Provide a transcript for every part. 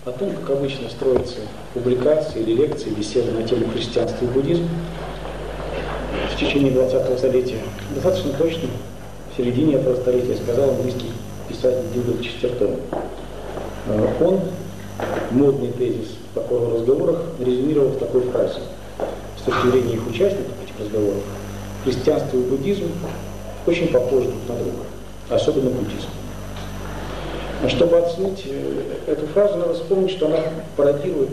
о том, как обычно строятся публикации или лекции, беседы на тему христианства и буддизма в течение 20-го столетия. Достаточно точно в середине этого столетия сказал английский писатель Дилберт Честертон. Он модный тезис в такого разговорах резюмировал в такой фразе. С точки зрения их участников этих разговоров, христианство и буддизм очень похожи друг на друга, особенно буддизм. Чтобы оценить эту фразу, надо вспомнить, что она пародирует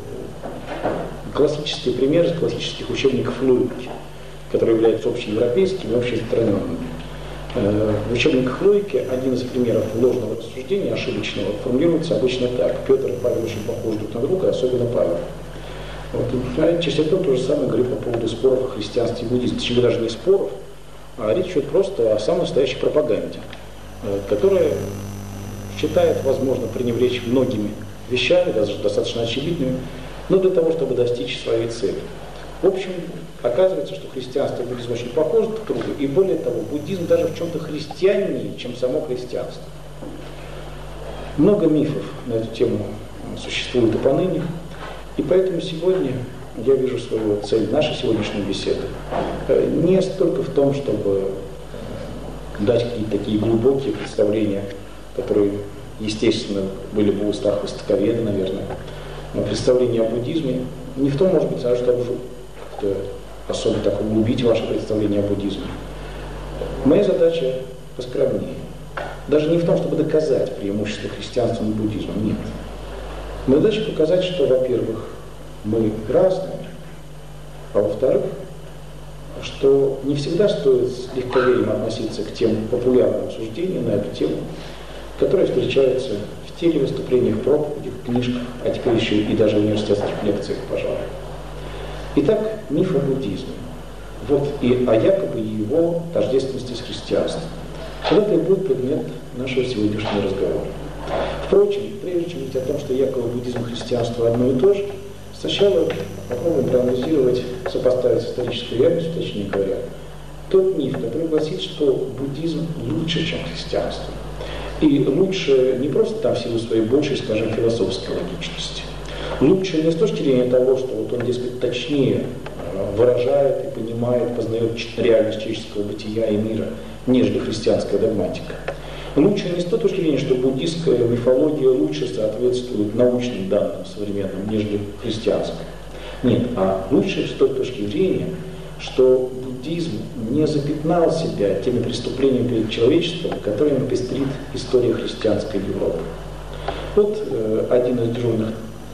классические примеры из классических учебников логики, которые являются общеевропейскими и общераспространенными. В учебниках логики один из примеров ложного рассуждения, ошибочного, формулируется обычно так. Петр и Павел очень похожи друг на друга, особенно Павел. Вот, Честертон то же самое говорит по поводу споров о христианстве и буддизме. Точнее, даже не споров, а речь идет просто о самой настоящей пропаганде, которая считает возможно пренебречь многими вещами, даже достаточно очевидными, но для того, чтобы достичь своей цели. В общем, оказывается, что христианство и буддизм очень похожи друг к другу, и более того, буддизм даже в чем-то христианнее, чем само христианство. Много мифов на эту тему существует и поныне, и поэтому сегодня я вижу свою цель нашей сегодняшней беседы не столько в том, чтобы дать какие-то такие глубокие представления, которые, естественно, были бы в устах востоковеда, наверное, но представление о буддизме не в том, может быть, чтобы как-то особо так углубить ваше представление о буддизме. Моя задача поскромнее. Даже не в том, чтобы доказать преимущество христианства над буддизмом, нет. Моя задача показать, что, во-первых, мы разные, а во-вторых, что не всегда стоит с легковерием относиться к тем популярным суждениям на эту тему, которые встречаются в телевыступлениях, проповедях, книжках, а теперь еще и даже в университетских лекциях, пожалуй. Итак, миф о буддизме. Вот и о якобы его тождественности с христианством. Вот это и будет предмет нашего сегодняшнего разговора. Впрочем, прежде чем говорить о том, что якобы буддизм и христианство одно и то же, сначала попробуем проанализировать, сопоставить с исторической реальностью, точнее говоря, тот миф, который гласит, что буддизм лучше, чем христианство. И лучше не просто там в силу своей большей, скажем, философской логичности. Лучше не с точки зрения того, что вот он, дескать, точнее выражает и понимает, познает реальность человеческого бытия и мира, нежели христианская догматика. Лучше не с той точки зрения, что буддистская мифология лучше соответствует научным данным современным, нежели христианская. Нет, а лучше с той точки зрения, что буддизм не запятнал себя теми преступлениями перед человечеством, которыми пестрит история христианской Европы. Вот один из дежурных,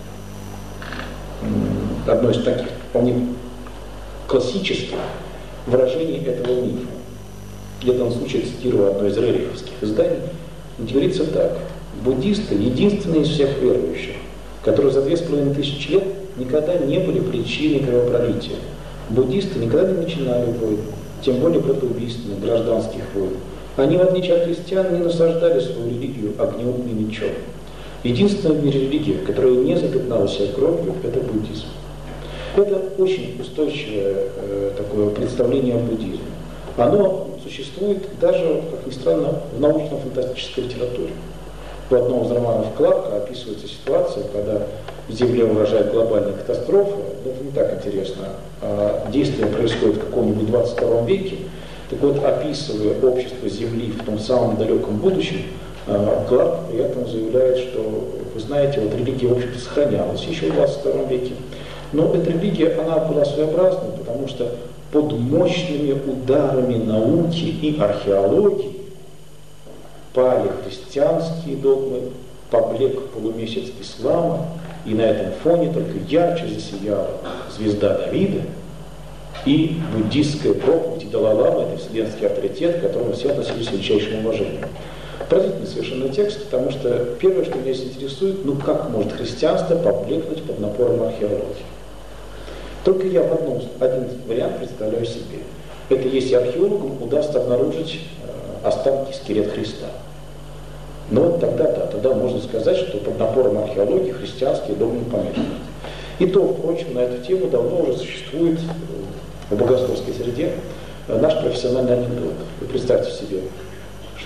одно из таких вполне классических выражений этого мифа. Я в данном случае цитирую одно из рериховских изданий, где говорится так: буддисты единственные из всех верующих, которые за 2500 лет никогда не были причиной кровопролития. Буддисты никогда не начинали войн, тем более братоубийственных, гражданских войн. Они, в отличие от христиан, не насаждали свою религию огнем и мечом. Единственная в мире религия, которая не запятнала себя кровью, это буддизм. Это очень устойчивое такое представление о буддизме. Оно существует даже, как ни странно, в научно-фантастической литературе. В одном из романов Кларка описывается ситуация, когда в Земле угрожает глобальная катастрофа. Это не так интересно. Действие происходит в каком-нибудь 22 веке. Так вот, описывая общество Земли в том самом далеком будущем, Кларк при этом заявляет, что, вы знаете, вот религия, в общем-то, сохранялась еще в 22 веке. Но эта религия, она была своеобразной, потому что под мощными ударами науки и археологии пали христианские догмы, поблек полумесяц ислама, и на этом фоне только ярче засияла звезда Давида, и буддистская проповедь, и Далай-лама, это вселенский авторитет, к которому все относились с величайшим уважением. Поразительный совершенно текст, потому что первое, что меня здесь интересует, ну как может христианство поблекнуть под напором археологии? Только я один вариант представляю себе. Это если археологам удастся обнаружить останки скелет Христа. Но вот тогда можно сказать, что под напором археологии христианские догмы помешаны. И то, впрочем, на эту тему давно уже существует в богословской среде наш профессиональный анекдот. Вы представьте себе,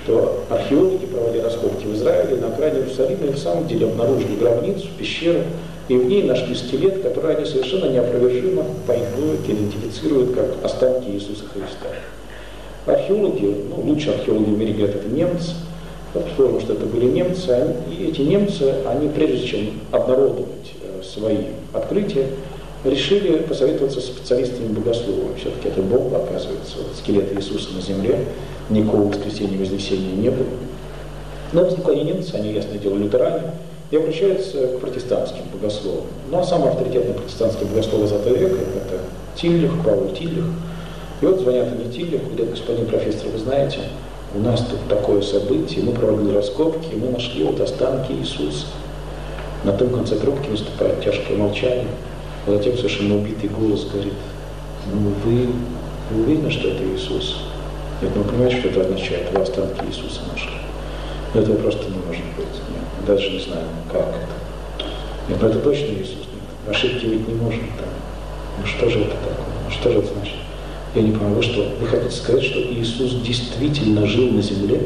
что археологи, проводя раскопки в Израиле, на окраине Иерусалима, и в самом деле обнаружили гробницу, пещеру, и в ней нашли скелет, который они совершенно неопровержимо поймут, идентифицируют как останки Иисуса Христа. Археологи, лучшие археологи в мире говорят, это немцы. Предположим, что это были немцы, и эти немцы, они прежде чем обнародовать свои открытия, решили посоветоваться с специалистами-богословами. Все-таки это Бог, оказывается, скелета Иисуса на земле, никакого воскресения, вознесения не было. Но возникли немцы, они, ясно дело, лютеране, и обращаются к протестантским богословам. Ну а самый авторитетный протестантский богослов XX века – это Тиллих, Павел Тиллих. И вот звонят они Тиллиху, говорят: господин профессор, вы знаете, у нас тут такое событие, мы проводили раскопки, и мы нашли вот останки Иисуса. На том конце трубки наступает тяжкое молчание, а затем совершенно убитый голос говорит: ну вы уверены, что это Иисус? Нет, ну вы понимаете, что это означает? Вы останки Иисуса нашли. Но этого просто не может быть. Нет, даже не знаю, как это. Нет, но это точно Иисус. Нет, ошибки ведь не можем там. Ну что же это такое? Ну что же это значит? Я не понимаю, вы хотите сказать, что Иисус действительно жил на земле?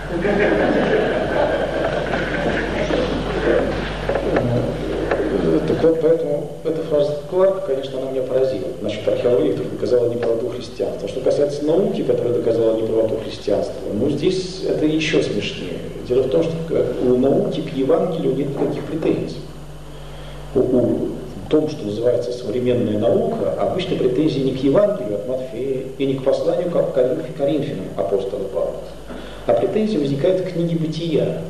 Так вот, поэтому эта фраза Кларка, конечно, она меня поразила. Насчет археологии, которая доказала неправоту христианства. Что касается науки, которая доказала неправоту христианства, здесь это еще смешнее. Дело в том, что у науки к Евангелию нет никаких претензий. В том, что называется современная наука, обычно претензии не к Евангелию от Матфея и не к посланию к Коринфянам апостола Павла, а претензии возникают к книге Бытия,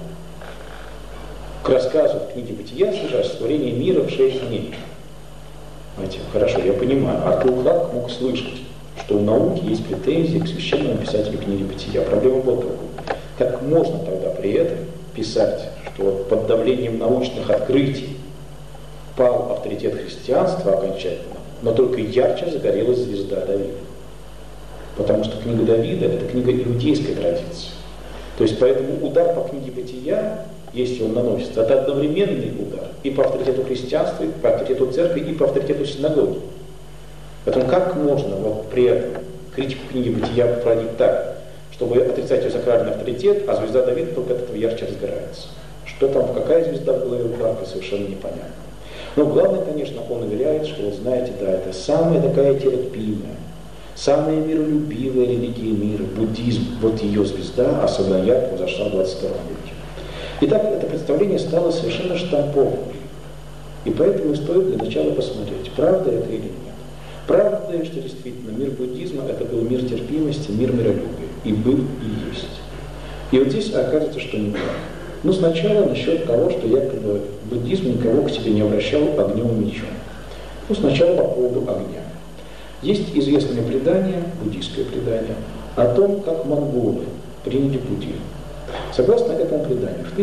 к рассказу в книге Бытия, сотворение мира в 6 дней. Знаете, хорошо, я понимаю, Артур Кларк мог слышать, что у науки есть претензии к священному писателю книги Бытия. Проблема была в другом. Как можно тогда при этом писать, что под давлением научных открытий пал авторитет христианства окончательно, но только ярче загорелась звезда Давида. Потому что книга Давида – это книга иудейской традиции. То есть поэтому удар по книге Бытия, если он наносится, это одновременный удар и по авторитету христианства, и по авторитету церкви, и по авторитету синагоги. Поэтому как можно при этом критику книги Бытия проводить так, чтобы отрицать ее сакральный авторитет, а звезда Давида только от этого ярче разгорается? Что там, какая звезда в голове у Кларка, совершенно непонятно. Но главное, конечно, он уверяет, что, вот знаете, да, это самая такая терпимая, самая миролюбивая религия мира, буддизм, вот ее звезда, особенно ярко возошла в 22 веке. Итак, это представление стало совершенно штамповым. И поэтому стоит для начала посмотреть, правда это или нет. Правда ли, что действительно мир буддизма это был мир терпимости, мир миролюбия. И был, и есть. И вот здесь оказывается, что не так. Ну, сначала насчет того, что якобы буддизм никого к себе не обращал огнем и мечом. Ну, сначала по поводу огня. Есть известное предание, буддийское предание, о том, как монголы приняли буддизм. Согласно этому преданию, в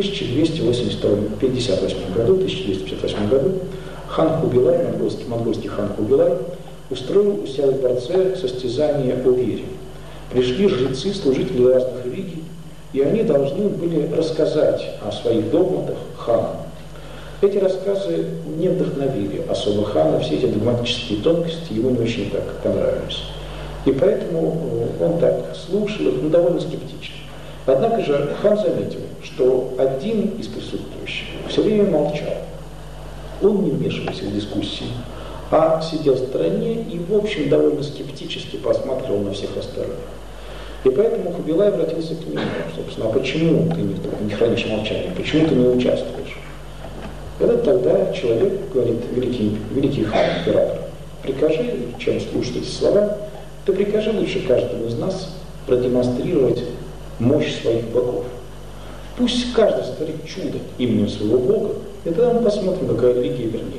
1258 году хан Хубилай, монгольский хан Хубилай, устроил у себя в дворце состязание о вере. Пришли жрецы, служители разных религий, и они должны были рассказать о своих догматах хану. Эти рассказы не вдохновили особо хана, все эти догматические тонкости ему не очень так понравились. И поэтому он так слушал их, но довольно скептично. Однако же хан заметил, что один из присутствующих все время молчал. Он не вмешивался в дискуссии, а сидел в стороне и, в общем, довольно скептически посматривал на всех остальных. И поэтому Хубилай обратился к нему, собственно, а почему ты не хранишь молчание, почему ты не участвуешь? Это тогда человек говорит: великий хан, император, прикажи, чем слушать эти слова, то прикажи лучше каждому из нас продемонстрировать мощь своих богов. Пусть каждый сотворит чудо именем своего бога, и тогда мы посмотрим, какая религия вернее.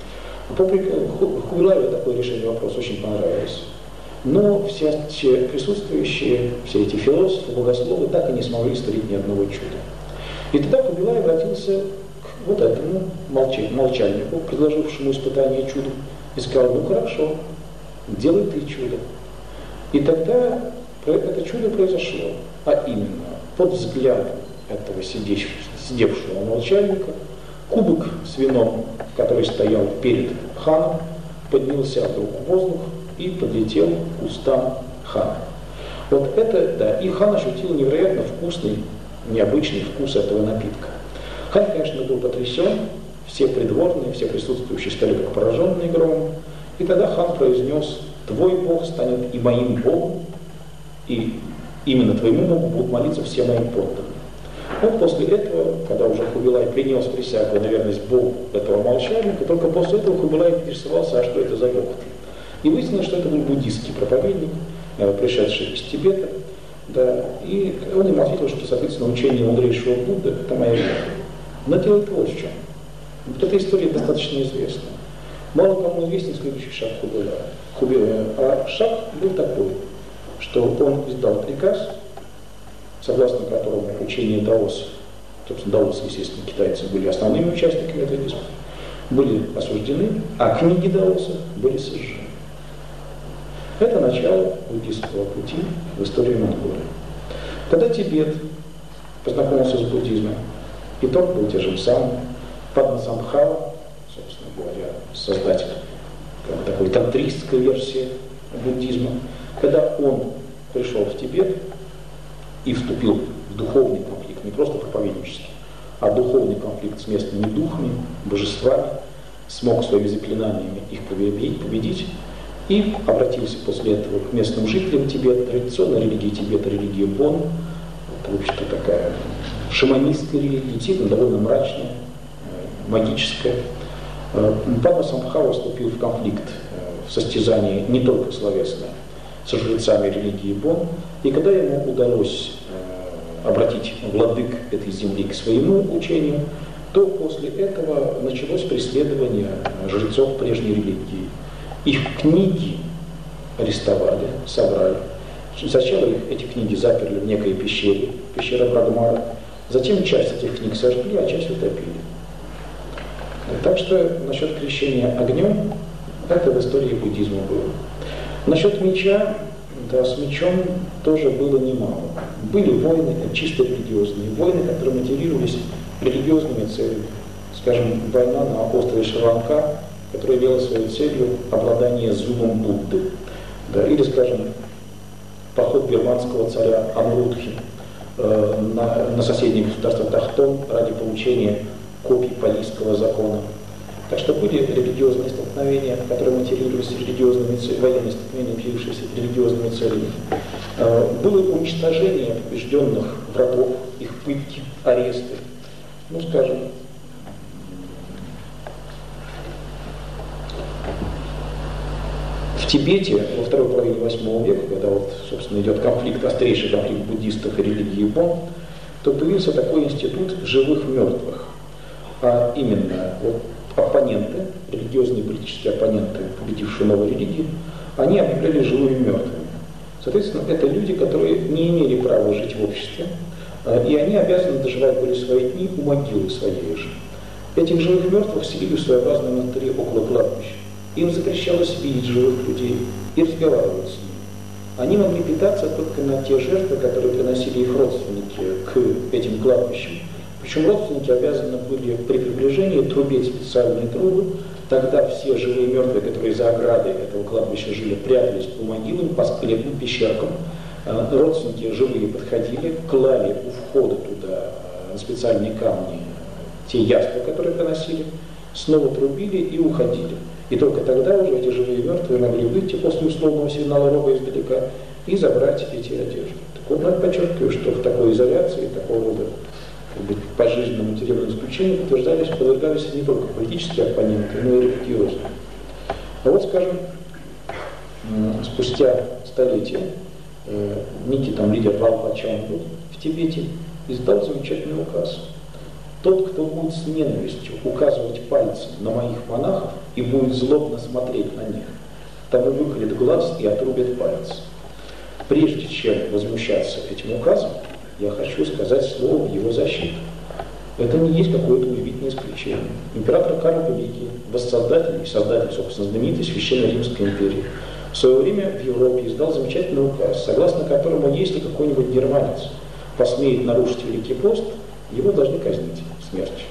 Хубилаю такое решение вопроса очень понравилось. Но все присутствующие, все эти философы, богословы так и не смогли створить ни одного чуда. И тогда Хубилай обратился к вот этому молчальнику, предложившему испытание чудом, и сказал: ну хорошо, делай ты чудо. И тогда это чудо произошло, а именно под взглядом этого сидевшего молчальника кубок с вином, который стоял перед ханом, поднялся вдруг в воздух и подлетел к устам хана. Вот это, да, и хан ощутил невероятно вкусный, необычный вкус этого напитка. Хан, конечно, был потрясен, все придворные, все присутствующие стали как пораженные громом, и тогда хан произнес: «Твой Бог станет и моим Богом, и именно твоему Богу будут молиться все мои подданные». Вот после этого, когда уже Хубилай принес присягу на верность Богу этого молчальника, только после этого Хубилай интересовался, а что это за Бог. И выяснилось, что это был буддийский проповедник, пришедший из Тибета, да, и он ему ответил, что, соответственно, учение мудрейшего Будды – это моя вера. Но дело вот в чем. Вот эта история достаточно известна. Мало кому известен следующий шаг Хубилая. А шаг был такой, что он издал приказ, согласно которому учения даосов, собственно, даосы, естественно, китайцы были основными участниками этого дискуссии, были осуждены, а книги даосов были сожжены. Это начало буддийского пути в истории Монголии. Когда Тибет познакомился с буддизмом, итог был тем же самым. Падмасамбхава, собственно говоря, создатель такой тантристской версии буддизма, когда он пришел в Тибет и вступил в духовный конфликт, не просто проповеднический, а духовный конфликт с местными духами, божествами, смог своими заклинаниями их победить, и обратился после этого к местным жителям Тибета. Традиционная религия Тибета, религия Бон, это, в общем-то, такая шаманистская религия, действительно довольно мрачная, магическая. Падмасамбхава вступил в конфликт, в состязании не только словесное, с жрецами религии Бон, и когда ему удалось обратить владык этой земли к своему учению, то после этого началось преследование жрецов прежней религии. Их книги арестовали, собрали. Сначала эти книги заперли в некой пещере, пещера Брагмара. Затем часть этих книг сожгли, а часть утопили. Так что насчет крещения огнем, это в истории буддизма было. Насчет меча, да, с мечом тоже было немало. Были войны чисто религиозные, войны, которые мотивировались религиозными целями. Скажем, война на острове Шри-Ланка, которая имела своей целью обладание зубом Будды. Да, или, скажем, поход бирманского царя Амрутхи на соседнее государство Тахтон ради получения копий палийского закона. Так что были религиозные столкновения, которые мотивировались религиозными целями, военные столкновения, мотивировавшиеся религиозными целями. Было уничтожение побежденных врагов, их пытки, аресты. Ну, скажем, в Тибете во второй половине VIII века, когда вот, собственно, идет конфликт, острейший конфликт буддистов и религии Бон, то появился такой институт живых мертвых. А именно, вот, оппоненты, религиозные и политические оппоненты, победившие новой религии, они объявляли живыми мертвыми. Соответственно, это люди, которые не имели права жить в обществе, и они обязаны доживать были свои дни у могилы своей же. Этих живых мертвых селили в своеобразном монастыре около кладбища. Им запрещалось видеть живых людей и разговаривать с ними. Они могли питаться только на те жертвы, которые приносили их родственники к этим кладбищам. Причем родственники обязаны были при приближении трубить специальные трубы. Тогда все живые и мертвые, которые за оградой этого кладбища жили, прятались по могилам, по склепным пещеркам. Родственники живые подходили, клали у входа туда на специальные камни те яства, которые приносили, снова трубили и уходили. И только тогда уже эти живые и мертвые могли выйти после условного сигнала рога издалека и забрать эти одежды. Так вот, я подчеркиваю, что в такой изоляции, такого рода пожизненному тюремному заключению подвергались не только политические оппоненты, но и религиозные. А вот, скажем, спустя столетия некий там лидер Валпачангу в Тибете издал замечательный указ. Тот, кто будет с ненавистью указывать пальцем на моих монахов и будет злобно смотреть на них, тому выколет глаз и отрубит палец. Прежде чем возмущаться этим указом, я хочу сказать слово в его защиту. Это не есть какое-то удивительное исключение. Император Карл Великий, воссоздатель и создатель, собственно, знаменитой Священной Римской империи, в свое время в Европе издал замечательный указ, согласно которому, если какой-нибудь германец посмеет нарушить Великий пост, его должны казнить смертью.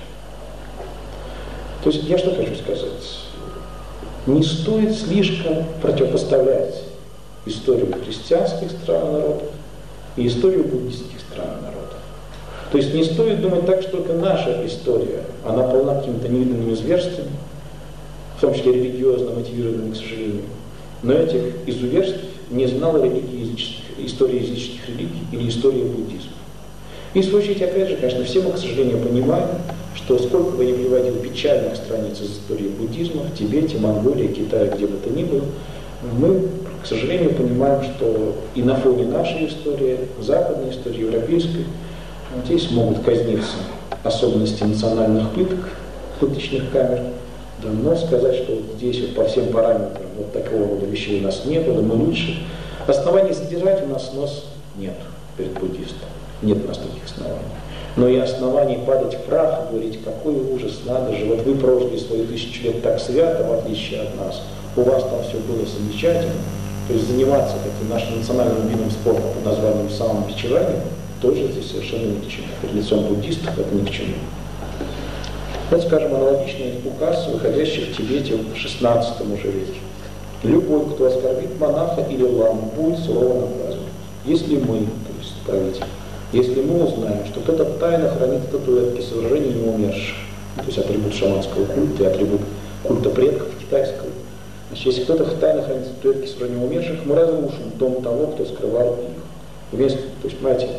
То есть я что хочу сказать? Не стоит слишком противопоставлять историю христианских стран и народов и историю буддистских стран и народов. То есть не стоит думать так, что только наша история, она полна какими-то невиданными зверствами, в том числе религиозно мотивированными, к сожалению. Но этих изуверств не знала история языческих религий или история буддизма. И в свою очередь, опять же, конечно, все мы, к сожалению, понимаем, что сколько бы ни приводил печальных страниц из истории буддизма в Тибете, Монголии, Китае, где бы то ни было, мы, к сожалению, понимаем, что и на фоне нашей истории, западной истории, европейской, здесь могут казниться особенности национальных пыток, пыточных камер, да, но сказать, что вот здесь вот по всем параметрам вот такого рода вещей у нас не было, мы лучше. Оснований задирать у нас нос нет перед буддистом. Нет у нас таких оснований. Но и оснований падать в прах и говорить, какой ужас, надо же, вот вы прожили свои 1000 лет так свято, в отличие от нас, у вас там все было замечательно. То есть заниматься таким нашим национальным видом спорта под названием самобичеванием тоже здесь совершенно ни к чему. Перед лицом буддистов это ни к чему. Вот, скажем, аналогичный указ, выходящий в Тибете в XVI уже веке. Любой, кто оскорбит монаха или ламу, будет сурово наказан. Если мы, то есть правитель, если мы узнаем, что кто-то тайно хранит статуэтки с изображением неумерших, то есть атрибут шаманского культа и атрибут культа предков китайского, значит, если кто-то тайно хранит статуэтки с изображением умерших, мы разрушим дом того, кто скрывал их. Вместо, то есть, понимаете,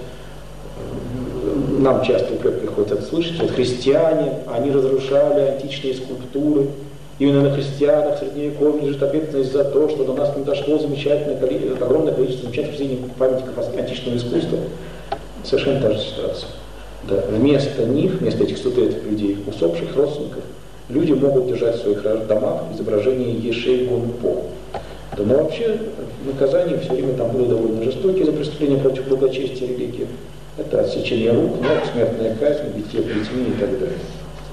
нам часто упрек приходится это слышать, вот христиане, они разрушали античные скульптуры, именно на христианах Средневековья лежит ответственность за то, что до нас не дошло огромное количество замечательных произведений памятников античного искусства. Совершенно та же ситуация. Да. Вместо них, вместо этих статуэток людей, усопших родственников, люди могут держать в своих домах изображение Ешей Гунпо. Да, но вообще наказания все время там были довольно жестокие за преступления против благочестия религии. Это отсечение рук, ног, смертная казнь, битье плетьми и так далее.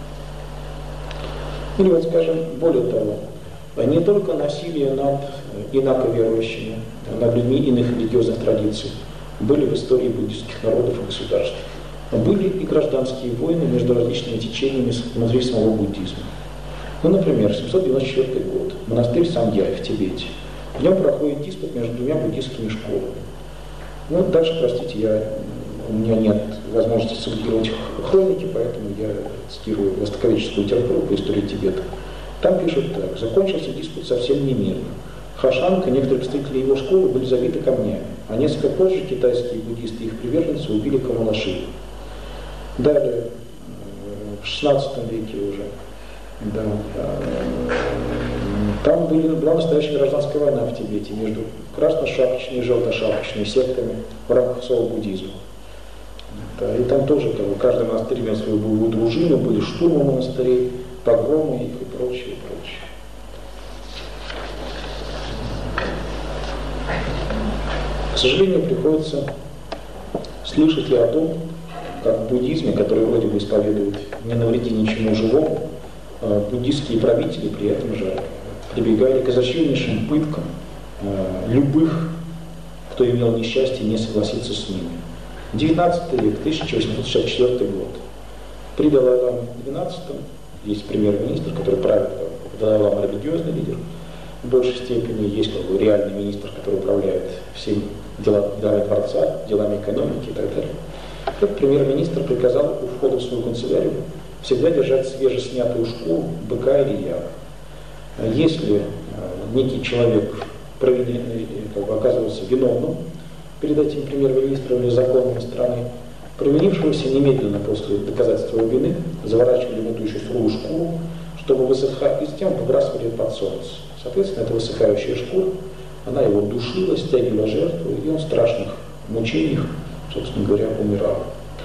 Или вот, скажем, более того, не только насилие над инаковерующими, над людьми иных религиозных традиций были в истории буддистских народов и государств. Были и гражданские войны между различными течениями внутри самого буддизма. Ну, например, 794 год, монастырь Сандьяй в Тибете. В нем проходит диспут между двумя буддистскими школами. Ну, дальше, простите, у меня нет возможности цитировать хроники, поэтому я цитирую востоковедческую литературу по истории Тибета. Там пишут так: закончился диспут совсем немирно. Хашанг и некоторые представители его школы были забиты камнями, а несколько позже китайские буддисты и их приверженцы убили Камалаши. Далее, в XVI веке уже, да, там была настоящая гражданская война в Тибете между красношапочной и желтошапочной сектами в рамках зообуддизма. Да, и там тоже каждый монастырь имел свою боевую дружину, были штурмы монастырей, погромы их и прочее, и прочее. К сожалению, приходится слышать и о том, как в буддизме, который вроде бы исповедует «не навреди ничему живому», буддистские правители при этом же прибегали к изощреннейшим пыткам любых, кто имел несчастье не согласиться с ними. 19 век, 1864 год. При Далай-ламе XII есть премьер-министр, который правит, Далай-лама религиозный лидер, в большей степени есть реальный министр, который управляет всеми делами дворца, делами экономики и так далее. Этот премьер-министр приказал у входа в свою канцелярию всегда держать свежеснятую шкуру быка или ява. Если некий человек оказывался виновным перед этим премьер-министром или законом страны, провинившегося немедленно после доказательства его вины заворачивали в эту еще сырую шкуру, чтобы высыхать, и затем выбрасывали под солнце. Соответственно, эта высыхающая шкура, она его душила, стягивала жертву, и он в страшных мучениях, собственно говоря, умирал.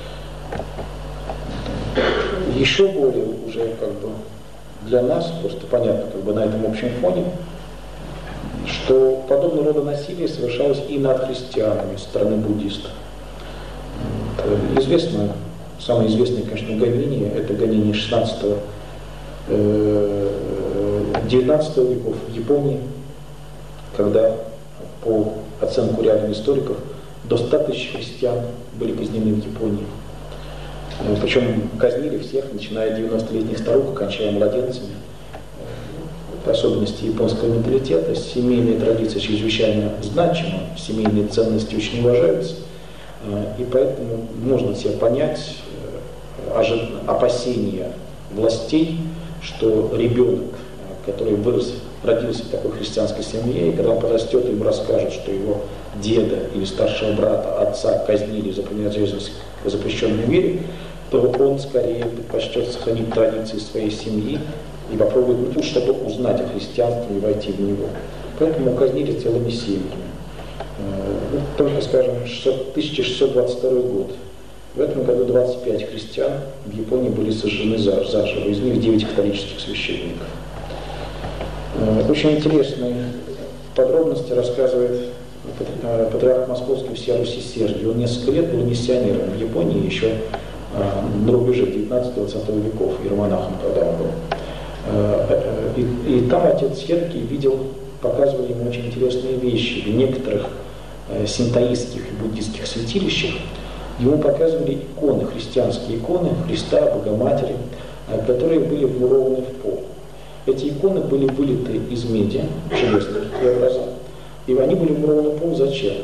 Еще более уже для нас, просто понятно на этом общем фоне, что подобного рода насилие совершалось и над христианами со стороны буддистов. Известно, самое известное, конечно, гонение, это гонение 16-19 веков в Японии, когда, по оценку ряда историков, до 100 тысяч христиан были казнены в Японии. Причем казнили всех, начиная от 90-летних старух, кончая младенцами. особенности японского менталитета. Семейные традиции чрезвычайно значимы, семейные ценности очень уважаются, и поэтому можно себе понять опасения властей, что ребенок, который родился в такой христианской семье, и когда он подрастет, ему расскажут, что его деда или старшего брата, отца казнили за принадлежность к запрещенной вере, то он скорее предпочтет сохранить традиции своей семьи и попробует, чтобы узнать о христианстве и войти в него. Поэтому казнили целыми семьями. Только, скажем, 1622 год. В этом году 25 христиан в Японии были сожжены заживо, из них 9 католических священников. Очень интересные подробности рассказывает патриарх Московский всея Руси Сергий. Он несколько лет был миссионером в Японии, еще на рубеже 19-20 веков, иеромонахом, когда он был. И там отец Сергий видел, показывали ему очень интересные вещи. В некоторых синтоистских и буддистских святилищах ему показывали иконы, христианские иконы Христа, Богоматери, которые были вмурованы в пол. Эти иконы были вылиты из меди, железные такие образа, и они были вмурованы в пол зачем?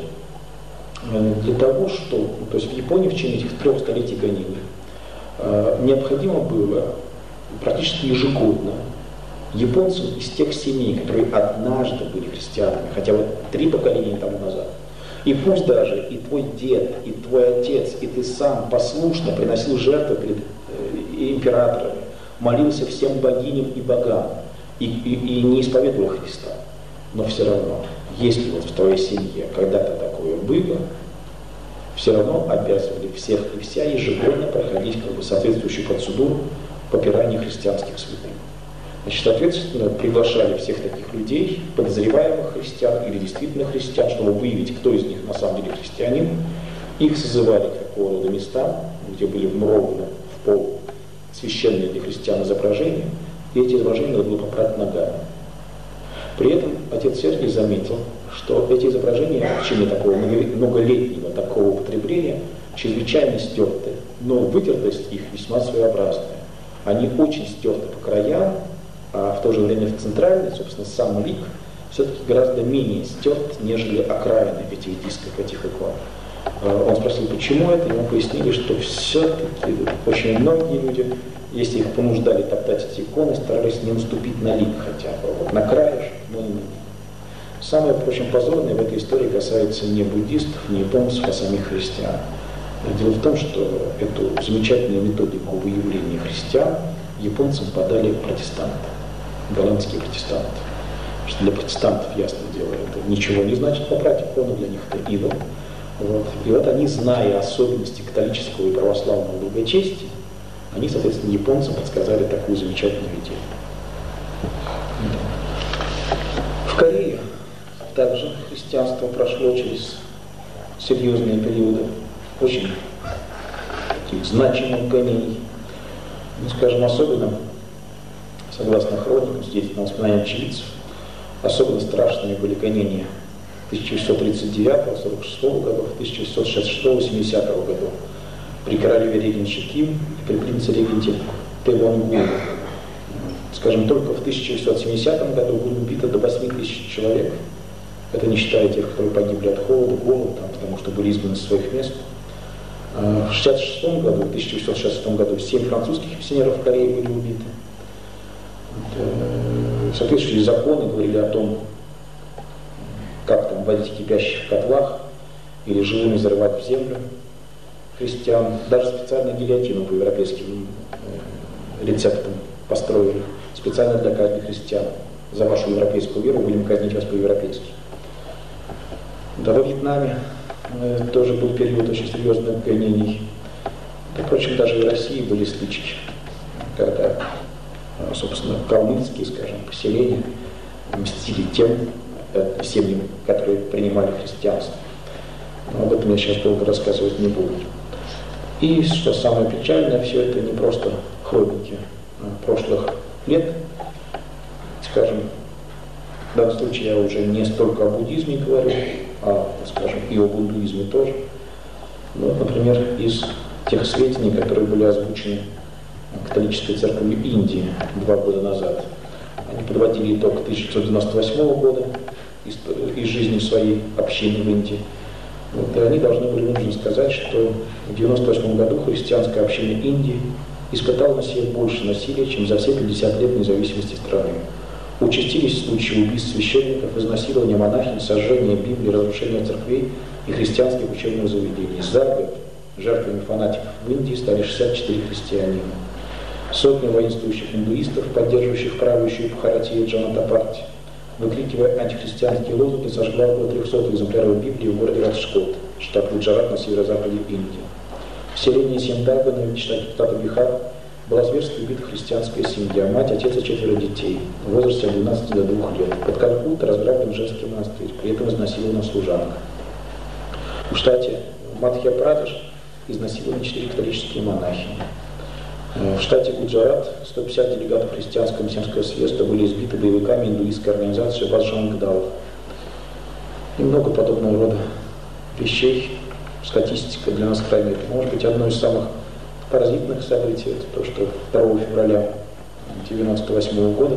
Для того, что, то есть в Японии в течение этих 3 столетий гонений необходимо было практически ежегодно японцам из тех семей, которые однажды были христианами, хотя бы 3 поколения тому назад, и пусть даже и твой дед, и твой отец, и ты сам послушно приносил жертвы перед императорами, молился всем богиням и богам, и не исповедовал Христа, но все равно, если вот в твоей семье когда-то такое было, все равно обязывали всех и вся ежегодно проходить соответствующую процедуру попирания христианских святых. Значит, соответственно, приглашали всех таких людей, подозреваемых христиан или действительно христиан, чтобы выявить, кто из них на самом деле христианин. Их созывали к такого рода местам, где были вмурованы в пол священные для христиан изображения, и эти изображения надо было попрать ногами. При этом отец Сергий заметил, что эти изображения в течение такого многолетнего такого употребления чрезвычайно стерты, но вытертость их весьма своеобразная. Они очень стерты по краям, а в то же время в центральной, собственно, сам лик все-таки гораздо менее стерт, нежели окраины этих дисков, этих икон. Он спросил, почему это, ему пояснили, что все-таки очень многие люди, если их понуждали топтать эти иконы, старались не наступить на лик хотя бы, вот на краешек, но не на лик. Самое, впрочем, позорное в этой истории касается не буддистов, не японцев, а самих христиан. Дело в том, что эту замечательную методику выявления христиан японцам подали протестанты, голландские протестанты. Что для протестантов, ясное дело, это ничего не значит попрать икону, для них это идол. Вот. И вот они, зная особенности католического и православного благочестия, они, соответственно, японцам подсказали такую замечательную идею. В Корее также христианство прошло через серьезные периоды очень таких значимых гонений. Ну, скажем, особенно, согласно хроникам, свидетельным воспоминаниям очевидцев, особенно страшными были гонения 1639-46 годов, 1666-70 годов при королеве регенте Ким и при принце-регенте Тэвонгуне. Скажем, только в 1970 году было убито до 8 тысяч человек. Это не считая тех, которые погибли от холода, голода, потому что были изгнаны с своих мест. В 1866 году 7 французских миссионеров в Корее были убиты. Соответствующие законы говорили о том, как там водить кипящих в котлах или живыми зарывать в землю христиан. Даже специально гильотину по европейским рецептам построили. Специально для казни христиан. За вашу европейскую веру будем казнить вас по-европейски. Да, во Вьетнаме тоже был период очень серьезных гонений. Да, впрочем, даже и в России были стычки, когда, собственно, калмыцкие, скажем, поселения мстили тем семьям, которые принимали христианство. Но об этом я сейчас долго рассказывать не буду. И, что самое печальное, все это не просто хроники прошлых лет. Скажем, в данном случае я уже не столько о буддизме говорю, а, скажем, и о буддизме тоже. Ну, например, из тех сведений, которые были озвучены католической церковью Индии 2 года назад. Они подводили итог 1998 года из жизни своей общины в Индии. Вот, и они должны были вынуждены сказать, что в 1998 году христианская община Индии испытала на себе больше насилия, чем за все 50 лет независимости страны. Участились случаи убийств священников, изнасилования монахинь, сожжения Библии, разрушения церквей и христианских учебных заведений. За год жертвами фанатиков в Индии стали 64 христианина. Сотни воинствующих индуистов, поддерживающих правящую Бхаратию Джаната партию, выкрикивая антихристианские лозунги, сожгла около 300 экземпляров Библии в городе Раджкот, штат Гуджарат на северо-западе Индии. В селении Симдагана в штате Бихар была зверски убита христианская семья, мать, отец и 4 детей в возрасте от 12 до 2 лет. Под Калькуттой разграблен женский монастырь, при этом изнасилована служанка. В штате Мадхья-Прадеш изнасилованы 4 католические монахини. В штате Гуджарат 150 делегатов христианского миссионерского съезда были избиты боевиками индуистской организации Баджрангдал. И много подобного рода вещей. Статистика для нас крайне редкая. Может быть, одно из самых поразительных событий — это то, что 2 февраля 1998 года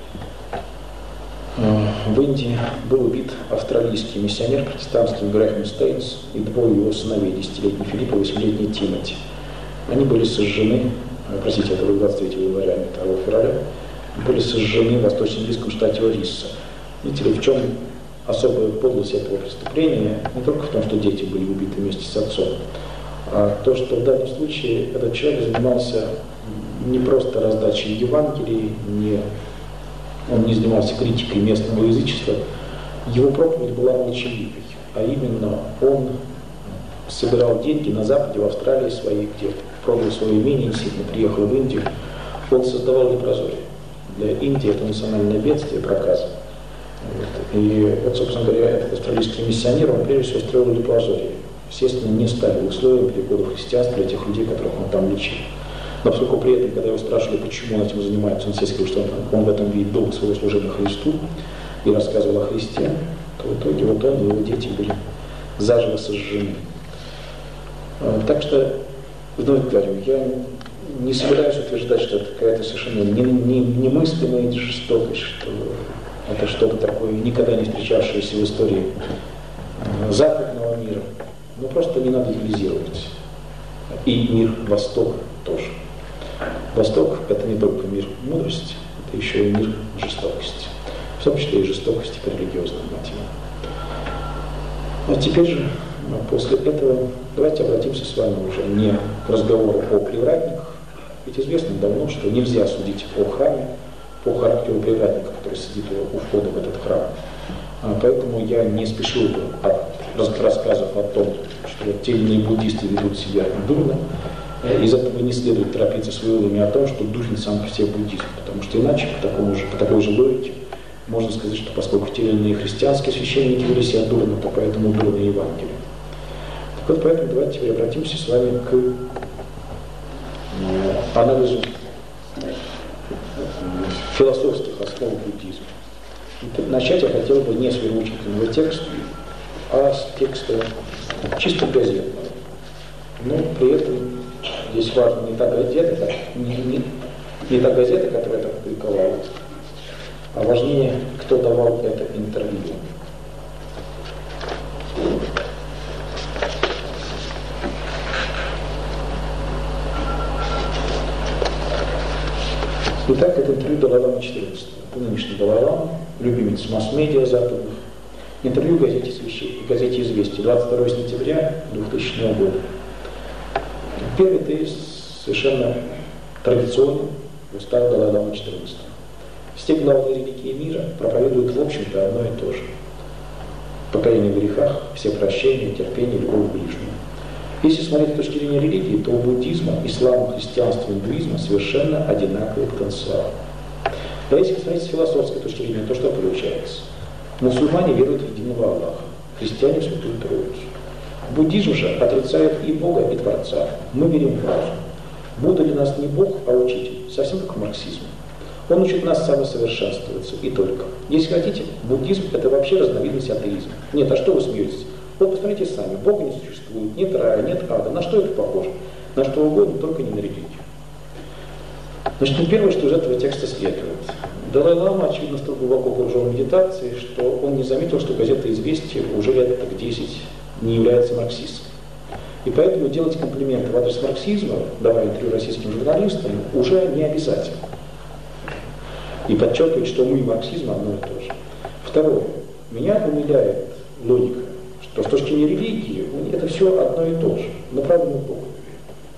в Индии был убит австралийский миссионер протестантский Грэхэм Стейнс и 2 его сыновей, 10-летний Филипп и 8-летний Тимоти. Они были сожжены, простите, это было 23 января, не 2 февраля, были сожжены в восточно-индийском штате Орисса. Видите ли, в чем особая подлость этого преступления? Не только в том, что дети были убиты вместе с отцом, а то, что в данном случае этот человек занимался не просто раздачей Евангелий, он не занимался критикой местного язычества, его проповедь была молчаливой, а именно он собирал деньги на Западе, в Австралии своей, где продал свое имение, действительно приехал в Индию, он создавал лепрозорие. Для Индии это национальное бедствие, проказа. И вот, собственно говоря, этот австралийский миссионер, он прежде всего строил лепрозорие. Естественно, не ставил условием перехода в христианство для тех людей, которых он там лечил. Но поскольку при этом, когда его спрашивали, почему он этим занимается, он сказал, что он в этом видит долг своего служения Христу и рассказывал о Христе, то в итоге вот он и его дети были заживо сожжены. Так что, вновь говорю, я не собираюсь утверждать, что это какая-то совершенно немыслимая жестокость, что это что-то такое, никогда не встречавшееся в истории западного мира. Но просто не надо идеализировать. И мир Востока тоже. Восток — это не только мир мудрости, это еще и мир жестокости. В том числе и жестокости по религиозным мотивам. А теперь же, после этого, давайте обратимся с вами уже не к разговору о привратниках. Ведь известно давно, что нельзя судить о храме по характеру привратника, который сидит у входа в этот храм. Поэтому я не спешил бы от рассказов о том, что те или иные буддисты ведут себя дурно. Из этого не следует торопиться с выводами о том, что дурен сам по себе буддизм. Потому что иначе, по такой же логике, можно сказать, что поскольку те или иные христианские священники вели себя дурно, то поэтому дурно Евангелие. Так вот, поэтому давайте теперь обратимся с вами к анализу философских основ буддизма. Начать я хотел бы не с вероучительного текста, а с текста чисто газетного. Но при этом здесь важно не та газета, не та газета, которая это публиковала, а важнее, кто давал это интервью. Итак, это интервью Далай-ламы XIV. Это нынешний Далай-лама, любимец масс-медиа западных. Интервью в газете «Известия» 22 сентября 2000 года. Первый тезис совершенно традиционный в устах Далай-ламы XIV. Все главные религии мира проповедуют в общем-то одно и то же. Покаяние в грехах, все прощения, терпение, любовь к ближнему. Если смотреть с точки зрения религии, то у буддизма, ислама, христианства, индуизма совершенно одинаковый потенциал. А если смотреть с философской точки зрения, то что получается? Мусульмане веруют в единого Аллаха, христиане в Святую Троицу. Буддизм же отрицает и Бога, и Творца. Мы верим в разум. Будда для нас не Бог, а учитель, совсем как в марксизме. Он учит нас самосовершенствоваться, и только. Если хотите, буддизм — это вообще разновидность атеизма. Нет, а что вы смеетесь? Вот посмотрите сами, Бога не существует, нет рая, нет ада. На что это похоже? На что угодно, только не на религию. Значит, первое, что из этого текста следует. Далай-лама, очевидно, стал глубоко погружен в медитации, что он не заметил, что газета «Известия» уже лет так 10 не является марксистской. И поэтому делать комплименты в адрес марксизма, давая интервью российским журналистам, уже не обязательно. И подчеркивать, что мы и марксизм одно и то же. Второе. Меня умиляет логика, что с точки зрения религии это все одно и то же. Но правда мы в Бога верим.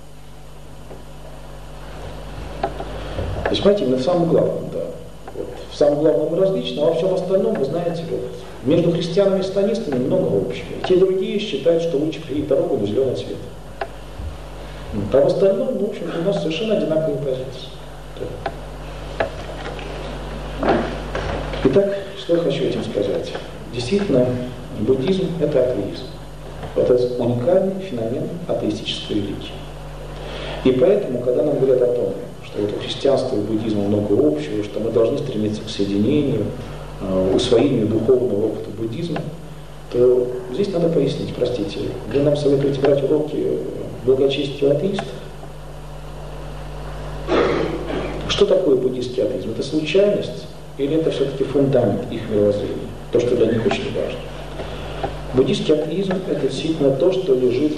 То есть, понимаете, именно в самом главном, да. Вот. В самом главном мы различны, а во всем остальном, вы знаете, вот, между христианами и сатанистами много общего. И те и другие считают, что лучше приедет дорогу на зеленый цвет. А в остальном, ну, в общем-то, у нас совершенно одинаковые позиции. Итак, что я хочу этим сказать? Действительно, буддизм – это атеизм. Это уникальный феномен атеистической религии. И поэтому, когда нам говорят о том, что вот у христианства и буддизма много общего, что мы должны стремиться к соединению, усвоению духовного опыта буддизма, то здесь надо пояснить, простите, вы нам советуете брать уроки благочестия атеистов? Что такое буддийский атеизм? Это случайность или это все-таки фундамент их мировоззрения? То, что для них очень важно. Буддийский атеизм – это действительно то, что лежит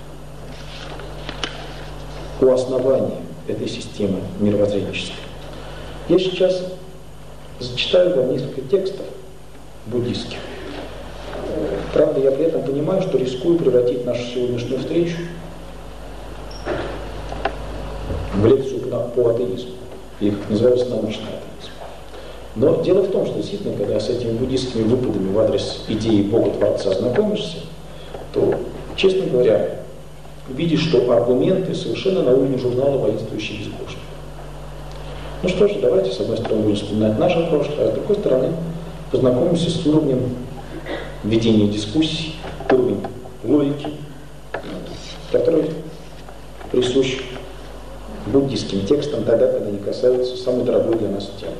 у основания этой системы мировоззренческой. Я сейчас зачитаю вам несколько текстов буддийских. Правда, я при этом понимаю, что рискую превратить нашу сегодняшнюю встречу в лекцию по атеизму, или, как называется, научный атеизм. Но дело в том, что действительно, когда с этими буддийскими выпадами в адрес идеи Бога-творца знакомишься, то, честно говоря, видишь, что аргументы совершенно на уровне журнала «Воинствующий безбожник». Ну что же, давайте с одной стороны будем вспоминать наше прошлое, а с другой стороны познакомимся с уровнем ведения дискуссий, уровень логики, который присущ буддийским текстам тогда, когда они касаются самой дорогой для нас темы.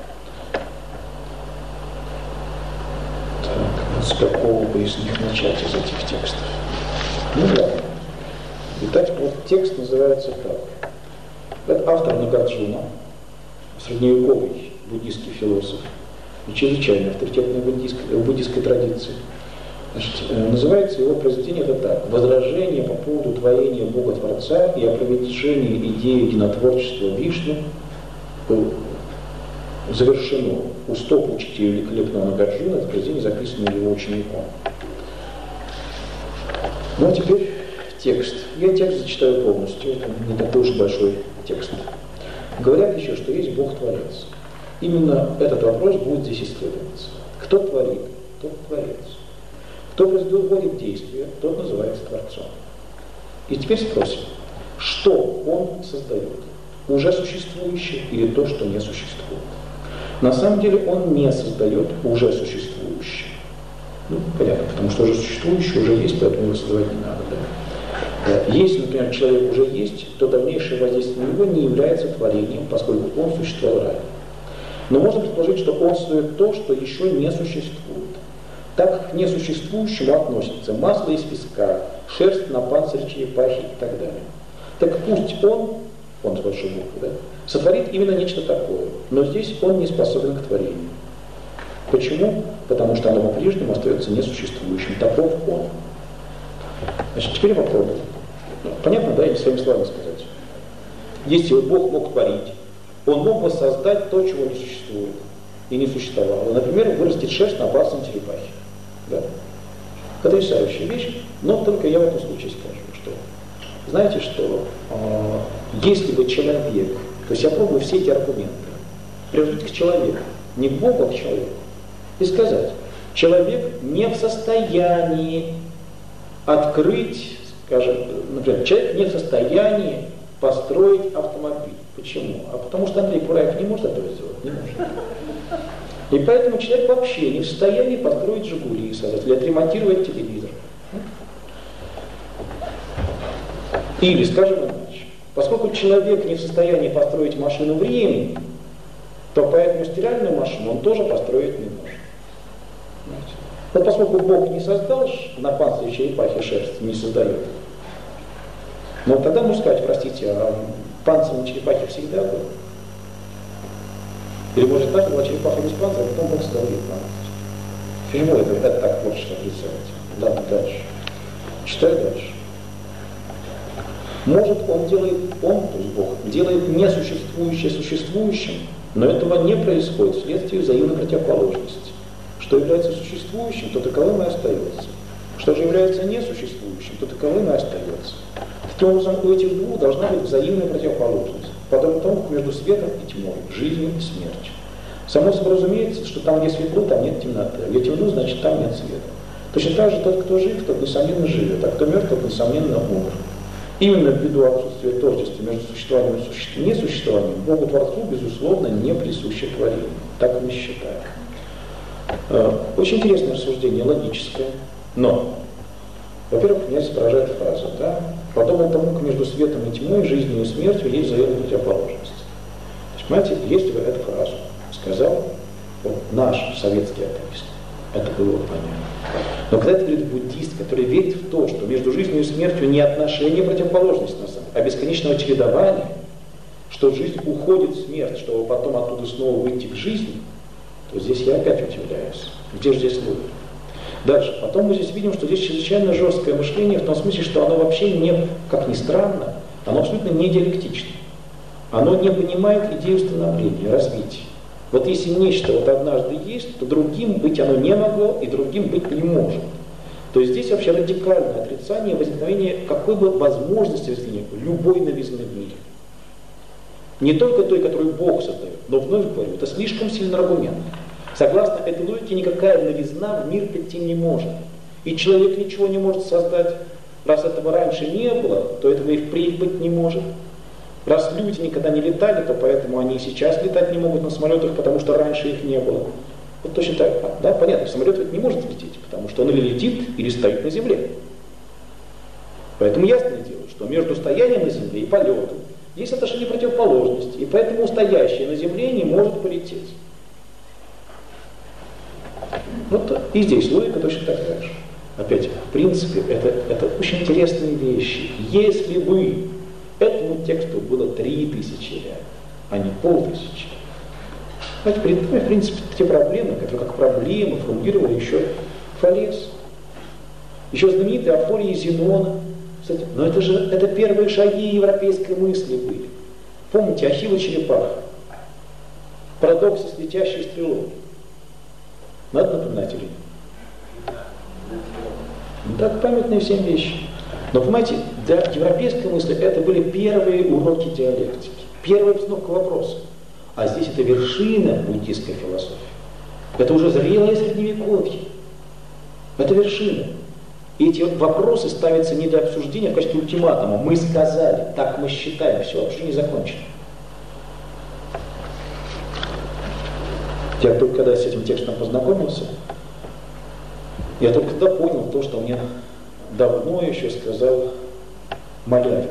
Так, с какого бы из них начать из этих текстов? Ну ладно. Итак, вот текст называется как? Это автор Нагарджуна, средневековый буддийский философ, и чрезвычайно авторитетный в буддийской традиции. Значит, называется его произведение это так: «Возражение по поводу творения Бога-творца и опровержение идеи единотворчества Вишну завершено у стоп учителя великолепного Нагарджуна». Это произведение записано его учеником. Ну а теперь текст. Я текст зачитаю полностью, это не такой уж большой текст. Говорят еще, что есть Бог-творец. Именно этот вопрос будет здесь исследоваться. Кто творит, тот творец. Кто производит действие, тот называется Творцом. И теперь спросим, что он создает? Уже существующее или то, что не существует? На самом деле он не создает уже существующее. Ну, понятно, потому что уже существующее уже есть, поэтому его создавать не надо. Да? Если, например, человек уже есть, то дальнейшее воздействие на него не является творением, поскольку он существовал ранее. Но можно предположить, что он создает то, что еще не существует. Так как к несуществующему относятся масло из песка, шерсть на панцире черепахи и так далее. Так пусть он с большой буквы, да, сотворит именно нечто такое, но здесь он не способен к творению. Почему? Потому что оно по-прежнему остается несуществующим. Таков он. Значит, теперь попробуем. Понятно, да, или своими словами сказать? Если Бог мог творить, он мог бы создать то, чего не существует и не существовало. Например, вырастить шерсть на панцире черепахи. Да? Потрясающая вещь, но только я в этом случае скажу, что знаете, что если бы человек, то есть я пробую все эти аргументы приложить к человеку, не к Богу, а к человеку, и сказать, человек не в состоянии открыть, скажем, например, человек не в состоянии построить автомобиль. Почему? А потому что Андрей Кураев не может этого сделать, не может. И поэтому человек вообще не в состоянии построить «Жигули» и создать, или отремонтировать телевизор. Или, скажем иначе, поскольку человек не в состоянии построить машину времени, то поэтому стиральную машину он тоже построить не может. Вот поскольку Бог не создал на панцире черепахи шерсть, не создает, но тогда можно сказать, простите, а панцирь на черепахе всегда был? Или, может, так была черепаха без панциря, а потом Бог создал ей панцирь. Почему это так хочешь отрицать? Ладно, дальше. Читай дальше. Может, то есть Бог, делает несуществующее существующим, но этого не происходит вследствие взаимной противоположности. Что является существующим, то таковым и остается. Что же является несуществующим, то таковым и остается. Таким образом, у этих двух должна быть взаимная противоположность, подобно тому, как между светом и тьмой, жизнью и смертью. Само собой разумеется, что там, где светло, там нет темноты. Где темно, значит, там нет света. Точно так же тот, кто жив, тот, несомненно, живет, а кто мертв, тот, несомненно, умер. Именно ввиду отсутствия тождества между существованием и несуществованием, Богу Творцу, безусловно, не присуще творение. Так мы считаем. Очень интересное рассуждение, логическое, но, во-первых, меня здесь поражает фраза, да? Подобно тому, как между светом и тьмой, жизнью и смертью есть взаимная противоположность. То есть, понимаете, если бы эту фразу сказал вот, наш советский атеист, это было бы понятно. Но когда это говорит буддист, который верит в то, что между жизнью и смертью не отношение противоположности, на самом деле, а бесконечного чередования, что жизнь уходит в смерть, чтобы потом оттуда снова выйти к жизни, то здесь я опять удивляюсь. Где же здесь логика? Дальше. Потом мы здесь видим, что здесь чрезвычайно жесткое мышление, в том смысле, что оно вообще не, как ни странно, оно абсолютно не диалектично. Оно не понимает идею становления, развития. Вот если нечто вот однажды есть, то другим быть оно не могло и другим быть не может. То есть здесь вообще радикальное отрицание возникновения какой бы возможности возникновения любой новизны в мире. Не только той, которую Бог создает, но вновь говорю, это слишком сильный аргумент. Согласно этой логике, никакая новизна в мир прийти не может. И человек ничего не может создать. Раз этого раньше не было, то этого и впредь быть не может. Раз люди никогда не летали, то поэтому они и сейчас летать не могут на самолетах, потому что раньше их не было. Вот точно так, да, понятно, самолет ведь не может лететь, потому что он или летит, или стоит на земле. Поэтому ясное дело, что между стоянием на земле и полетом есть отношение противоположности, и поэтому стоящее на земле не может полететь. Вот и здесь логика точно такая же. Опять, в принципе, это очень интересные вещи. Если бы этому тексту было 3000 лет, а не 5000. Знаете, в принципе, те проблемы, которые как проблемы формулировал еще Фалес. Еще знаменитые афории Зенона. Кстати, но это первые шаги европейской мысли были. Помните, Ахилл и черепаха. Парадоксы с летящей стрелой. Надо напоминать или нет? Так, памятные всем вещи. Но, понимаете, для европейской мысли это были первые уроки диалектики, первая постановка вопроса. А здесь это вершина буддийской философии. Это уже зрелое средневековье. Это вершина. И эти вопросы ставятся не для обсуждения, а в качестве ультиматума. Мы сказали, так мы считаем, все, вообще не закончено. Я только когда с этим текстом познакомился, я только тогда понял то, что мне давно еще сказал Малявин.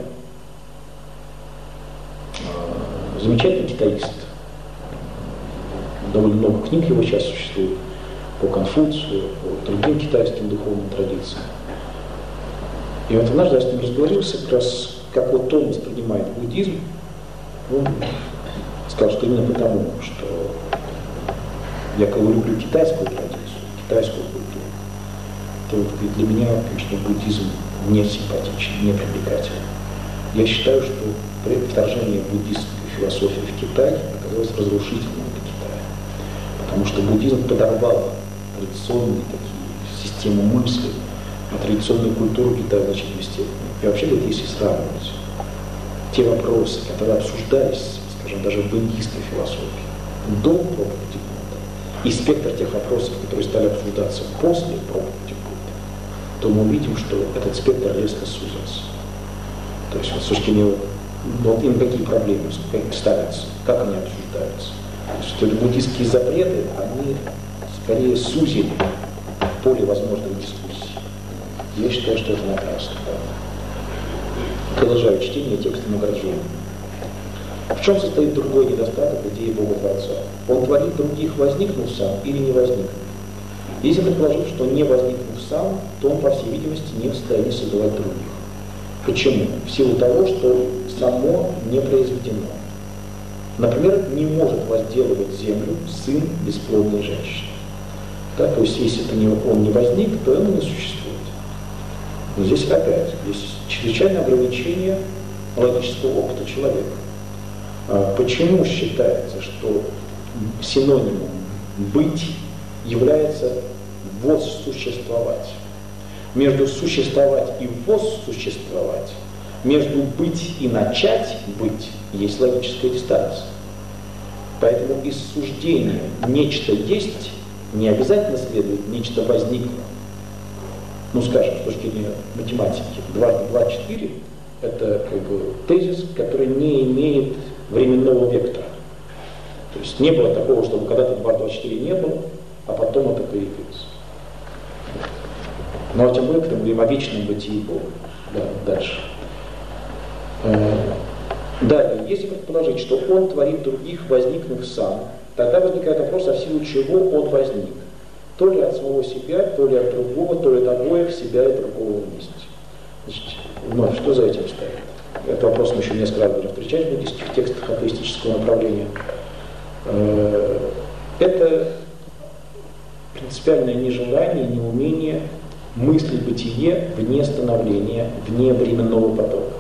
Замечательный китаист. Довольно много книг его сейчас существует по Конфуцию, по другим китайским духовным традициям. И вот однажды я с ним разговорился, как раз как вот он воспринимает буддизм. Он сказал, что именно потому, что я люблю китайскую традицию, китайскую культуру, то вот, для меня, конечно, буддизм не симпатичен, не привлекателен. Я считаю, что вторжение буддистской философии в Китай оказалось разрушительным для Китая, потому что буддизм подорвал традиционные такие системы мысли, а традиционную культуру Китая в значительной степени. И вообще, вот, если сравнивать те вопросы, которые обсуждались, скажем, даже в буддийской философии, до проповеди Будды, и спектр тех вопросов, которые стали обсуждаться после проповеди Будды, то мы увидим, что этот спектр резко сузился. То есть, вот, с точки зрения, вот им какие проблемы ставятся, как они обсуждаются. То есть, буддийские запреты, они скорее сузили поле возможных дискуссий. Я считаю, что это напрасно. Продолжаю чтение текста Нагарджуна. В чем состоит другой недостаток идеи Бога Творца? Он творит других, возникнув сам или не возникнув. Если предположить, что не возникнув сам, то он, по всей видимости, не в состоянии создавать других. Почему? В силу того, что само не произведено. Например, не может возделывать землю сын бесплодной женщины. Да, то есть, если он не возник, то он не существует. Но здесь опять есть чрезвычайное ограничение логического опыта человека. Почему считается, что синонимом «быть» является «воссуществовать»? Между «существовать» и «воссуществовать», между «быть» и «начать быть» есть логическая дистанция. Поэтому из суждения «нечто есть» не обязательно следует «нечто возникло». Ну, скажем, с точки зрения математики, 2 × 2 = 4 – это как бы тезис, который не имеет временного вектора. То есть не было такого, чтобы когда-то 2 × 2 = 4 не было, а потом это появилось. Ну, а тем более, когда мы говорим о вечном бытии Бога. Да, дальше. Далее, если предположить, что Он творит других, возникнув сам, тогда возникает вопрос, а в силу чего Он возник. То ли от самого себя, то ли от другого, то ли от обоих себя и другого вместе. Значит, вновь, что за этим стоит? Этот вопрос мы еще несколько раз будем встречать в буддийских текстах атеистического направления. Это принципиальное нежелание, неумение мыслить бытие вне становления, вне временного потока.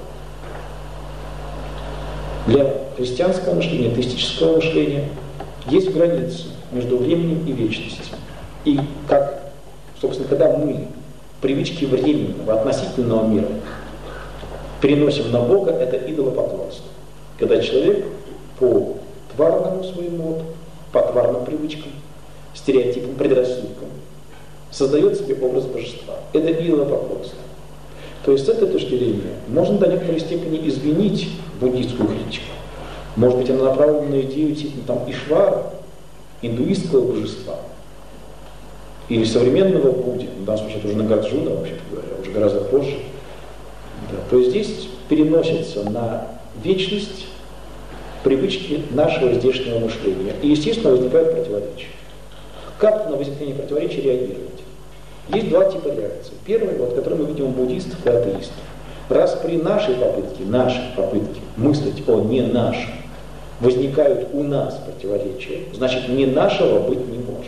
Для христианского мышления, атеистического мышления есть граница между временем и вечностью. И как, собственно, когда мы привычки временного, относительного мира переносим на Бога, это идолопоклонство. Когда человек по тварному своему, по тварным привычкам, стереотипам, предрассудкам создает себе образ божества. Это идолопоклонство. То есть с этой точки зрения можно до некоторой степени извинить буддийскую критику. Может быть, она направлена на идею типа там Ишвара, индуистского божества, или современного Будды, в данном случае это уже Нагарджуна, вообще-то говоря, уже гораздо позже. Да. То есть здесь переносится на вечность привычки нашего здешнего мышления. И, естественно, возникают противоречия. Как на возникновение противоречий реагировать? Есть 2 типа реакций. Первый, вот, который мы видим у буддистов и атеистов. Раз при нашей попытке мыслить о не нашем возникают у нас противоречия, значит, не нашего быть не может.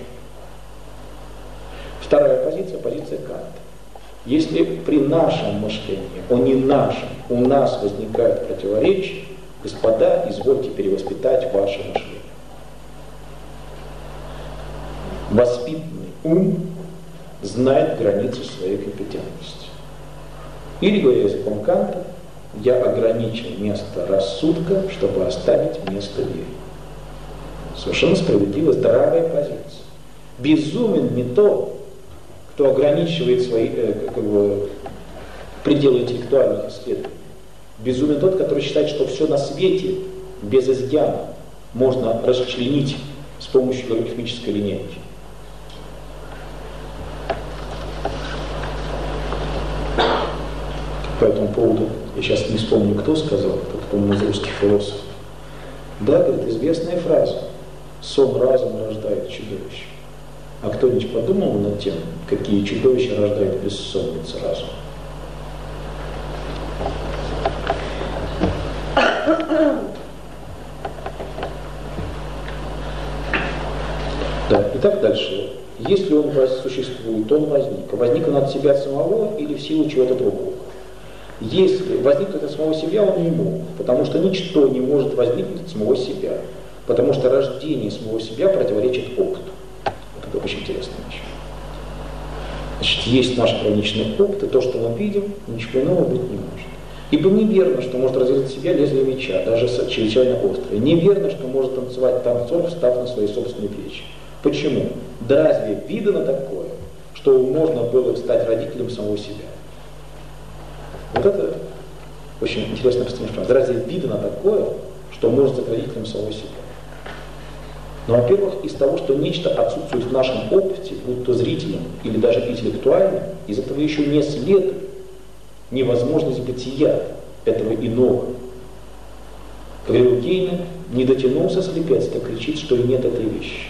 Вторая позиция, позиция Канта. Если при нашем мышлении о не нашем у нас возникают противоречия, господа, извольте перевоспитать ваше мышление. Воспитанный ум знает границу своей компетентности. Или, говоря языком Канта, я ограничил место рассудка, чтобы оставить место веры. Совершенно справедливо, здравая позиция. Безумен не тот, кто ограничивает свои пределы интеллектуальных исследований. Безумен тот, который считает, что все на свете без изъяна можно расчленить с помощью логарифмической линейки. По этому поводу, я сейчас не вспомню, кто сказал, это, по-моему, из русских философов. Да, говорит, известная фраза: сон разума рождает чудовище. А кто-нибудь подумал над тем, какие чудовища рождает бессонница разума? Да, и так дальше. Если он существует, он возник. Возник он от себя самого или в силу чего-то другого? Если возникнуть от самого себя, он не мог, потому что ничто не может возникнуть от самого себя, потому что рождение самого себя противоречит опыту. Вот это очень интересная вещь. Значит, есть наш ограниченный опыт, и то, что мы видим, ничего иного быть не может. Ибо неверно, что может разрезать себя лезвие меча, даже чрезвычайно острое. Неверно, что может танцевать танцор, встав на свои собственные плечи. Почему? Да разве видно такое, что можно было стать родителем самого себя? Вот это очень интересная постановка. Да разве видно такое, что может стать родителем самого себя? Но, во-первых, из того, что нечто отсутствует в нашем опыте, будь то зрительном или даже интеллектуальном, из этого еще не следует невозможность бытия этого иного. Как говорил Гейне, не дотянулся слепец, так кричит, что и нет этой вещи.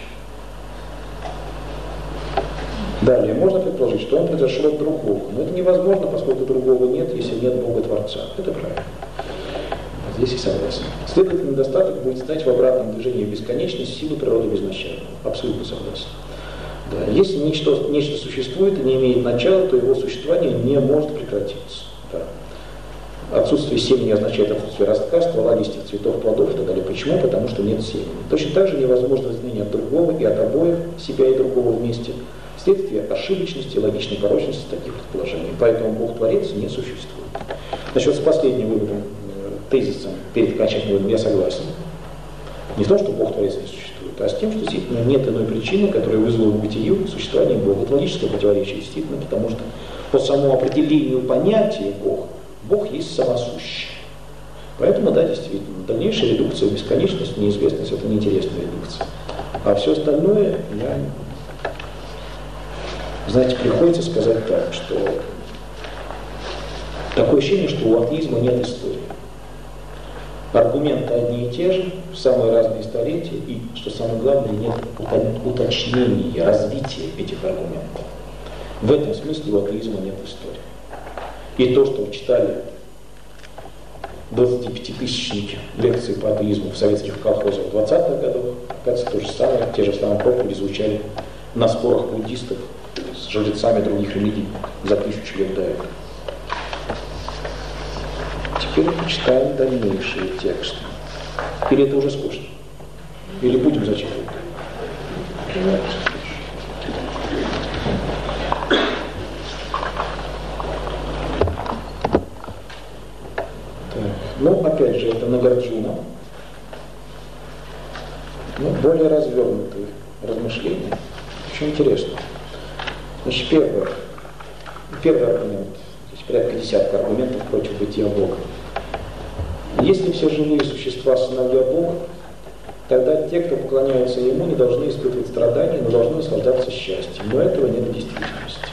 Далее, можно предположить, что он произошел от другого. Но это невозможно, поскольку другого нет, если нет Бога Творца. Это правильно. здесь и согласен. Следовательно, недостаток будет стать в обратном движении в бесконечность силы природы безначальной. Абсолютно согласен. Да. Если нечто существует и не имеет начала, то его существование не может прекратиться. Да. Отсутствие семени означает отсутствие ростка, ствола, листьев, цветов, плодов и так далее. Почему? Потому что нет семени. Точно так же невозможно изменение от другого и от обоих, себя и другого вместе, вследствие ошибочности и логичной порочности таких предположений. Поэтому Бог-творец не существует. Насчет с последним выводом, тезисом, перед окончательным выводом я согласен. Не в том, что Бог-творец не существует, а с тем, что действительно нет иной причины, которая вызвала в бытию существование Бога. Это логическое противоречие, действительно, потому что по самому определению понятия Бог, Бог есть самосущий. Поэтому, да, действительно, дальнейшая редукция в бесконечность, неизвестность, это неинтересная редукция. А все остальное, знаете, приходится сказать так, что такое ощущение, что у атеизма нет истории. Аргументы одни и те же, в самые разные столетия, и, что самое главное, нет уточнения, развития этих аргументов. В этом смысле у атеизма нет истории. И то, что читали 25-тысячники лекции по атеизму в советских колхозах в 20-х годах, оказывается, то же самое, те же самые проповеди звучали на спорах буддистов с жрецами других религий за 1000 лет до этого. Теперь почитаем дальнейшие тексты. Или это уже скучно? Или будем зачитывать? Ну, опять же, это Нагарджуна. Более развернутые размышления. Очень интересно. Значит, первый аргумент. Здесь порядка десятка аргументов против бытия Бога. Если все живые существа сыновья Бога, тогда те, кто поклоняются Ему, не должны испытывать страдания, но должны наслаждаться счастьем. Но этого нет в действительности.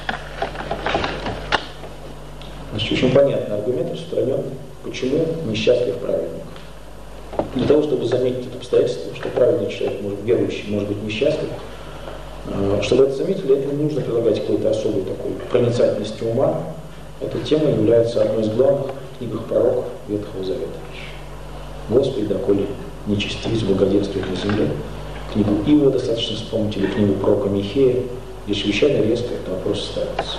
Значит, очень понятный аргумент распространен. Почему несчастлив праведник? Для того, чтобы заметить это обстоятельство, что праведный человек, верующий, может быть несчастлив, чтобы это заметить, для этого не нужно прилагать какой-то особой такой проницательности ума. Эта тема является одной из главных в книгах пророков Ветхого Завета. Господи, доколе нечестивец благоденствует на земле. Книгу Иова достаточно вспомнить, или книгу пророка Михея, где чрезвычайно резко этот вопрос ставится.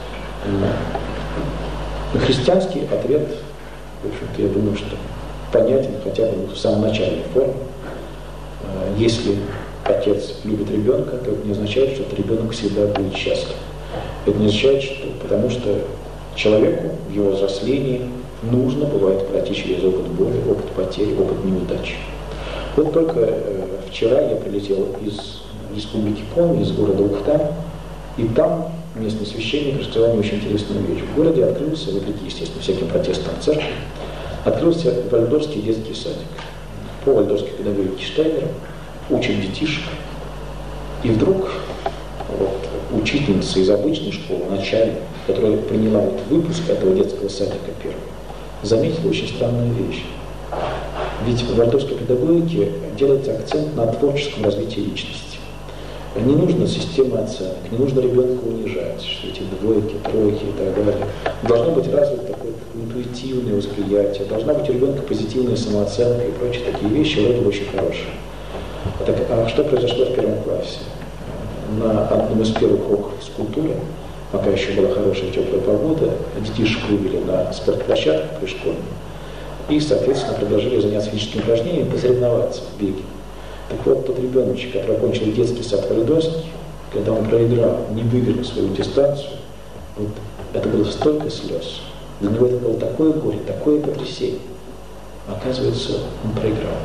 Христианский ответ, в общем-то, я думаю, что понятен хотя бы в самой начальной форме. Если отец любит ребенка, то это не означает, что этот ребенок всегда будет счастлив. Это не означает, что потому что человеку в его взрослении нужно, бывает, пройти через опыт боли, опыт потери, опыт неудачи. Вот только вчера я прилетел из республики Коми, из города Ухта, и там местный священник рассказал мне очень интересную вещь. В городе открылся, вопреки, естественно, всяким протестам церкви, открылся вальдорфский детский садик. По вальдорфской педагогике Штайнера учат детишек. И вдруг учительница из обычной школы, начальной, которая приняла выпуск этого детского садика первого, заметила очень странную вещь. Ведь в вальдорфской педагогике делается акцент на творческом развитии личности. Не нужна система оценок, не нужно ребенка унижать, что эти двойки, тройки и так далее. Должно быть развито такое интуитивное восприятие, должна быть у ребенка позитивная самооценка и прочие такие вещи, вроде бы очень хорошие. Так, а что произошло в первом классе? На одном из первых уроков физкультуры, пока еще была хорошая теплая погода, детишек вывели на спортплощадку пришкольную и, соответственно, предложили заняться физическими упражнениями, посоревноваться в беге. Так вот, тот ребеночек, который окончил детский сад вальдорфский, когда он проиграл, не выиграл свою дистанцию, вот, это было столько слез. Для него это было такое горе, такое потрясение. Оказывается, он проиграл.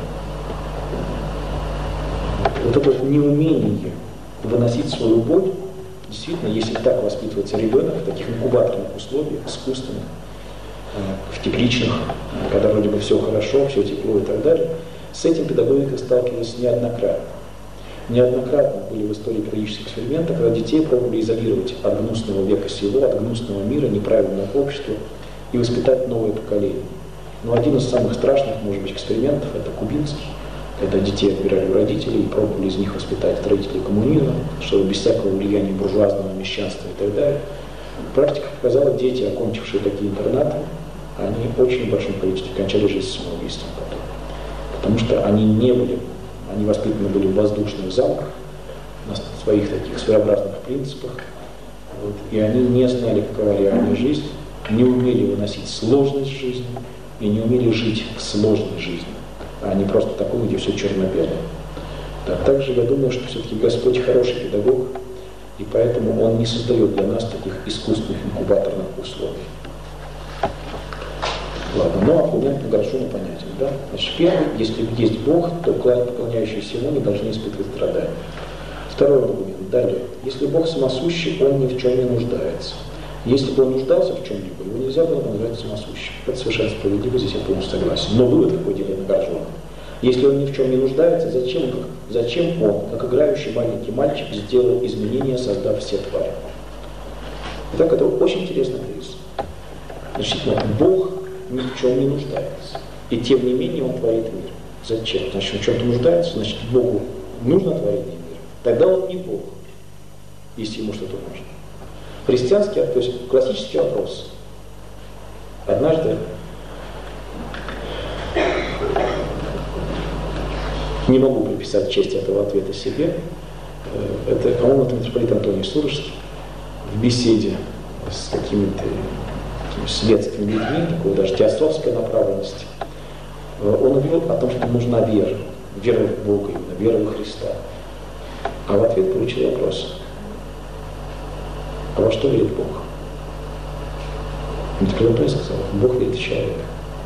Вот это вот неумение выносить свою боль, действительно, если так воспитывается ребенок в таких инкубаторных условиях, искусственных, в тепличных, когда вроде бы все хорошо, все тепло и так далее, с этим педагогика сталкивалась неоднократно. Неоднократно были в истории педагогических экспериментов, когда детей пробовали изолировать от гнусного века сего, от гнусного мира, неправильного общества и воспитать новое поколение. Но один из самых страшных, может быть, экспериментов – это кубинский, когда детей отбирали у родителей и пробовали из них воспитать строителей коммунизма, чтобы без всякого влияния буржуазного мещанства и так далее. Практика показала, дети, окончившие такие интернаты, они в очень большом количестве кончали жизнь самоубийством потом. Потому что они воспитаны были в воздушных замках, на своих таких своеобразных принципах, вот, и они не знали, какова реальная жизнь, не умели выносить сложность жизни и не умели жить в сложной жизни, а не просто такой, где все черно-белое. Да, также я думаю, что все-таки Господь хороший педагог, и поэтому Он не создает для нас таких искусственных инкубаторных условий. Ладно, но аргумент Нагарджуны понятен, да? Значит, первый, если есть Бог, то поклоняющиеся Ему не должны испытывать страдания. Второй аргумент, далее. Если Бог самосущий, Он ни в чем не нуждается. Если бы Он нуждался в чем-либо, его нельзя было назвать самосущим. Это совершенно справедливо, здесь я полностью согласен. Но вывод какой делает Нагарджуна? Если Он ни в чем не нуждается, зачем Он, как играющий маленький мальчик, сделал изменения, создав все твари? Итак, это очень интересный тезис. Значит, Бог ни в чем не нуждается. И тем не менее Он творит мир. Зачем? Значит, он в чем-то нуждается, значит, Богу нужно творение мира. Тогда Он не Бог, если Ему что-то нужно. Христианский, то есть классический вопрос. Однажды не могу приписать честь этого ответа себе. Это, по-моему, это митрополит Антоний Сурожский в беседе с какими-то светскими людьми, такой даже теософской направленности. Он говорил о том, что нужна вера. Вера в Бога, вера во Христа. А в ответ получил вопрос. А во что верит Бог? Митрополит Антоний сказал, Бог верит в человека.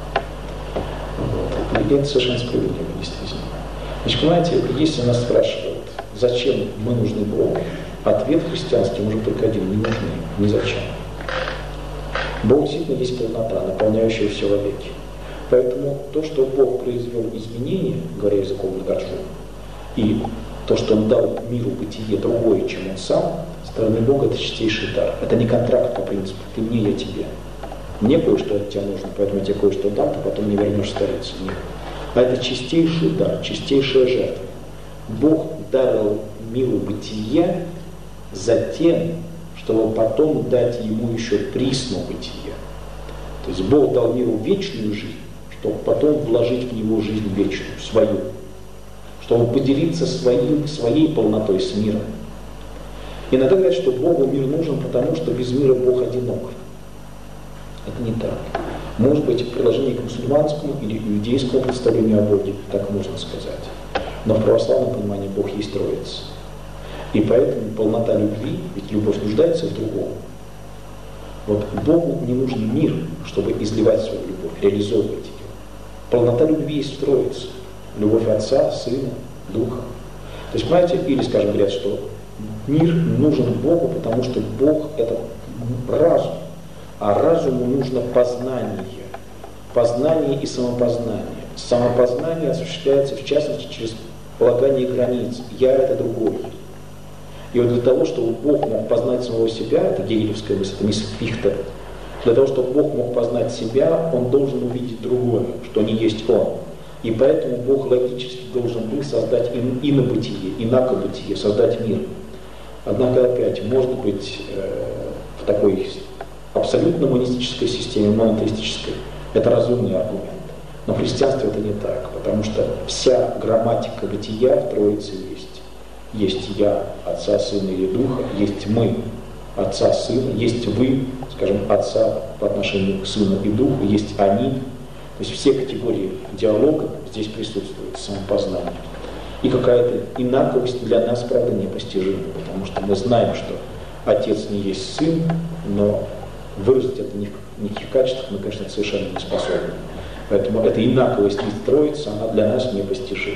Вот. И это совершенно справедливо, действительно. Значит, понимаете, если нас спрашивают, зачем мы нужны Богу, ответ христианский может только один: не нужны, ни зачем. Бог действительно есть полнота, наполняющая все вовеки. Поэтому то, что Бог произвел изменения, говоря языком Нагарджуны, и то, что Он дал миру бытие другое, чем Он сам, со стороны Бога это чистейший дар. Это не контракт по принципу «ты мне, я тебе». Мне кое-что от тебя нужно, поэтому я тебе кое-что дам, ты потом не вернешь старицу. Нет. А это чистейший дар, чистейшая жертва. Бог дарил миру бытие затем, чтобы потом дать ему еще присну бытие. То есть Бог дал миру вечную жизнь, чтобы потом вложить в него жизнь вечную, свою, чтобы поделиться своей полнотой с миром. Иногда говорят, что Богу мир нужен, потому что без мира Бог одинок. Это не так. Может быть, в приложении к мусульманскому или иудейскому представлению о Боге, так можно сказать. Но в православном понимании Бог есть Троица. И поэтому полнота любви, ведь любовь нуждается в другом. Вот Богу не нужен мир, чтобы изливать свою любовь, реализовывать ее. Полнота любви есть в Троице. Любовь Отца, Сына, Духа. То есть, понимаете, или, скажем, говорят, что мир нужен Богу, потому что Бог – это разум. А разуму нужно познание. Познание и самопознание. Самопознание осуществляется, в частности, через полагание границ. Я – это другой. И вот для того, чтобы Бог мог познать самого себя, это гегелевская мысль, это мысль Фихта, для того, чтобы Бог мог познать себя, Он должен увидеть другое, что не есть Он. И поэтому Бог логически должен был создать инобытие, инакобытие, создать мир. Однако опять, может быть, в такой абсолютно монистической системе, монотеистической, это разумный аргумент. Но в христианстве это не так, потому что вся грамматика бытия в Троице есть. Есть я, Отца, Сына или Духа, есть мы, Отца, Сына, есть вы, скажем, Отца по отношению к Сыну и Духу, есть они. То есть все категории диалога здесь присутствуют, самопознание. И какая-то инаковость для нас, правда, непостижима, потому что мы знаем, что Отец не есть Сын, но выразить это ни в каких качествах мы, конечно, совершенно не способны. Поэтому эта инаковость из Троицы, она для нас непостижима.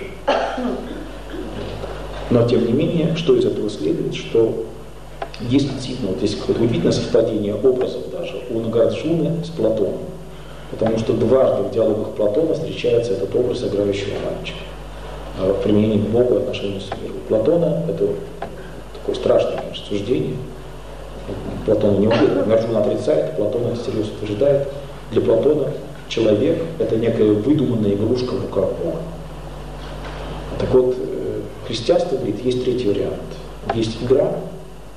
Но, тем не менее, что из этого следует, что есть действительно, вот здесь какое-то удивительное совпадение образов даже у Нагарджуны с Платоном. Потому что дважды в диалогах Платона встречается этот образ играющего мальчика в применении к Богу и отношению с миром. У Платона это такое страшное, конечно, суждение. Платон не уверен, Нагарджуна отрицает, Платон это серьезно утверждает. Для Платона человек – это некая выдуманная игрушка в руках Бога. Так вот, христианство говорит, есть третий вариант. Есть игра,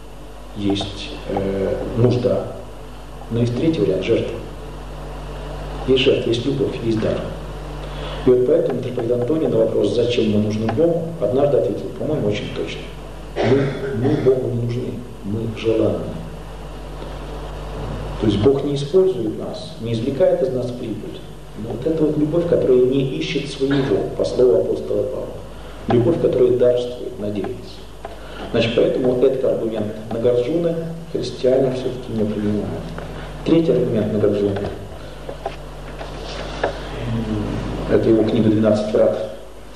есть нужда, но есть третий вариант – жертва. Есть жертва, есть любовь, есть дар. И вот поэтому митрополит Антоний на вопрос, зачем мы нужны Богу, однажды ответил, по-моему, очень точно. Мы Богу не нужны, мы желанны. То есть Бог не использует нас, не извлекает из нас прибыль. Но вот это вот любовь, которая не ищет своего, по слову апостола Павла. Любовь, которая дарствует, надеется. Значит, поэтому этот аргумент Нагарджуны христиане все-таки не принимают. Третий аргумент Нагарджуны. Это его книга «12 врат».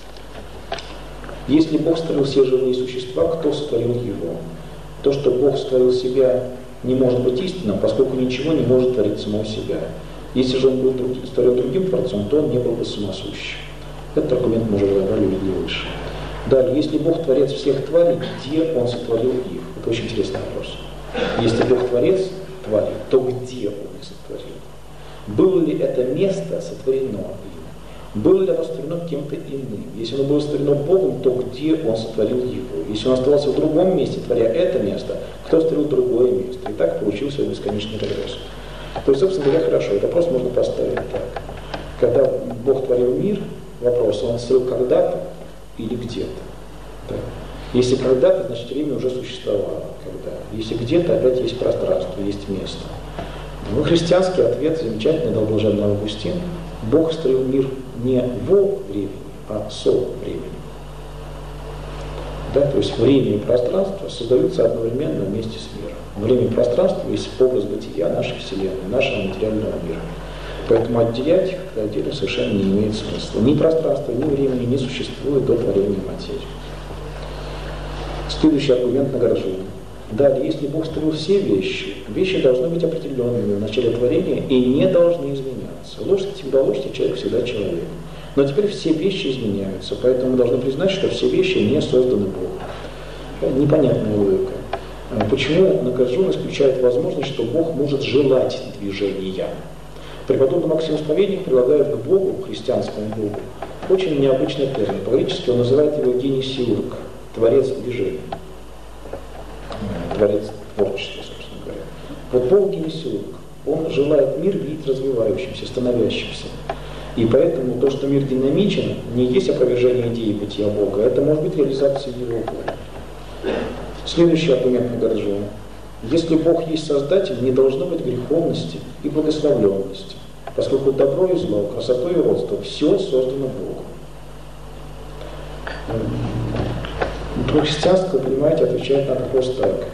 Если Бог створил все живые существа, кто сотворил его? То, что Бог створил себя, не может быть истинным, поскольку ничего не может творить самого себя. Если же он был створен другим Творцом, то он не был бы самосущим. Этот аргумент мы уже разобрали, видели выше. Далее, если Бог Творец всех тварей, где Он сотворил их? Это очень интересный вопрос. Если Бог Творец тварей, то где Он их сотворил? Было ли это место сотворено им? Было ли оно сотворено кем-то иным? Если оно было сотворено Богом, то где Он сотворил его? Если он оставался в другом месте, творя это место, кто сотворил другое место? И так получился бесконечный регресс. То есть, собственно говоря, хорошо, этот вопрос можно поставить так. Когда Бог творил мир, вопрос, Он сотворил когда-то или где-то. Да. Если когда-то, значит время уже существовало. Когда. Если где-то, опять есть пространство, есть место. Ну, христианский ответ замечательный дал блаженный Августин. Бог строил мир не во времени, а со времени. Да, то есть время и пространство создаются одновременно вместе с миром. Время и пространство есть образ бытия нашей Вселенной, нашего материального мира. Поэтому отделять их отдельно совершенно не имеет смысла. Ни пространства, ни времени не существует до творения материи. Следующий аргумент Нагарджуны. Далее, если Бог створил все вещи, вещи должны быть определенными в начале творения и не должны изменяться. Ложь всегда ложь, человек всегда человек. Но теперь все вещи изменяются, поэтому мы должны признать, что все вещи не созданы Богом. Непонятная логика. Почему Нагарджуна исключает возможность, что Бог может желать движения? Преподобный Максим Исповедник прилагает к Богу, христианскому Богу, очень необычный термин. По-гречески он называет его генесиург, творец движения. Творец творчества, собственно говоря. Вот Бог генесиург. Он желает мир видеть развивающимся, становящимся. И поэтому то, что мир динамичен, не есть опровержение идеи бытия Бога, это может быть реализацией его воли. Следующий аргумент Нагарджуны. Если Бог есть Создатель, не должно быть греховности и благословленности, поскольку добро и зло, красоту и родство, все создано Богом. Христианство, понимаете, отвечает на вопрос так.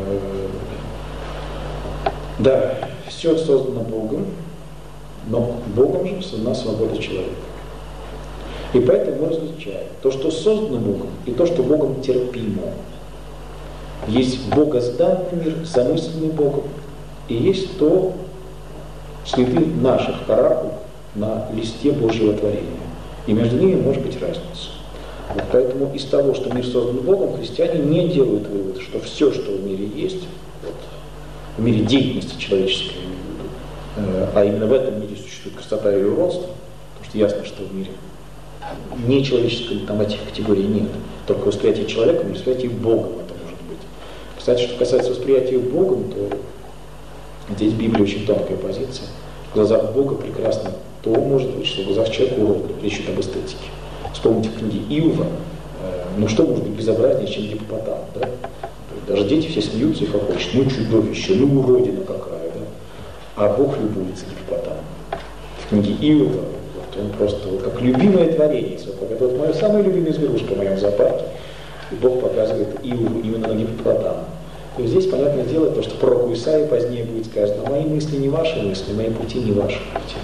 Да, все создано Богом, но Богом же создана свобода человека. И поэтому мы различаем то, что создано Богом, и то, что Богом терпимо. Есть богозданный мир, замысленный Богом, и есть то следы наших каракул на листе Божьего творения. И между ними может быть разница. Вот поэтому из того, что мир создан Богом, христиане не делают вывод, что все, что в мире есть, вот, в мире деятельности человеческой, а именно в этом мире существует красота и уродство, потому что ясно, что в мире нечеловеческой там этих категорий нет, только восприятие человеком и восприятие Богом это может быть. Кстати, что касается восприятия Богом, то здесь в Библии очень тонкая позиция. В глазах Бога прекрасно то может быть, что в глазах человека уродливо, речь идет об эстетике. Вспомните в книге Иова, ну что может быть безобразнее, чем гиппопотам, да? Даже дети все смеются и хохочут, ну чудовище, ну уродина какая, да? А Бог любуется гиппопотамом. В книге Иова, вот, он просто вот как любимое творение, это вот моя самая любимая зверушка в моем зоопарке, и Бог показывает Иову именно на гиппопотама. То есть здесь, понятное дело, то, что пророку Исаии позднее будет сказано, мои мысли не ваши мысли, мои пути не ваши пути.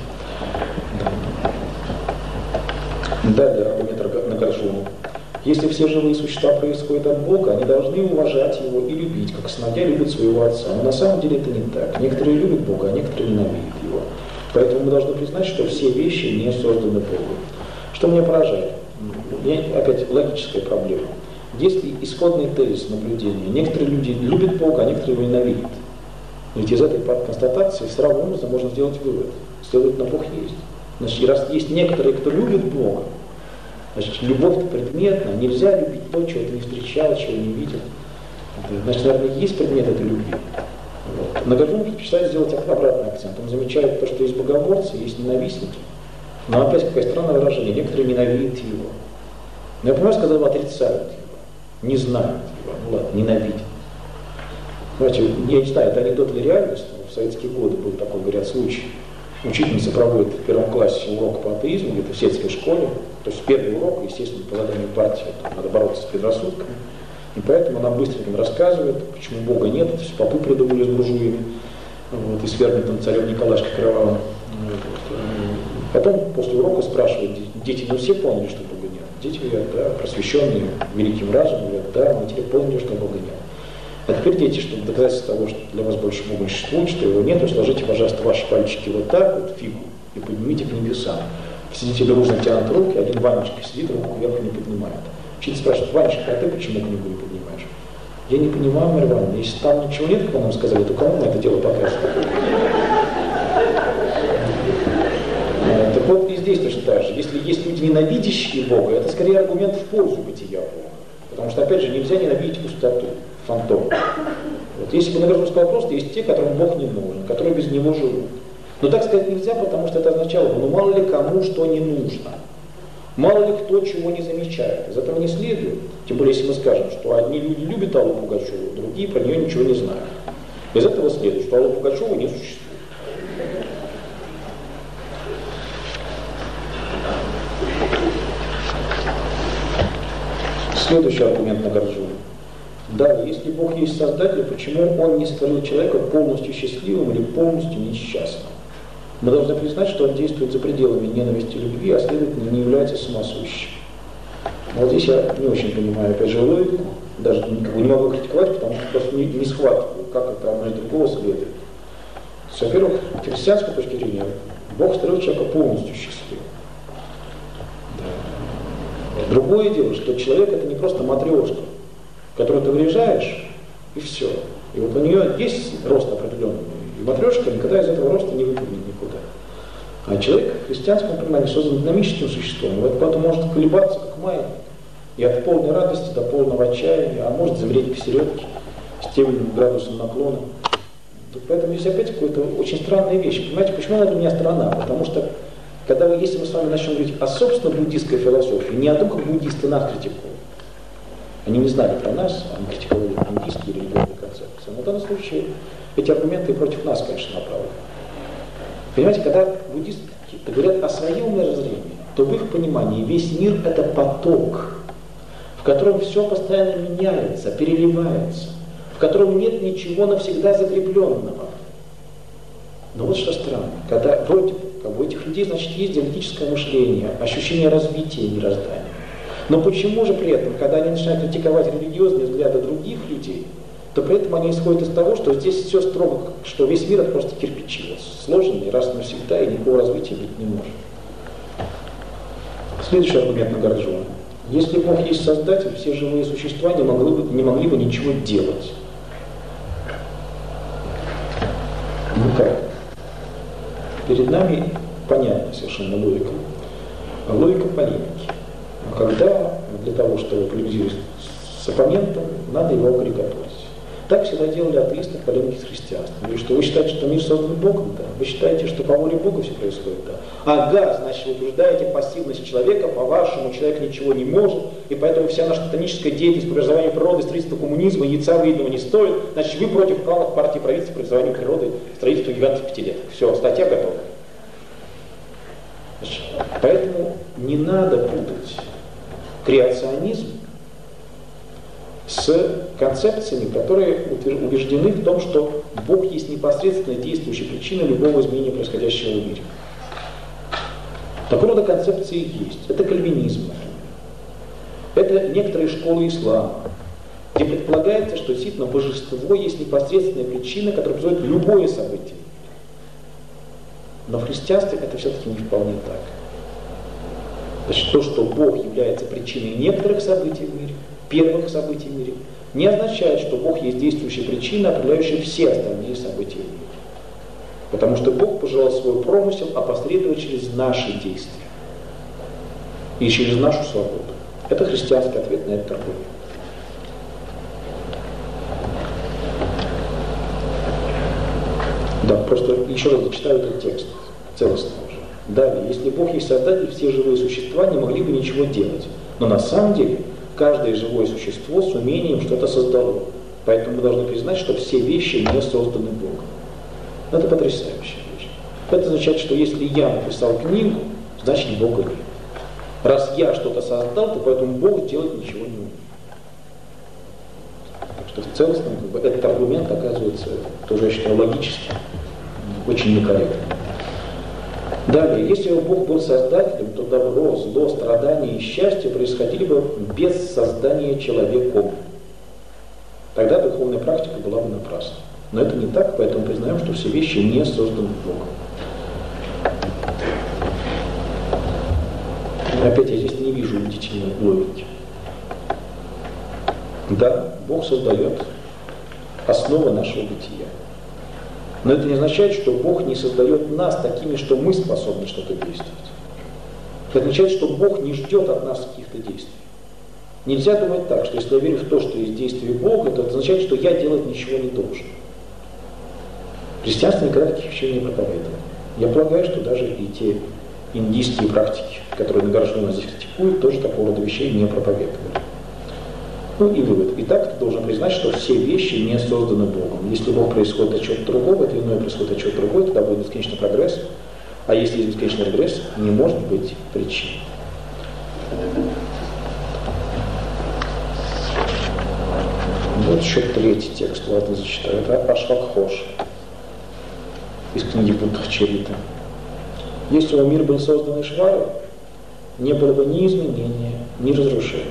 Далее аргумент Нагарджуны. Если все живые существа происходят от Бога, они должны уважать Его и любить, как сыновья любят своего отца. Но на самом деле это не так. Некоторые любят Бога, а некоторые ненавидят Его. Поэтому мы должны признать, что все вещи не созданы Богом. Что меня поражает? Опять логическая проблема. Если исходный тезис наблюдения, некоторые люди любят Бога, а некоторые его ненавидят. Ведь из этой констатации сразу образом можно сделать вывод. Следовательно, Бог есть. Значит, раз есть некоторые, кто любит Бога, значит, любовь-то предметна, нельзя любить то, чего ты не встречал, чего не видел. Значит, наверное, есть предмет этой любви. Вот. Нагарджуна предпочитает сделать обратный акцент. Он замечает то, что есть богоморцы, есть ненавистники. Но опять какое странное выражение. Некоторые ненавидят его. Но я понимаю, когда его отрицают его, не знают его, ну ладно, ненавидят. Знаете, я не знаю, это анекдот или реальность, но в советские годы был такой, говорят, случай. Учительница проводит в первом классе урок по атеизму, где-то в сельской школе. То есть первый урок, естественно, по заданию партии, надо бороться с предрассудками. И поэтому она быстренько рассказывает, почему Бога нет, это все попы придумали с буржуями, вот, и с Вермонтом, царем Николашкой Кровавым. Вот. Потом после урока спрашивают, дети, ну все поняли, что Бога нет? Дети говорят, да, просвещенные великим разумом, говорят, да, мы теперь поняли, что Бога нет. А теперь, дети, чтобы доказательство того, что для вас больше Бога не существует, что его нет, сложите, пожалуйста, ваши пальчики вот так, вот фигу, и поднимите к небесам. Сидите дружно, тянут руки, один Ванечка сидит, руку вверх не поднимает. Учитель спрашивает, Ванечка, а ты почему книгу не поднимаешь? Я не понимаю, Марья Ивановна, если там ничего нет, как нам сказали, то кому мы это дело покажем? Так вот и здесь точно так же. Если есть люди, ненавидящие Бога, это скорее аргумент в пользу бытия Бога. Потому что, опять же, нельзя ненавидеть пустоту, фантом. Вот. Если бы Нагарджуна сказал просто, есть те, которым Бог не нужен, которые без него живут. Но так сказать нельзя, потому что это означало бы, ну мало ли кому что не нужно. Мало ли кто чего не замечает. Из этого не следует. Тем более, если мы скажем, что одни люди любят Аллу Пугачеву, другие про нее ничего не знают. Из этого следует, что Аллу Пугачеву не существует. Следующий аргумент Нагарджуны. Да, если Бог есть Создатель, почему Он не сотворил человека полностью счастливым или полностью несчастным? Мы должны признать, что он действует за пределами ненависти и любви, а следовательно не является самосущим. Но вот здесь я не очень понимаю, опять же, логику, даже не могу критиковать, потому что просто не схватываю, как это одно из другого следует. Во-первых, с христианской точки зрения, Бог сотворил человека полностью счастливым. Да. Другое дело, что человек это не просто матрешка, которую ты врежаешь, и все. И вот у нее есть рост определенный. И матрешка никогда из этого роста не выпрыгнет никуда. А человек в христианском понимании создан динамическим существом. И вот поэтому может колебаться, как маятник. И от полной радости до полного отчаяния, а может замереть посередке с тем градусом наклона. Поэтому здесь опять какая-то очень странная вещь. Понимаете, почему она для меня странна? Потому что, если мы с вами начнем говорить о собственно буддийской философии, не о том, как буддисты нас критикуют. Они не знали про нас, они критиковали индийские религиозные концепции. Но в данном случае эти аргументы против нас, конечно, направлены. Понимаете, когда буддисты говорят о своем мирозрении, то в их понимании весь мир – это поток, в котором все постоянно меняется, переливается, в котором нет ничего навсегда закрепленного. Но вот что странно, когда вроде бы у этих людей, значит, есть диалектическое мышление, ощущение развития мироздания. Но почему же при этом, когда они начинают критиковать религиозные взгляды других людей, то при этом они исходят из того, что здесь все строго, что весь мир это просто кирпичи, сложенный раз и навсегда, и никакого развития быть не может. Следующий аргумент Нагарджуны. Если Бог есть Создатель, все живые существа не могли бы ничего делать. Ну как? Перед нами понятна совершенно логика. Логика полемики. Когда для того, чтобы полемизировать с оппонентом, надо его карикатурить. Так всегда делали атеисты в полемике с христианством. Говорят, что вы считаете, что мир создан Богом? Да. Вы считаете, что по воле Бога все происходит? Да. Ага, значит, вы утверждаете пассивность человека, по-вашему, человек ничего не может, и поэтому вся наша титаническая деятельность по преобразованию природы, строительству коммунизма, яйца выеденного не стоит, значит, вы против планов партии правительства по преобразованию природы, строительства гигантских пятилеток. Все, статья готова. Значит, поэтому не надо путать креационизм с концепциями, которые убеждены в том, что Бог есть непосредственно действующая причина любого изменения, происходящего в мире. Такого рода концепции есть. Это кальвинизм, например. Это некоторые школы ислама, где предполагается, что действительно божество есть непосредственная причина, которая производит любое событие. Но в христианстве это все-таки не вполне так. Значит, то, что Бог является причиной некоторых событий в мире, первых событий в мире, не означает, что Бог есть действующая причина, определяющая все остальные события в мире. Потому что Бог пожелал свой промысел опосредовать через наши действия и через нашу свободу. Это христианский ответ на этот аргумент. Да, просто еще раз зачитаю этот текст, целостно уже. Далее, если Бог есть Создатель, все живые существа не могли бы ничего делать. Но на самом деле, каждое живое существо с умением что-то создало. Поэтому мы должны признать, что все вещи не созданы Богом. Это потрясающая вещь. Это означает, что если я написал книгу, значит Бога нет. Раз я что-то создал, то поэтому Бог делать ничего не умеет. Так что в целостном этот аргумент оказывается тоже, я считаю, логически очень некорректным. Далее, если бы Бог был создателем, то добро, зло, страдания и счастье происходили бы без создания человеком. Тогда духовная практика была бы напрасна. Но это не так, поэтому признаем, что все вещи не созданы Богом. Опять я здесь не вижу убедительной логики. Да, Бог создает основы нашего бытия. Но это не означает, что Бог не создает нас такими, что мы способны что-то действовать. Это означает, что Бог не ждет от нас каких-то действий. Нельзя думать так, что если я верю в то, что есть действие Бога, то это означает, что я делать ничего не должен. Христианство никогда таких вещей не проповедовало. Я полагаю, что даже и те индийские практики, которые Нагарджуна здесь критикуют, тоже такого рода вещей не проповедовали. Ну и вывод. Итак, ты должен признать, что все вещи не созданы Богом. Если Бог происходит от чего-то другого, это иное происходит от чего-то другого, тогда будет бесконечный прогресс. А если есть бесконечный регресс, не может быть причин. Вот еще третий текст, ладно, зачитаю. Это Ашвакхош из книги Буддхачариты. Если бы мир был создан Ишварой, не было бы ни изменения, ни разрушения.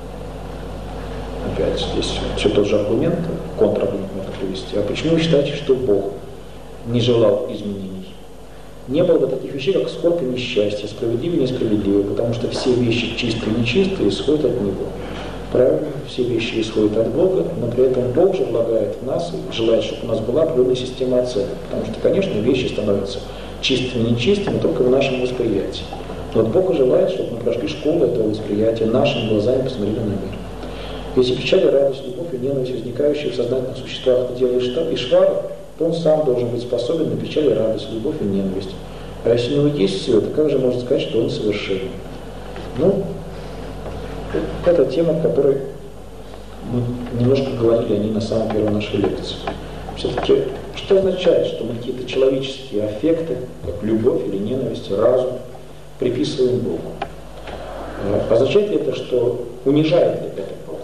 Опять здесь все тот же аргумент, контраргумент можно привести. А почему вы считаете, что Бог не желал изменений? Не было бы таких вещей, как скорбь и несчастье, справедливые и несправедливые, потому что все вещи чистые и нечистые исходят от Него. Правильно, все вещи исходят от Бога, но при этом Бог же влагает в нас и желает, чтобы у нас была определенная система оценок. Потому что, конечно, вещи становятся чистыми и нечистыми только в нашем восприятии. Но вот Бог желает, чтобы мы прошли школу этого восприятия, нашими глазами посмотрели на мир. Если печаль, радость, любовь и ненависть, возникающие в сознательных существах, ты делаешь Ишвара, то он сам должен быть способен на печаль и радость, любовь и ненависть. А если у него есть все, то как же можно сказать, что он совершенен? Ну, это тема, о которой мы немножко говорили о ней на самой первой нашей лекции. Все-таки, что означает, что мы какие-то человеческие аффекты, как любовь или ненависть, разум, приписываем Богу? Означает ли это, что унижает ли это Бога?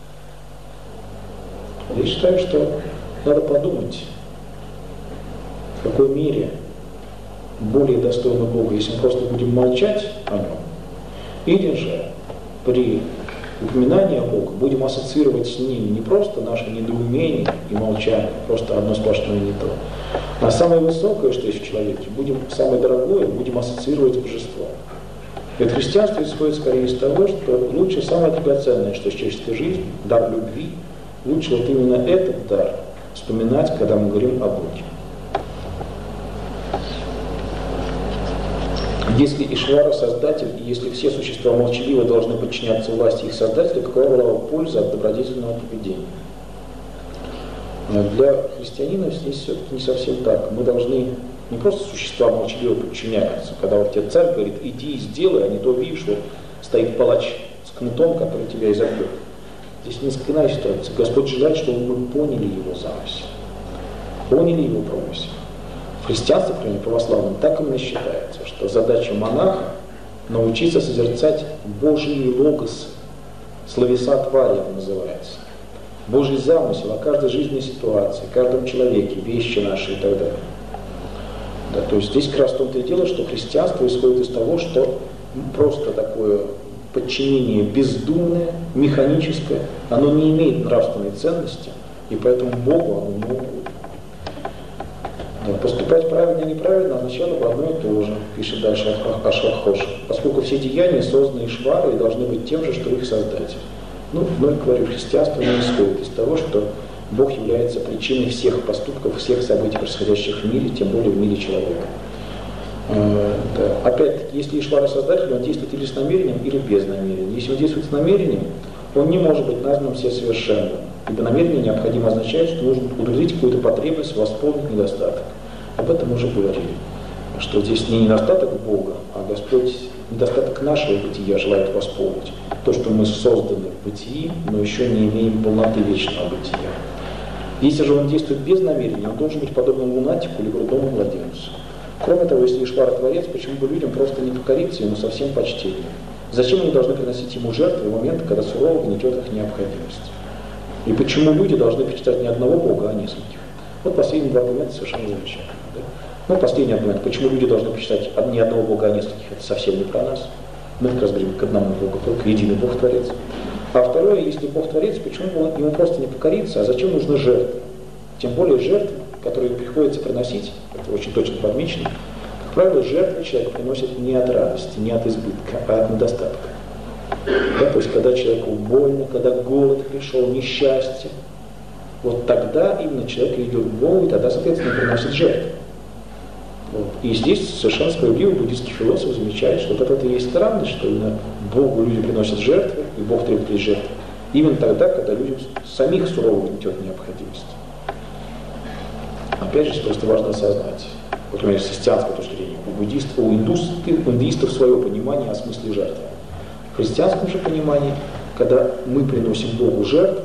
Я считаю, что надо подумать, в какой мере более достойно Бога, если мы просто будем молчать о Нем, или же при упоминании о Боге будем ассоциировать с Ним не просто наше недоумение и молчание, просто одно сплошное не то, а самое высокое, что есть в человеке, самое дорогое, будем ассоциировать с Божеством. Ведь христианство исходит скорее из того, что лучше самое драгоценное, что есть в человеческой жизни, дар любви, лучше вот именно этот дар вспоминать, когда мы говорим о Боге. Если Ишвара создатель, и если все существа молчаливо должны подчиняться власти их создателя, какова была бы польза от добродетельного поведения? Для христианина здесь все-таки не совсем так. Мы должны не просто существа молчаливо подчиняются, когда вот тебе царь говорит, иди и сделай, а не то видишь, вот стоит палач с кнутом, который тебя изобьет. Здесь несколько иная ситуация. Господь желает, чтобы мы поняли его замысел, поняли его промысел. В христианстве, например, православном, так именно считается, что задача монаха научиться созерцать Божьи логосы, словеса твари это называется. Божий замысел о каждой жизненной ситуации, каждом человеке, вещи наши и так далее. Да, то есть здесь как раз в том-то и дело, что христианство исходит из того, что просто такое подчинение бездумное, механическое, оно не имеет нравственной ценности, и поэтому Богу оно не угодно. Да, поступать правильно и неправильно означало бы одно и то же, пишет дальше Ашвакхош, поскольку все деяния созданы Ишварой и должны быть тем же, что их создатель. Ну, вновь говорю, христианство не исходит из того, что Бог является причиной всех поступков, всех событий, происходящих в мире, тем более в мире человека. Да. Опять-таки, если Ишвара создатель, он действует или с намерением, или без намерения. Если он действует с намерением, он не может быть назван всесовершенным, ибо намерение необходимо означает, что нужно удовлетворить какую-то потребность, восполнить недостаток. об этом уже говорили, что здесь не недостаток Бога, а Господь недостаток нашего бытия желает восполнить. То, что мы созданы в бытии, но еще не имеем полноты вечного бытия. Если же он действует без намерения, он должен быть подобным лунатику или грудному младенцу. Кроме того, если Ишвара Творец, почему бы людям просто не покориться ему со всем почтением? Зачем они должны приносить ему жертвы в момент, когда сурово гнетет их необходимость? И почему люди должны почитать не одного Бога, а нескольких? Вот последние два аргумента совершенно замечательные. Да? Ну, последний аргумент. Почему люди должны почитать не одного Бога, а нескольких? Это совсем не про нас. Мы как раз говорим к одному Богу, только единый Бог Творец. А второе, если Бог Творец, почему бы ему просто не покориться, а зачем нужны жертвы? Тем более жертвы, которые приходится приносить, это очень точно подмечено, как правило, жертвы человек приносит не от радости, не от избытка, а от недостатка. Да, то есть, когда человеку больно, когда голод пришел, несчастье, вот тогда именно человек идет к Богу, и тогда, соответственно, приносит жертву. Вот. И здесь совершенно справедливо буддийский философ замечает, что вот это и есть странность, что именно Богу люди приносят жертвы, и Бог требует жертвы, именно тогда, когда людям самих сурово гнетет необходимость. Опять же, просто важно осознать, вот, например, с христианской точки зрения, у индуистов свое понимание о смысле жертвы. В христианском же понимании, когда мы приносим Богу жертву,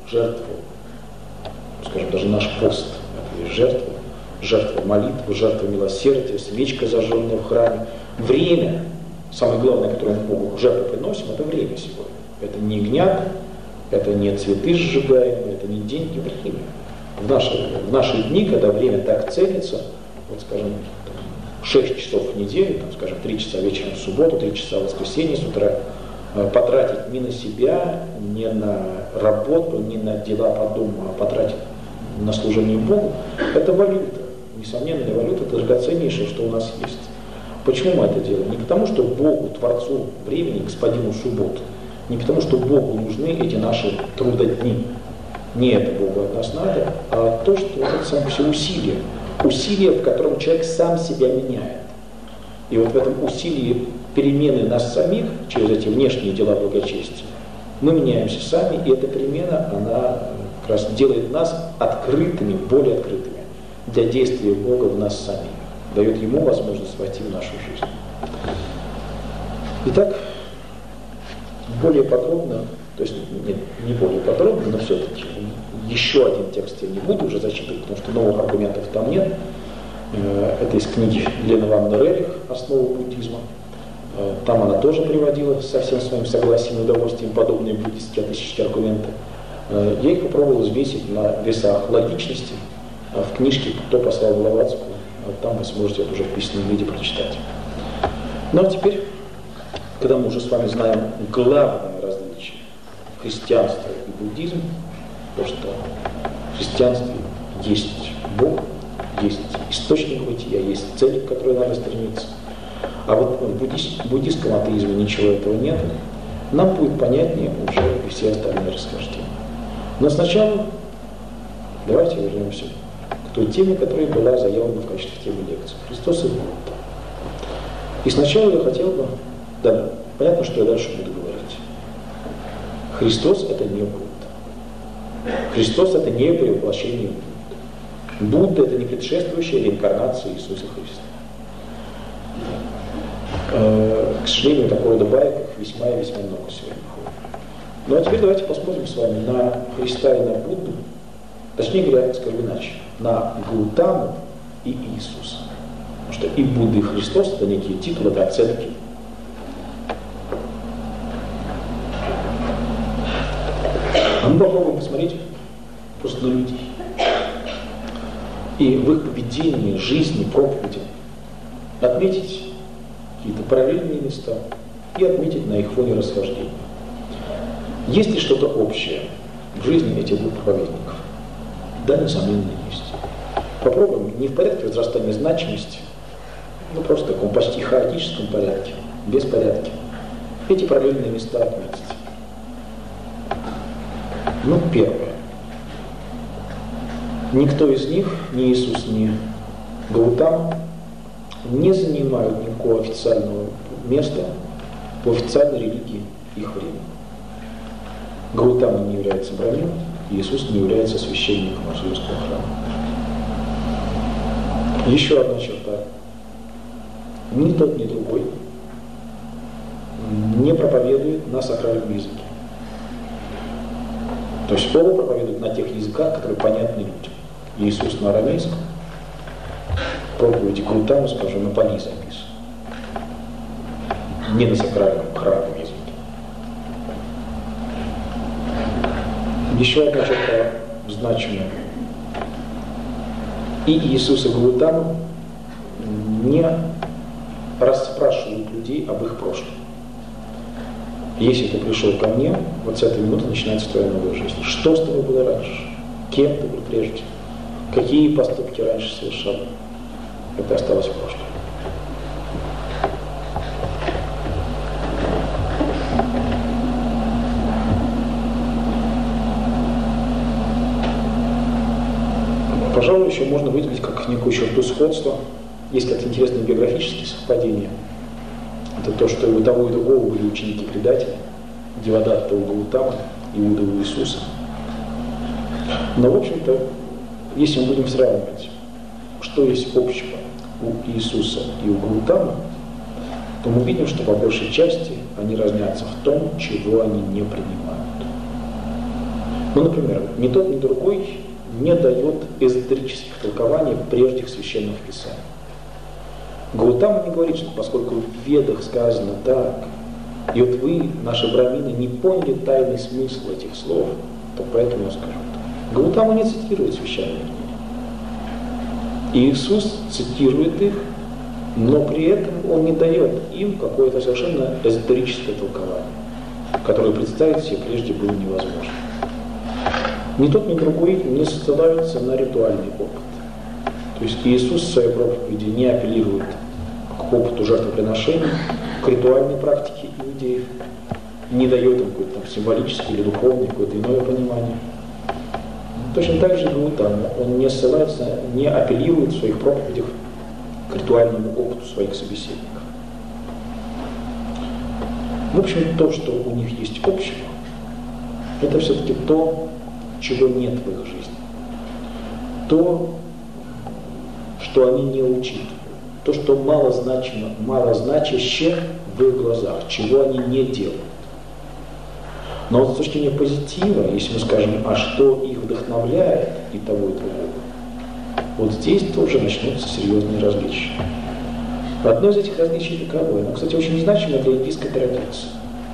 скажем, даже наш пост, это есть жертва молитвы, жертва милосердия, свечка, зажженная в храме, время, самое главное, которое мы Богу жертву приносим, это время сегодня. Это не гнят, это не цветы сжигаемые, это не деньги, время. В наши дни, когда время так ценится, вот, скажем, 6 часов в неделю, там, скажем, 3 часа вечером в субботу, 3 часа в воскресенье с утра, потратить не на себя, не на работу, не на дела по дому, а потратить на служение Богу, это валюта. Несомненная валюта, это драгоценнейшее, что у нас есть. Почему мы это делаем? Не потому, что Богу, Творцу времени, Господину субботу, не потому, что Богу нужны эти наши трудодни. Не это Богу от нас надо, а то, что вот это само все усилие. Усилие, в котором человек сам себя меняет. И вот в этом усилии перемены нас самих, через эти внешние дела благочестия, мы меняемся сами, и эта перемена, она как раз делает нас открытыми, более открытыми для действия Бога в нас самих, дает Ему возможность войти в нашу жизнь. Итак, более подробно, то есть не более подробно, но все-таки еще один текст я не буду уже зачитывать, потому что новых аргументов там нет. Это из книги Лены Ивановны Рерих «Основы буддизма». Там она тоже приводила со всем своим согласием и удовольствием подобные буддистские атеистические аргументы. Я их попробовал взвесить на весах логичности в книжке «Кто послал Блаватскую». Там вы сможете это уже в письменном виде прочитать. Ну а теперь, когда мы уже с вами знаем главное различие христианства и буддизма, то, что в христианстве есть Бог, есть источник бытия, есть цель, к которой надо стремиться. А вот в буддийском атеизме ничего этого нет. Нам будет понятнее уже и все остальные расхождения. Но сначала давайте вернемся к той теме, которая была заявлена в качестве темы лекции. Христос и Будда. И сначала я хотел бы... Да, понятно, что я дальше буду говорить. Христос — это не Будда. Христос — это не перевоплощение Будды. Будда — это не предшествующая реинкарнация Иисуса Христа. К сожалению, такого рода баек весьма и весьма много сегодня ходит. Ну а теперь давайте посмотрим с вами на Христа и на Будду, точнее говоря, скажу иначе, на Гаутаму и Иисуса. Потому что и Будда, и Христос — это некие титулы, это оценки. А мы попробуем посмотреть просто на людей. И в их поведении, жизни, проповеди отметить какие-то параллельные места и отметить на их фоне расхождения. Есть ли что-то общее в жизни этих двух проповедников? Да, несомненно, есть. Попробуем не в порядке возрастания значимости, но просто в таком почти хаотическом порядке, без порядка, эти параллельные места отметить. Ну, первое. Никто из них, ни Иисус, ни Гаутама, не занимают никакого официального места в официальной религии их времени. Гаутама не является брамином, Иисус не является священником Арджунского храма. Еще одна черта. Ни тот, ни другой не проповедует на сакральном языке. То есть оба проповедуют на тех языках, которые понятны людям. Иисус на арамейском, проповеди Гаутамы, скажем, на Пали записан. Не на сакральном храмовом языке. Еще одна черта значимая. И Иисус и Гаутама не расспрашивают людей об их прошлом. Если ты пришел ко мне, вот с этой минуты начинается твоя новая жизнь. Что с тобой было раньше? Кем ты был прежде? Какие поступки раньше совершал? Это осталось в прошлом. Пожалуй, еще можно выделить как некую черту сходства. Есть как-то интересные биографические совпадения. Это то, что и у того, и другого были ученики-предатели. Девадатта у Гаутамы, Иуда у Иисуса. Но, в общем-то, если мы будем сравнивать, что есть общего у Иисуса и у Гаутамы, то мы видим, что по большей части они разнятся в том, чего они не принимают. Ну, например, ни тот, ни другой не дает эзотерических толкований прежних священных писаний. Гаутама не говорит, что поскольку в Ведах сказано так, и вот вы, наши брамины, не поняли тайный смысл этих слов, то поэтому я скажу так. Гаутама не цитирует священные книги. Иисус цитирует их, но при этом он не дает им какое-то совершенно эзотерическое толкование, которое представить себе прежде было невозможно. Ни тот, ни другой не ссылаются на ритуальный опыт. То есть Иисус в своей проповеди не апеллирует к опыту жертвоприношения, к ритуальной практике иудеев, не дает им какое-то символическое или духовное, какое-то иное понимание. Точно так же и Гаутама. Он не ссылается, не апеллирует в своих проповедях к ритуальному опыту своих собеседников. В общем, то, что у них есть общего, это все-таки то, чего нет в их жизни. То, что они не учитывают. То, что малозначаще в их глазах, чего они не делают. Но вот с точки зрения позитива, если мы скажем, а что их вдохновляет и того, и другого, вот здесь тоже начнутся серьезные различия. Одно из этих различий таковое, оно, кстати, очень значимо для индийской традиции.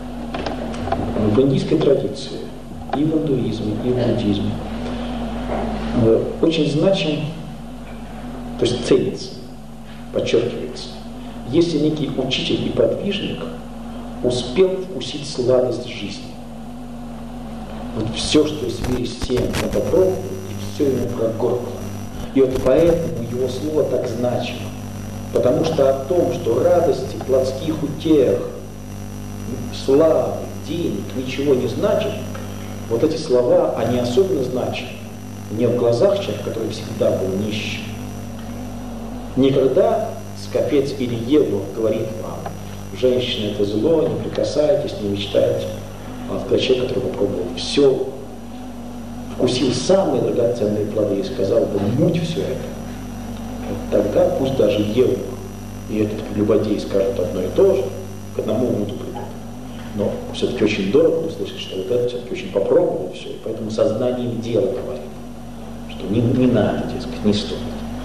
В индийской традиции, и в индуизме, и в буддизме, очень значим, то есть ценится, подчеркивается, если некий учитель и подвижник успел вкусить сладость жизни. Вот все, что из мира всем надо пробовать, и все ему прогоркло. И вот поэтому его слово так значимо. Потому что о том, что радости, плотских утех, славы, денег ничего не значит, вот эти слова, они особенно значимы не в глазах человека, который всегда был нищим. Никогда скопец или Евнух говорит вам, женщина это зло, не прикасайтесь, не мечтайте. А когда человек, который попробовал все, вкусил самые драгоценные плоды и сказал бы, муть все это, вот тогда пусть даже Евнух и этот прелюбодей скажут одно и то же, к одному умуту придут. Но все-таки очень дорого услышать, что вот это все-таки очень попробовал все, и поэтому сознанием дела говорит, что не надо, дескать, не стоит.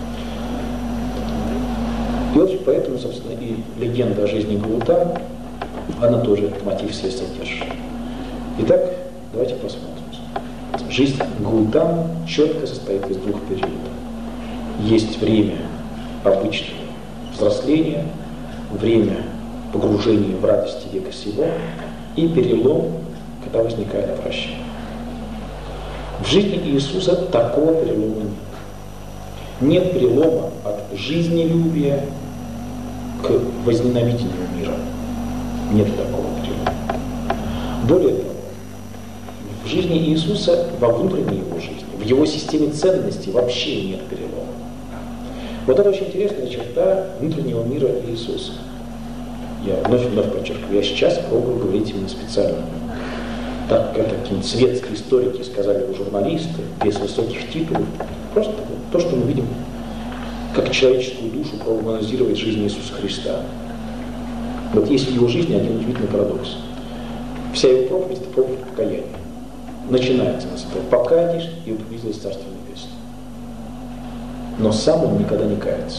И вот поэтому, собственно, и легенда о жизни Гаутамы, она тоже этот мотив себе содержит. Итак, давайте посмотрим. Жизнь Гаутамы четко состоит из двух периодов. Есть время обычного взросления, время погружения в радости века сего и перелом, когда возникает отвращение. В жизни Иисуса такого перелома нет. Нет перелома от жизнелюбия к возненавидению мира. Нет такого перелома. Более того, в жизни Иисуса, во внутренней его жизни, в его системе ценностей вообще нет перелома. Вот это очень интересная черта внутреннего мира Иисуса. Я вновь подчеркиваю, я сейчас пробую говорить именно специально. Так как какие-нибудь светские историки сказали бы журналисты, без высоких титулов, просто то, что мы видим, как человеческую душу проанализировать жизнь Иисуса Христа. Вот есть в его жизни один удивительный парадокс. Вся его проповедь – это проповедь покаяния. Начинается она с этого: покайтесь, и вы приблизились в Царство Небесное. Но сам он никогда не кается.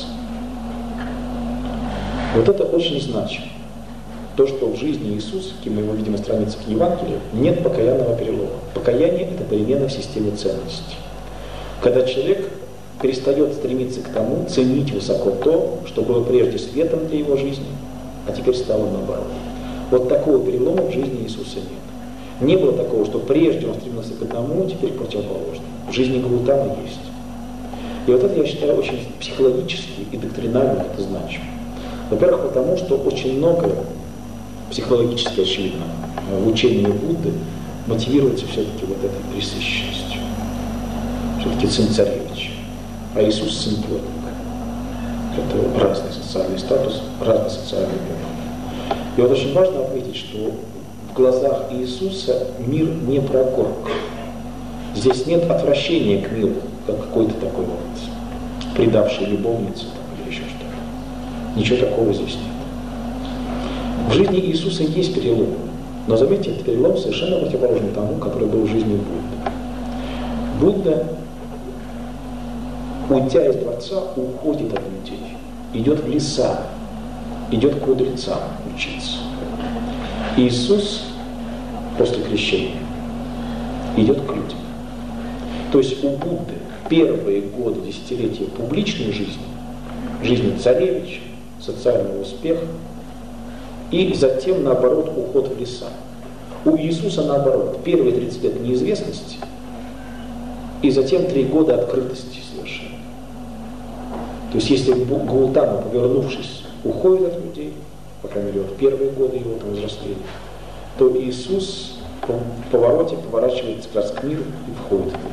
Вот это очень значимо. То, что в жизни Иисуса, как мы его видим на страницах Евангелия, нет покаянного перелома. Покаяние – это перемена в системе ценностей. Когда человек перестает стремиться к тому, ценить высоко то, что было прежде светом для его жизни, а теперь стало наоборот. Вот такого перелома в жизни Иисуса нет. Не было такого, что прежде он стремился к одному, а теперь к противоположному. В жизни Гаутамы есть. И вот это, я считаю, очень психологически и доктринально это значимо. Во-первых, потому что очень многое, психологически очевидно, в учении Будды мотивируется все-таки вот этой пресыщенностью. Все-таки сын царевич, а Иисус сын плотника. Это разный социальный статус, разный социальный уровень. И вот очень важно отметить, что в глазах Иисуса мир не про горк. Здесь нет отвращения к миру, как какой-то такой вот предавшей любовнице или еще что-то. Ничего такого здесь нет. В жизни Иисуса есть перелом, но заметьте, этот перелом совершенно противоположен тому, который был в жизни Будды. Будда, уйдя из дворца, уходит от людей, идет в леса, идет к мудрецам учиться. Иисус после крещения идет к людям. То есть у Будды первые годы, десятилетия публичной жизни, жизни царевича, социального успеха, и затем, наоборот, уход в леса. У Иисуса, наоборот, первые 30 лет неизвестности, и затем 3 года открытости совершенно. То есть если Гаутама, повернувшись, уходит от людей, по крайней мере, в первые годы его там взросления, то Иисус в повороте поворачивается как раз к миру и входит в людей.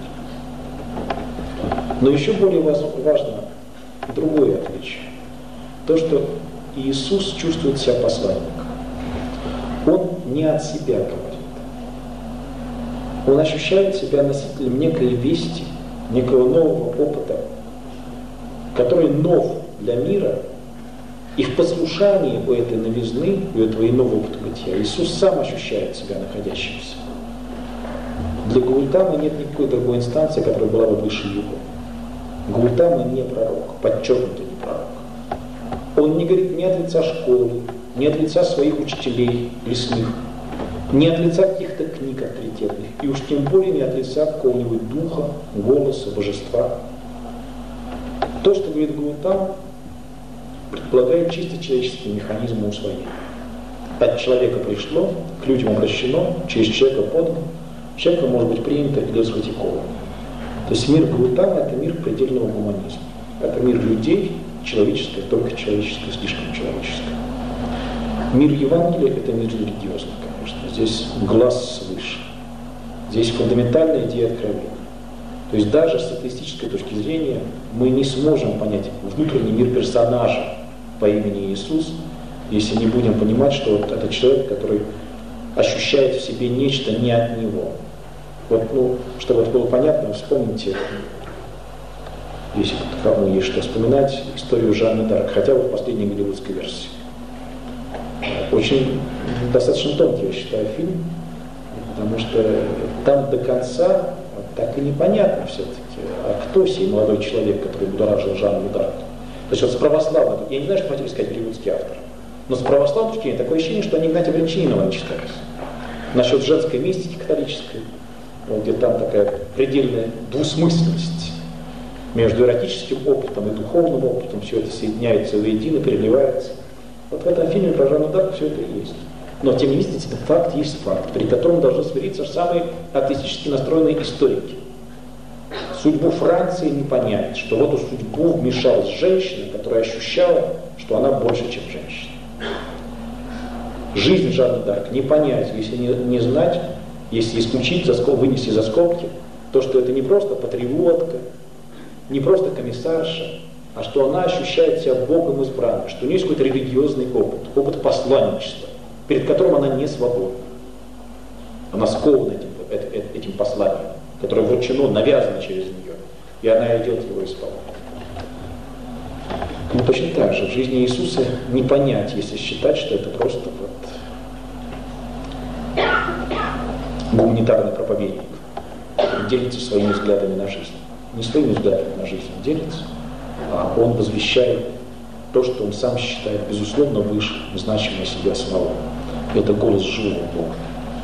Но еще более важно другое отличие. То, что Иисус чувствует себя посланником. Он не от себя говорит. Он ощущает себя носителем некой вести, некого нового опыта, который нов для мира, и в послушании у этой новизны, у этого иного опыта бытия, Иисус сам ощущает себя находящимся. Для Гаутамы нет никакой другой инстанции, которая была бы выше его. Гаутама не пророк, подчеркнуто не пророк. Он не говорит ни от лица школы, ни от лица своих учителей лесных, ни от лица каких-то книг авторитетных, и уж тем более не от лица какого-нибудь духа, голоса, божества. То, что говорит Гаутама, предполагает чисто человеческий механизм усвоения. От человека пришло, к людям обращено, через человека подано, человека может быть принято или раскритиковано. То есть мир Гаутамы – это мир предельного гуманизма. Это мир людей, человеческое, только человеческое, слишком человеческое. Мир Евангелия – это мир религиозный, конечно. Здесь глаз свыше. Здесь фундаментальная идея откровения. То есть даже с атеистической точки зрения мы не сможем понять внутренний мир персонажа по имени Иисус, если не будем понимать, что вот это человек, который ощущает в себе нечто не от него. Вот, чтобы это было понятно, вспомните, если кому есть что вспоминать, историю Жанны д'Арк, хотя бы в последней голливудской версии. Очень достаточно тонкий, я считаю, фильм, потому что там до конца так и непонятно все-таки, а кто сей молодой человек, который будоражил Жанну д'Арк. То есть вот с православной, я не знаю, что хотели сказать голливудский автор, но с православной точки зрения такое ощущение, что они Игнатия Брянчанинова не читались. Насчет женской мистики католической, где там такая предельная двусмысленность между эротическим опытом и духовным опытом, все это соединяется воедино, переливается. Вот в этом фильме про Жанну д'Арк все это и есть. Но тем не менее, это факт есть факт, при котором должны смириться самые атеистически настроенные историки. Судьбу Франции не понять, что в эту судьбу вмешалась женщина, которая ощущала, что она больше, чем женщина. Жизнь Жанны д'Арк не понять, если не знать, если исключить, вынести за скобки, то, что это не просто патриотка, не просто комиссарша, а что она ощущает себя Богом избранной, что у нее есть какой-то религиозный опыт, опыт посланничества, перед которым она не свободна. Она скована этим посланием, которое вручено, навязано через нее, и она идет его исполнять. Ну, точно так же в жизни Иисуса не понять, если считать, что это просто вот гуманитарный проповедник, который делится своими взглядами на жизнь. Не своими взглядами на жизнь он делится, а он возвещает то, что он сам считает, безусловно, выше, значимое себя самого. Это голос живого Бога.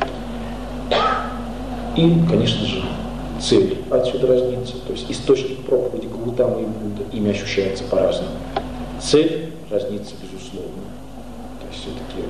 И, конечно же, цель отсюда разнится. То есть источник проповеди Гаутама и Будды, ими ощущается по-разному. Цель разнится, безусловно. То есть все-таки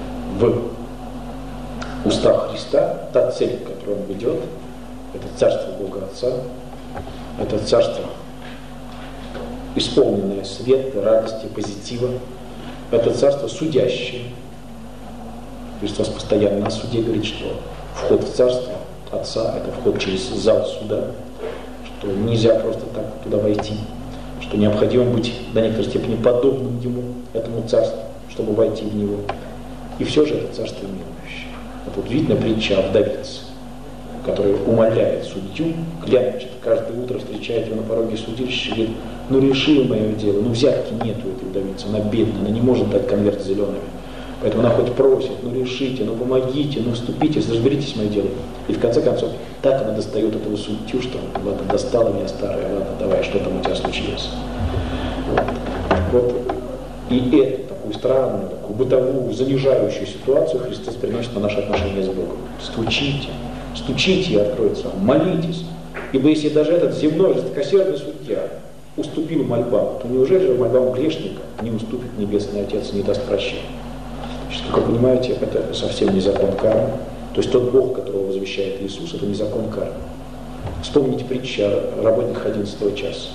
в устах Христа та цель, которую он ведет, это царство Бога Отца, это царство, исполненное света, радости, позитива, это царство судящее. Христос постоянно о суде говорит, что вход в царство Отца – это вход через зал суда, что нельзя просто так туда войти, что необходимо быть до некоторой степени подобным ему, этому царству, чтобы войти в него. И все же это царство милующее. Это удивительная притча о вдовице, которая умоляет судью, клянчит, каждое утро встречает его на пороге судилища и говорит: ну реши мое дело, ну взятки нету у этой вдовицы, она бедная, она не может дать конверт зелеными. Поэтому она хоть просит: ну решите, ну помогите, ну вступитесь, разберитесь в мое дело. И в конце концов, так она достает этого судью, что ладно, достала меня старая, ладно, давай, что там у тебя случилось. Вот. И эту такую странную, такую бытовую, занижающую ситуацию Христос приносит на наши отношения с Богом. Стучите, стучите, и откроется вам, молитесь. Ибо если даже этот земной жестокосердный судья уступил мольбам, то неужели же мольбам грешника не уступит Небесный Отец и не даст прощения? Как вы понимаете, это совсем не закон кармы. То есть тот Бог, которого возвещает Иисус, это не закон кармы. Вспомните притчу о работниках 11 часа.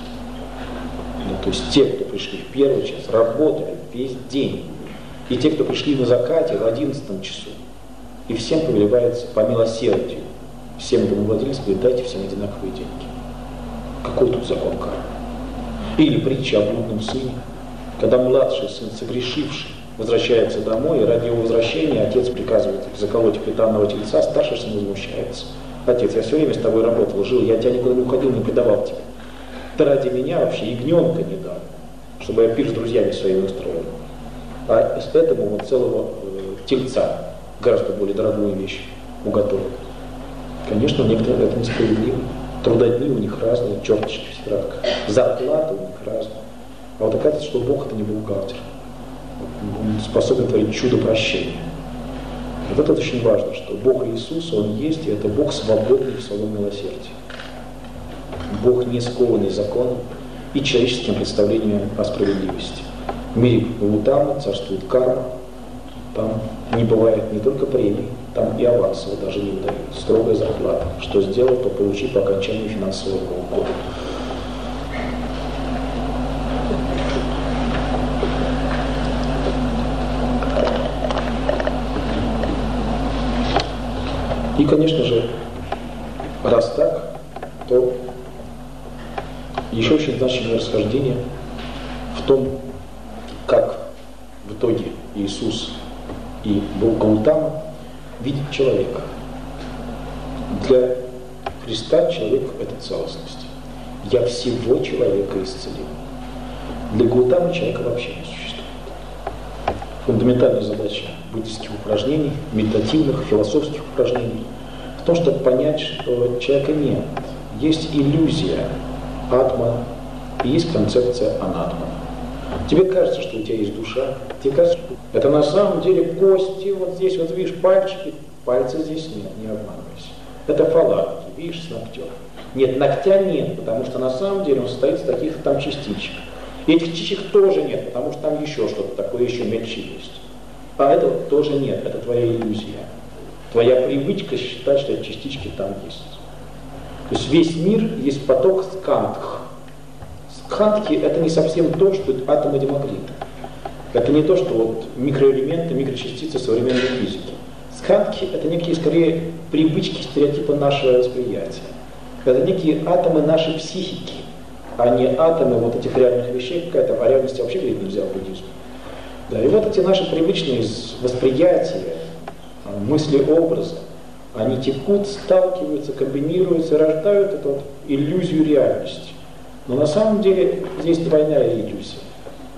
То есть те, кто пришли в первый час, работали весь день. И те, кто пришли на закате в 11 часу. И всем повелевается по милосердию. Всем домовладельцам говорит: дайте всем одинаковые деньги. Какой тут закон кармы? Или притча о блудном сыне, когда младший сын, согрешивший, возвращается домой, и ради его возвращения отец приказывает заколоть пританного тельца, старший сын возмущается: отец, я все время с тобой работал, жил, я от тебя никуда не уходил, не предавал тебя. Ты ради меня вообще ягненка не дал, чтобы я пир с друзьями своими устроил. А с этому вот целого тельца, гораздо более дорогую вещь, уготовил. Конечно, некоторые это несправедливо. Трудодни у них разные, черточки в тетрадках, зарплаты у них разные. А вот оказывается, что Бог это не бухгалтер. Он способен творить чудо прощения. Вот это очень важно, что Бог Иисус, Он есть, и это Бог свободный в своем милосердии. Бог не скованный законом и человеческим представлением о справедливости. В мире Гаутамы царствует карма, там не бывает не только премий, там и авансово даже не выдают. Строгая зарплата. Что сделал, то получи по окончании финансового года. И, конечно же, раз так, то еще очень значимое расхождение в том, как в итоге Иисус и Гаутама видят человека. Для Христа человек – это целостность. Я всего человека исцелил. Для Гаутамы человека вообще не существует. Фундаментальная задача буддийских упражнений, медитативных, философских упражнений в том, чтобы понять, что человека нет. Есть иллюзия атма и есть концепция анатма. Тебе кажется, что у тебя есть душа, тебе кажется, что это на самом деле кости, вот здесь вот видишь пальчики, пальца здесь нет, не обманывайся. Это фаланги, видишь, с ногтем. Нет, ногтя нет, потому что на самом деле он состоит из таких там частичек. И этих частичек тоже нет, потому что там еще что-то такое еще мельче есть. А этого тоже нет, это твоя иллюзия. Твоя привычка считать, что эти частички там есть. То есть весь мир есть поток скандх. Скандхи — это не совсем то, что атомы Демокрита. Это не то, что вот микроэлементы, микрочастицы современной физики. Скандхи — это некие, скорее, привычки, стереотипы нашего восприятия. Это некие атомы нашей психики, а не атомы вот этих реальных вещей. Какая-то о реальности вообще говорить нельзя в буддизме. Да, и вот эти наши привычные восприятия, мысли, образы, они текут, сталкиваются, комбинируются, рождают эту вот иллюзию реальности. Но на самом деле здесь двойная иллюзия.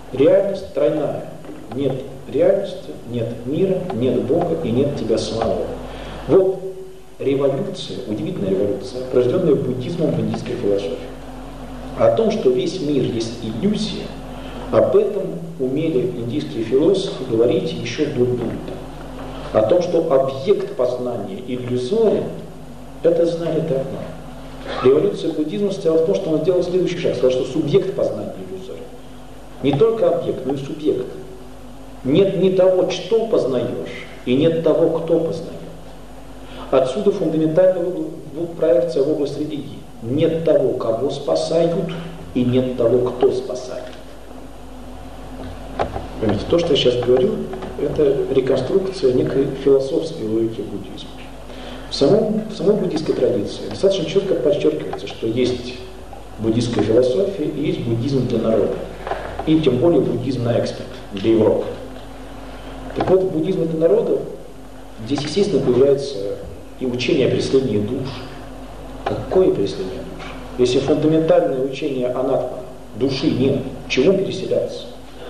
Реальность тройная. Нет реальности, нет мира, нет Бога и нет тебя самого. Вот революция, удивительная революция, порожденная буддизмом в индийской философии. О том, что весь мир есть иллюзия, об этом умели индийские философы говорить еще до Будды. О том, что объект познания иллюзорен, это знали давно. Революция буддизма состояла в том, что он сделал следующий шаг, сказал, что субъект познания иллюзорен. Не только объект, но и субъект. Нет ни того, что познаешь, и нет того, кто познает. Отсюда фундаментальная проекция в область религии. Нет того, кого спасают, и нет того, кто спасает. Понимаете, то, что я сейчас говорю, это реконструкция некой философской логики буддизма. В самой буддийской традиции достаточно четко подчеркивается, что есть буддийская философия и есть буддизм для народа. И тем более буддизм на экспорт, для Европы. Так вот, буддизм для народа, здесь, естественно, появляется и учение о преследовании душ. Какое преследование душ? Если фундаментальное учение анатма, души нет, чему переселяться?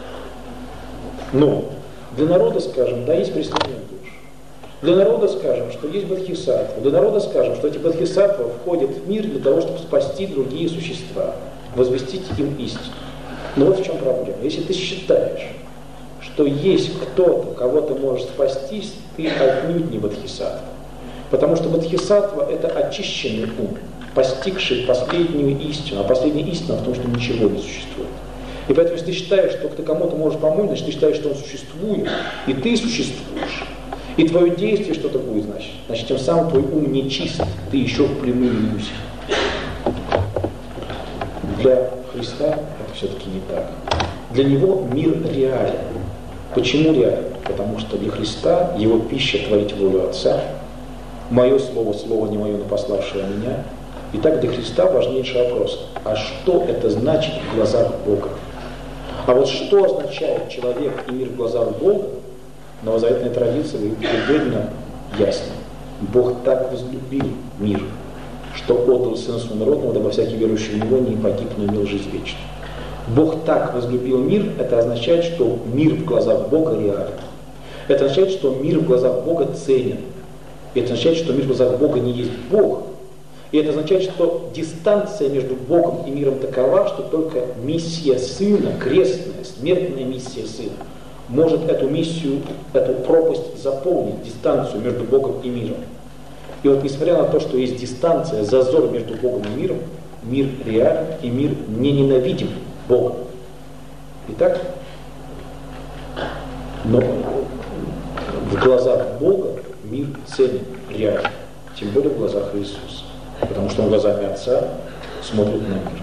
Но для народа, скажем, да, есть преследование душ. Для народа скажем, что есть бодхисаттва. Для народа скажем, что эти бодхисаттвы входят в мир для того, чтобы спасти другие существа, возвестить им истину. Но вот в чем проблема. Если ты считаешь, что есть кто-то, кого ты можешь спасти, ты отнюдь не бодхисаттва. Потому что бодхисаттва – это очищенный ум, постигший последнюю истину. А последняя истина в том, что ничего не существует. И поэтому, если ты считаешь, что ты кому-то можешь помочь, значит, ты считаешь, что он существует, и ты существуешь. И твое действие что-то будет значить. Значит, тем самым твой ум не чист, ты еще в плену иллюзий. Для Христа это все-таки не так. Для него мир реален. Почему реален? Потому что для Христа его пища творить волю Отца, мое слово, слово не мое, но пославшее меня. Итак, для Христа важнейший вопрос. А что это значит в глазах Бога? А вот что означает человек и мир в глазах Бога, новозаветная традиция предельно ясно. Бог так возлюбил мир, что отдал Сына Своего народного, дабы всякий верующий в Него не погиб, но имел жизнь вечную. Бог так возлюбил мир, это означает, что мир в глазах Бога реален. Это означает, что мир в глазах Бога ценен. Это означает, что мир в глазах Бога не есть Бог. И это означает, что дистанция между Богом и миром такова, что только миссия Сына, крестная, смертная миссия Сына, может эту миссию, эту пропасть заполнить, дистанцию между Богом и миром. И вот несмотря на то, что есть дистанция, зазор между Богом и миром, мир реален и мир не ненавидим Богом. Итак, но в глазах Бога мир ценен, реален, тем более в глазах Иисуса. Потому что он глазами Отца смотрит на мир.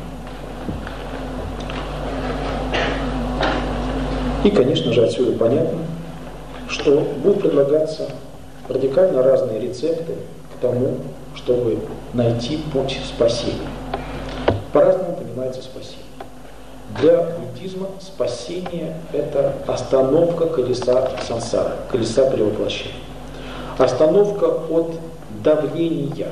И, конечно же, отсюда понятно, что будут предлагаться радикально разные рецепты к тому, чтобы найти путь спасения. По-разному понимается спасение. Для буддизма спасение – это остановка колеса сансары, колеса перевоплощения. Остановка от давления.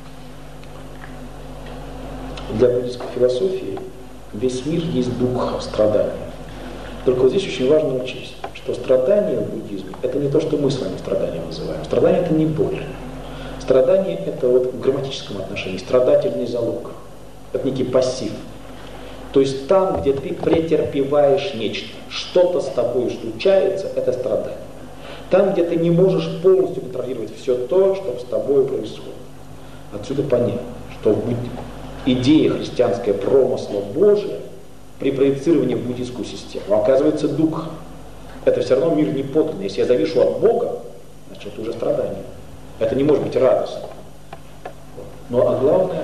Для буддийской философии весь мир есть духа, страдания. Только вот здесь очень важно учесть, что страдание в буддизме – это не то, что мы с вами страдания называем. Страдание – это не боль. Страдание – это вот в грамматическом отношении страдательный залог. Это некий пассив. То есть там, где ты претерпеваешь нечто, что-то с тобой случается, это страдание. Там, где ты не можешь полностью контролировать все то, что с тобой происходит. Отсюда понятно, что идея христианская промысла Божия при проецировании в буддийскую систему оказывается духом. Это все равно мир не подлинный. Если я завишу от Бога, значит это уже страдание. Это не может быть радостно. А главное,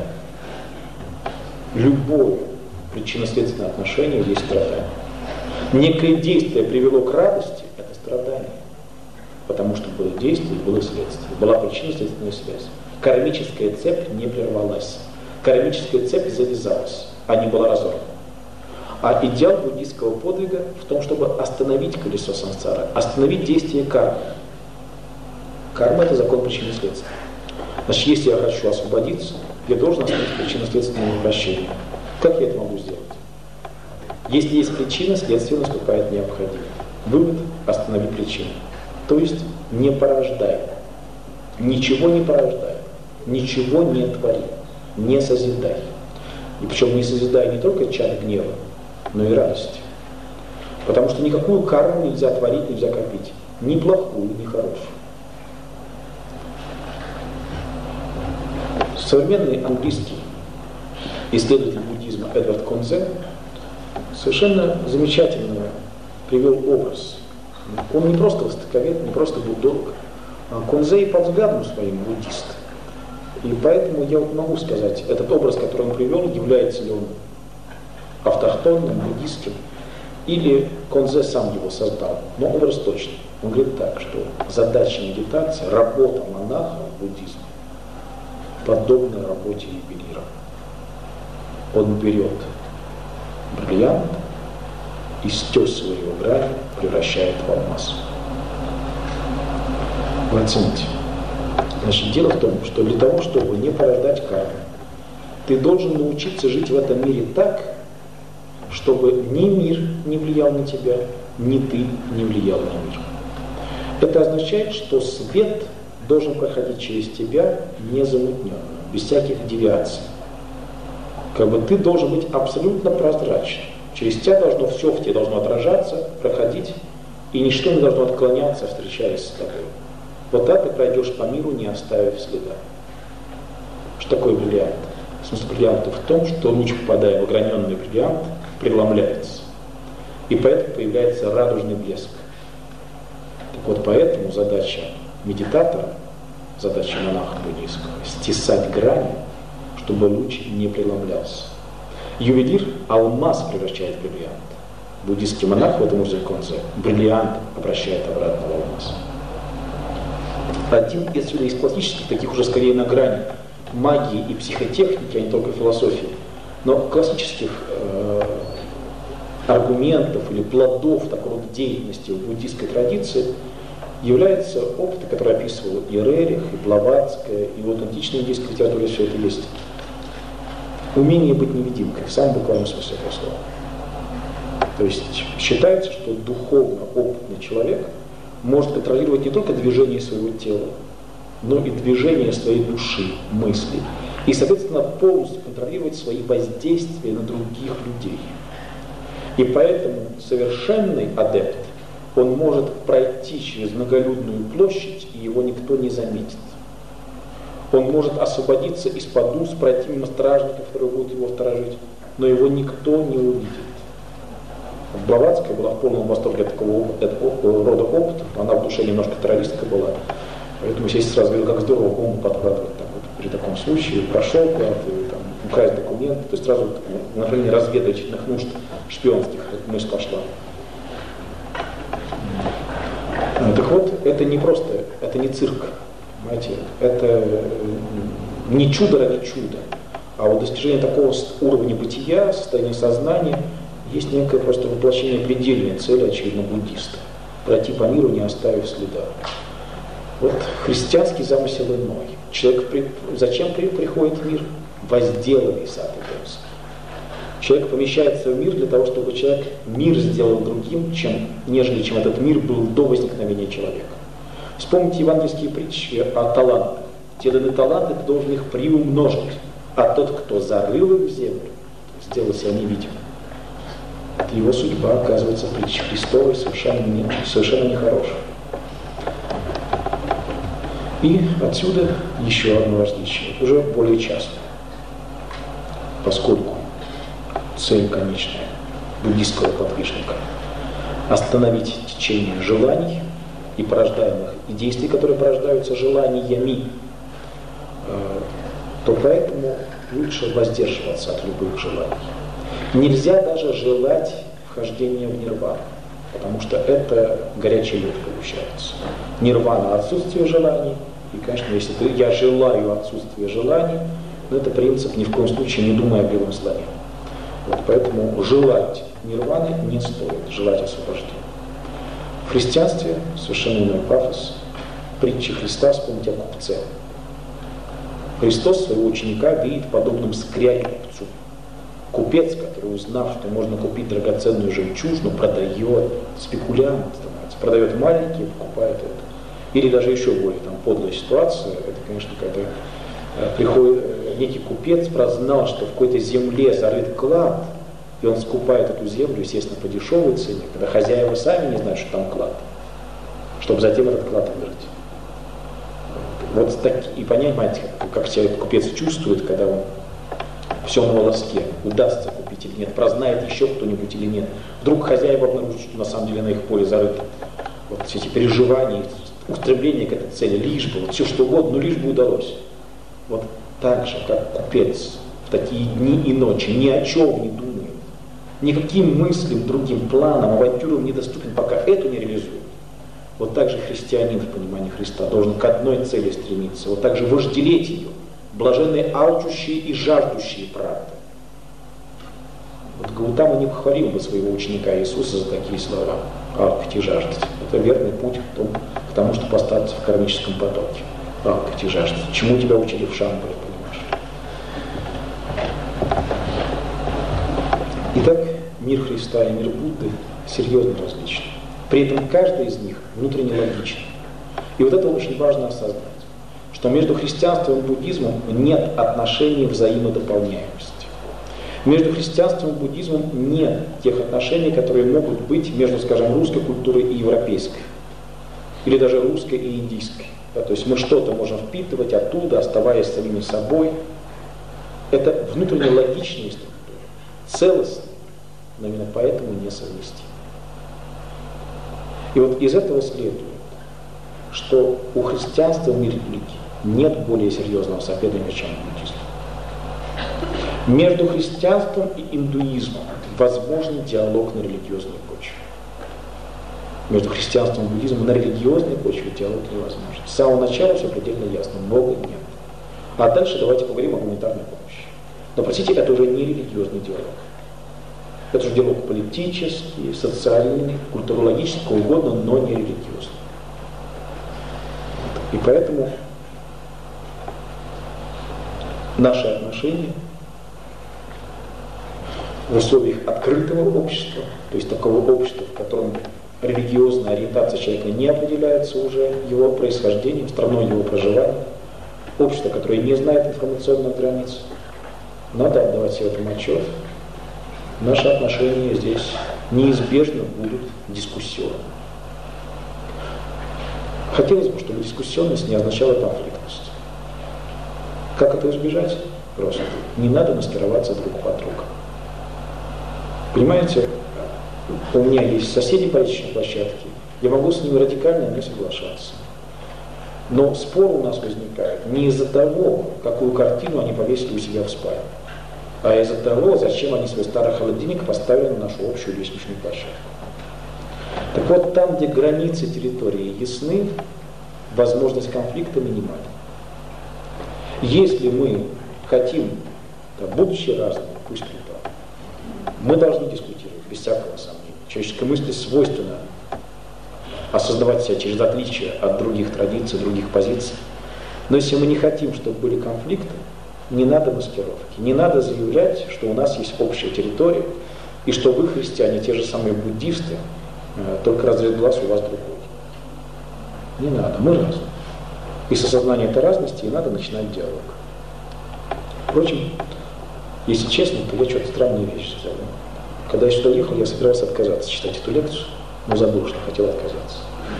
любое причинно-следственное отношение есть страдание. Некое действие привело к радости, это страдание. Потому что было действие, было следствие. Была причинно-следственная связь. Кармическая цепь не прервалась. Кармическая цепь завязалась, а не была разорвана. А идеал буддийского подвига в том, чтобы остановить колесо сансары, остановить действие кармы. Карма – это закон причины и следствия. Значит, если я хочу освободиться, я должен остановить причинно-следственное вращение. Как я это могу сделать? Если есть причина, следствие наступает необходимо. Вывод – останови причину. То есть не порождай. Ничего не порождай. Ничего не твори. Не созидай. И причем не созидай не только чад гнева, но и радости. Потому что никакую карму нельзя творить, нельзя копить. Ни плохую, ни хорошую. Современный английский исследователь буддизма Эдвард Конзе совершенно замечательно привел образ. Он не просто востоковед, не просто буддолог. Конзе и по взглядам своим буддист. И поэтому я могу сказать, этот образ, который он привел, является ли он автохтонным, буддистским, или Конзе сам его создал. Но образ точный. Он говорит так, что задача медитации, работа монаха в буддизме подобна работе ювелира. Он берет бриллиант и, стесывая его грани, превращает в алмаз. Вы оцените. Значит, дело в том, что для того, чтобы не порождать карму, ты должен научиться жить в этом мире так, чтобы ни мир не влиял на тебя, ни ты не влиял на мир. Это означает, что свет должен проходить через тебя незамутненно, без всяких девиаций. Как бы ты должен быть абсолютно прозрачным. Через тебя должно все в тебе должно отражаться, проходить, и ничто не должно отклоняться, встречаясь с тобой. Вот так ты пройдешь по миру, не оставив следа. Что такое бриллиант? Смысл бриллианта в том, что луч, попадая в ограненный бриллиант, преломляется. И поэтому появляется радужный блеск. Так вот, поэтому задача медитатора, задача монаха буддийского, стесать грани, чтобы луч не преломлялся. Ювелир алмаз превращает в бриллиант. Буддийский монах в этом узком конце бриллиант обращает обратно в алмаз. Один из классических, таких уже скорее на грани магии и психотехники, а не только философии, но классических аргументов или плодов такого рода деятельности в буддийской традиции является опыт, который описывал и Рерих, и Блаватская, и вот в античной индийской литературе все это есть. Умение быть невидимкой, в самом буквальном смысле этого слова. То есть считается, что духовно опытный человек может контролировать не только движение своего тела, но и движение своей души, мыслей. И, соответственно, полностью контролировать свои воздействия на других людей. И поэтому совершенный адепт, он может пройти через многолюдную площадь, и его никто не заметит. Он может освободиться из-под уз, пройти мимо стражников, которые будут его сторожить, но его никто не увидит. Блаватская была в полном восторге от такого рода опыта, она в душе немножко террористка была, поэтому здесь сразу говорил, как здорово бомбу подкладывать так вот, при таком случае, прошел куда-то, украсть документы, то есть сразу в направлении разведывательных нужд шпионских мысль пошла. Так вот, это не просто, это не цирк, понимаете, это не чудо ради чуда, а вот достижение такого уровня бытия, состояния сознания, есть некое просто воплощение предельной цели, очевидно, буддиста. Пройти по миру, не оставив следа. Вот христианский замысел иной. Человек зачем приходит в мир? Возделанный сад Эдемский. Человек помещается в мир для того, чтобы человек мир сделал другим, нежели чем этот мир был до возникновения человека. Вспомните евангельские притчи о талантах. Те даны таланты, ты должен их приумножить. А тот, кто зарыл их в землю, сделал себя невидимым. Его судьба оказывается в притче Христовой совершенно нехорошей. И отсюда еще одно различие, уже более частное. Поскольку цель конечная буддийского подвижника – остановить течение желаний и порождаемых, и действий, которые порождаются желаниями, то поэтому лучше воздерживаться от любых желаний. Нельзя даже желать вхождения в нирвану, потому что это горячий лед получается. Нирвана – отсутствие желаний, и, конечно, если я желаю отсутствия желаний, но это принцип, ни в коем случае не думая о белом слоне. Вот, поэтому желать нирваны не стоит, желать освобождения. В христианстве совершенно иной пафос. Притчи Христа, вспомните о купце. Христос своего ученика видит подобным скряге купцу. Купец, который, узнав, что можно купить драгоценную жемчужину, продает, спекулянт становится, продает маленькие, покупает это. Или даже еще более подлая ситуация, это, конечно, когда приходит некий купец, прознал, что в какой-то земле зарыт клад, и он скупает эту землю, естественно, по дешевой цене, когда хозяева сами не знают, что там клад, чтобы затем этот клад вырыть. Вот так, и понимаете, как себя этот купец чувствует, когда он все на волоске, удастся купить или нет, прознает еще кто-нибудь или нет. Вдруг хозяева обнаружат, что на самом деле на их поле зарыты. Вот все эти переживания, устремление к этой цели, лишь бы, вот все что угодно, но лишь бы удалось. Вот так же, как купец в такие дни и ночи ни о чем не думает, никаким мыслям, другим планам, авантюрам не доступен, пока эту не реализует. Вот так же христианин в понимании Христа должен к одной цели стремиться, вот так же вожделеть ее, блаженные алчущие и жаждущие правды. Вот Гаутама не похвалил бы своего ученика Иисуса за такие слова, алкать и жаждать. Это верный путь к тому, чтобы остаться в кармическом потоке. Алкать и жаждать. Чему тебя учили в Шамбаре, понимаешь? Итак, мир Христа и мир Будды серьезно различны. При этом каждый из них внутренне логичен. И вот это очень важно осознать, что между христианством и буддизмом нет отношений взаимодополняемости. Между христианством и буддизмом нет тех отношений, которые могут быть между, скажем, русской культурой и европейской. Или даже русской и индийской. Да, то есть мы что-то можем впитывать оттуда, оставаясь самими собой. Это внутренне логичные структуры, целостные, но именно поэтому несовместимы. И вот из этого следует, что у христианства в мире религии нет более серьезного соперника, чем буддизм. Между христианством и индуизмом возможен диалог на религиозной почве. Между христианством и буддизмом на религиозной почве диалог невозможен. С самого начала все предельно ясно, Бога нет. А дальше давайте поговорим о гуманитарной помощи. Но, простите, это уже не религиозный диалог. Это же диалог политический, социальный, культурологический, какой угодно, но не религиозный. И поэтому наши отношения в условиях открытого общества, то есть такого общества, в котором религиозная ориентация человека не определяется уже его происхождением, страной его проживания, общество, которое не знает информационных границ, надо отдавать себе этому отчет. Наши отношения здесь неизбежно будут дискуссионными. Хотелось бы, чтобы дискуссионность не означала конфликтность. Как это избежать? Просто. Не надо маскироваться друг под друга. Понимаете, у меня есть соседи по личной площадке, я могу с ними радикально не соглашаться. Но спор у нас возникает не из-за того, какую картину они повесили у себя в спальне, а из-за того, зачем они свой старый холодильник поставили на нашу общую лестничную площадку. Так вот, там, где границы территории ясны, возможность конфликта минимальна. Если мы хотим, будучи разными, пусть придут, мы должны дискутировать, без всякого сомнения. Человеческой мысли свойственно осознавать себя через отличие от других традиций, других позиций. Но если мы не хотим, чтобы были конфликты, не надо маскировки, не надо заявлять, что у нас есть общая территория, и что вы, христиане, те же самые буддисты, только разрез глаз у вас другой. Не надо, мы разные. И с осознанием этой разности и надо начинать диалог. Впрочем, если честно, то я что-то странную вещь сделал. Когда я сюда ехал, я собирался отказаться читать эту лекцию, но забыл, что хотел отказаться.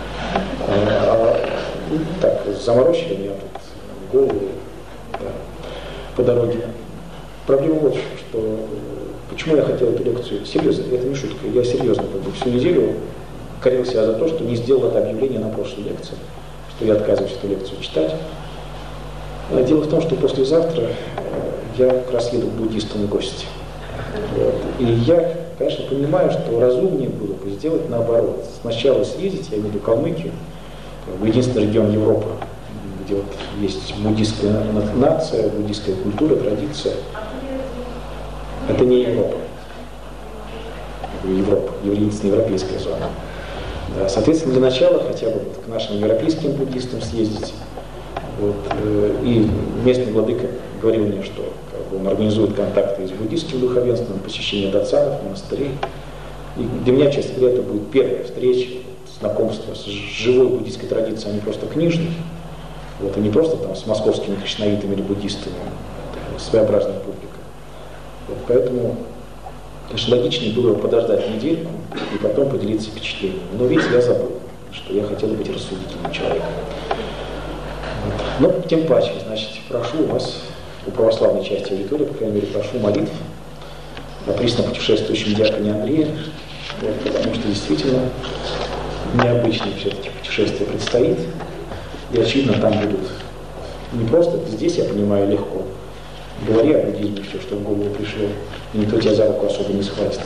Так, заморочили меня тут голову по дороге. Проблема вот в чем, что почему я хотел эту лекцию, серьезно, это не шутка, я серьезно всю неделю корил себя за то, что не сделал это объявление на прошлой лекции, что я отказываюсь эту лекцию читать. Дело в том, что послезавтра я как раз еду к буддистам в гости. Вот. И я, конечно, понимаю, что разумнее было бы сделать наоборот. Сначала съездить, я имею в виду Калмыкию, в единственный регион Европы, где вот есть буддистская нация, буддистская культура, традиция. Это не Европа. Европа, единственная европейская зона. Да, соответственно, для начала хотя бы вот к нашим европейским буддистам съездить. Вот, и местный владыка говорил мне, что он организует контакты с буддистским духовенством, посещение датсанов, монастырей. И для меня, честно говоря, это будет первая встреча, знакомство с живой буддистской традицией, а не просто книжной. Вот, и не просто там с московскими кришнаитами или буддистами, своеобразная публика. Вот, поэтому, конечно, логичнее было подождать недельку и потом поделиться впечатлениями. Но, видите, я забыл, что я хотел быть рассудительным человеком. Вот. Но тем паче, значит, прошу вас, у православной части аудитории, по крайней мере, прошу молитв о присно путешествующем диаконе Андрея, вот, потому что действительно необычное все-таки путешествие предстоит. И, очевидно, там будут не просто здесь, я понимаю, легко. Говори о буддизме, все, что в голову пришло, и никто тебя за руку особо не схватит.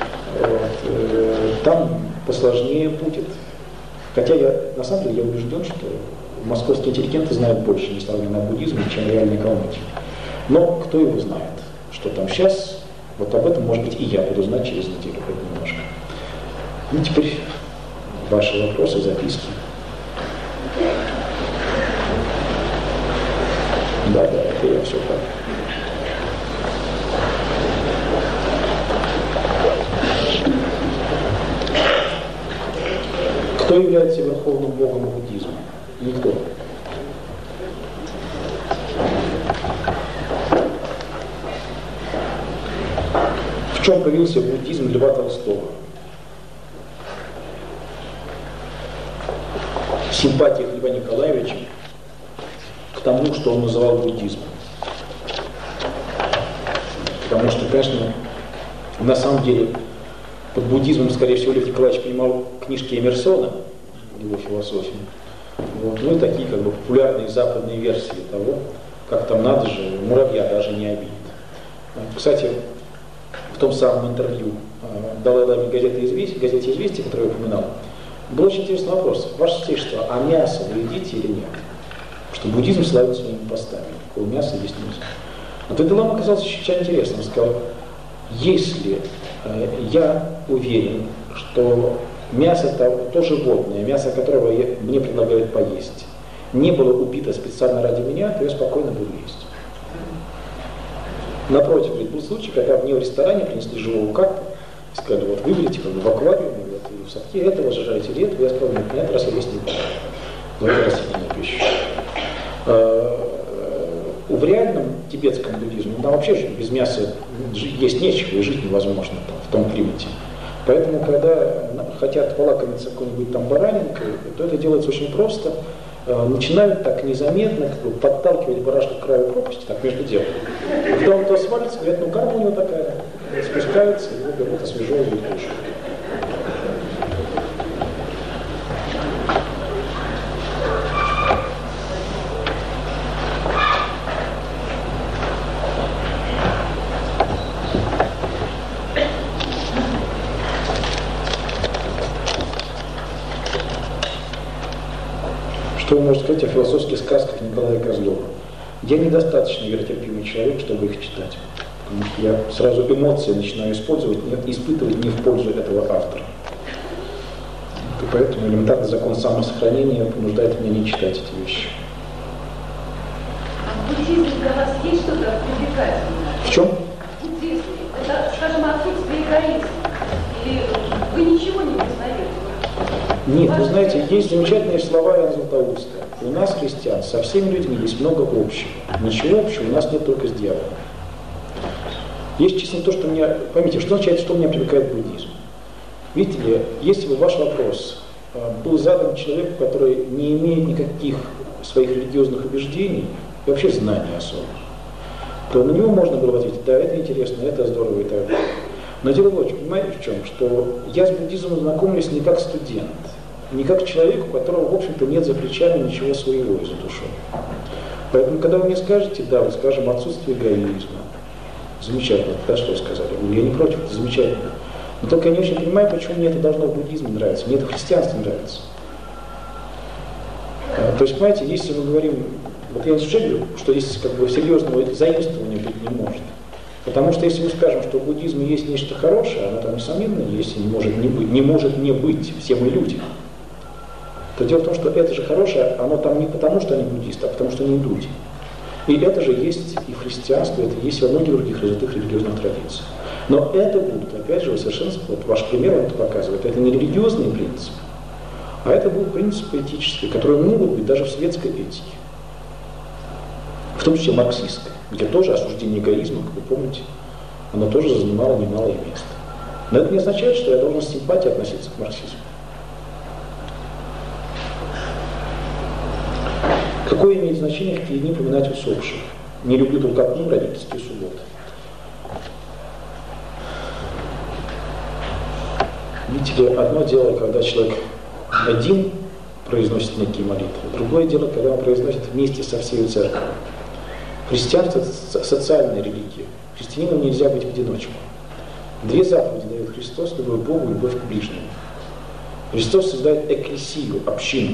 Вот. Там посложнее будет. Хотя я, на самом деле, я убежден, что московские интеллигенты знают больше несравненно о буддизме, чем реальные калмыки. Но кто его знает, что там сейчас, вот об этом, может быть, и я буду знать через неделю хоть немножко. Ну, теперь ваши вопросы, записки. Да, это я все прав. Кто является верховным богом буддизма? Никто. В чем появился буддизм Льва Толстого? Симпатия Льва Николаевича к тому, что он называл буддизмом. Потому что, конечно, на самом деле под буддизмом, скорее всего, Лев Николаевич понимал книжки Эмерсона, его философию. Вот. Ну и такие как бы популярные западные версии того, как там надо же, муравья даже не обидит. Кстати, в том самом интервью Далай-Ламе газете «Известия», которую я упоминал, был очень интересный вопрос. Ваше Святейшество, а мясо вы едите или нет? Потому что буддизм славен своими постами. Такого мяса есть нельзя. Но тогда Лама оказался очень интересным. Он сказал, если я уверен, что мясо то животное, мясо которого мне предлагают поесть, не было убито специально ради меня, то я спокойно буду есть. Напротив, был случай, когда мне в ресторане принесли живого карпа, и сказали, вот выберите как бы в аквариуме, вот, и в садке этого зажарите или этого. Я сказал, нет, на этот раз я есть не буду. Но это растительная пища. В реальном тибетском буддизме, там вообще без мяса есть нечего, и жить невозможно там, в том климате. Поэтому, когда хотят полакомиться какой-нибудь там баранинкой, то это делается очень просто. Начинают так незаметно как бы подталкивать барашка к краю пропасти, так между делом. Когда он то свалится, говорят, ну карма у него такая, спускается, его берут освежевывают и кушают. Что вы можете сказать о философских сказках Николая Козлова? Я недостаточно веротерпимый человек, чтобы их читать. Потому что я сразу эмоции начинаю использовать, испытывать не в пользу этого автора. И поэтому элементарный закон самосохранения понуждает меня не читать эти вещи. А в буддизме для вас есть что-то привлекательное? В чем? В буддизме. Это, скажем, отсутствие эгоизма. Или вы ничего не признаете? Нет, вы знаете, есть замечательные слова Иоанна Златоустская. У нас, христиан, со всеми людьми есть много общего. Ничего общего у нас нет только с дьяволом. Есть честно то, что меня... Поймите, что означает, что меня привлекает буддизм? Видите ли, если бы ваш вопрос был задан человеку, который не имеет никаких своих религиозных убеждений и вообще знаний особых, то на него можно было ответить, да, это интересно, это здорово и так далее. Но дело вот, понимаете, в чем? Что я с буддизмом знакомлюсь не как студент, не как человек, у которого, в общем-то, нет за плечами ничего своего и за душой. Поэтому, когда вы мне скажете, да, вы скажем, отсутствие эгоизма, замечательно, да, что вы сказали, я не против, это замечательно. Но только я не очень понимаю, почему мне это должно в буддизме нравиться, мне это в христианстве нравится. То есть, понимаете, если мы говорим, вот я не говорю, что здесь как бы серьезного заимствования быть не может. Потому что если мы скажем, что в буддизме есть нечто хорошее, оно там, несомненно, есть и не может не быть, все мы люди, то дело в том, что это же хорошее, оно там не потому, что они буддисты, а потому, что они люди. И это же есть и в христианстве, это есть во многих других развитых религиозных традициях. Но это будут, опять же, вы совершенно, вот ваш пример он это показывает, это не религиозный принцип, а это будут принципы этические, которые могут быть даже в светской этике, в том числе марксистской, где тоже осуждение эгоизма, как вы помните, оно тоже занимало немалое место. Но это не означает, что я должен с симпатией относиться к марксизму. Какое имеет значение в такие дни поминать усопших? Не люблю толкотню, родительские субботы. Видите ли, одно дело, когда человек один произносит некие молитвы, другое дело, когда он произносит вместе со всей церковью. Христианство – это социальная религия. Христианином нельзя быть в одиночку. Две заповеди дает Христос: любовь к Богу, любовь к ближнему. Христос создает экклесию, общину.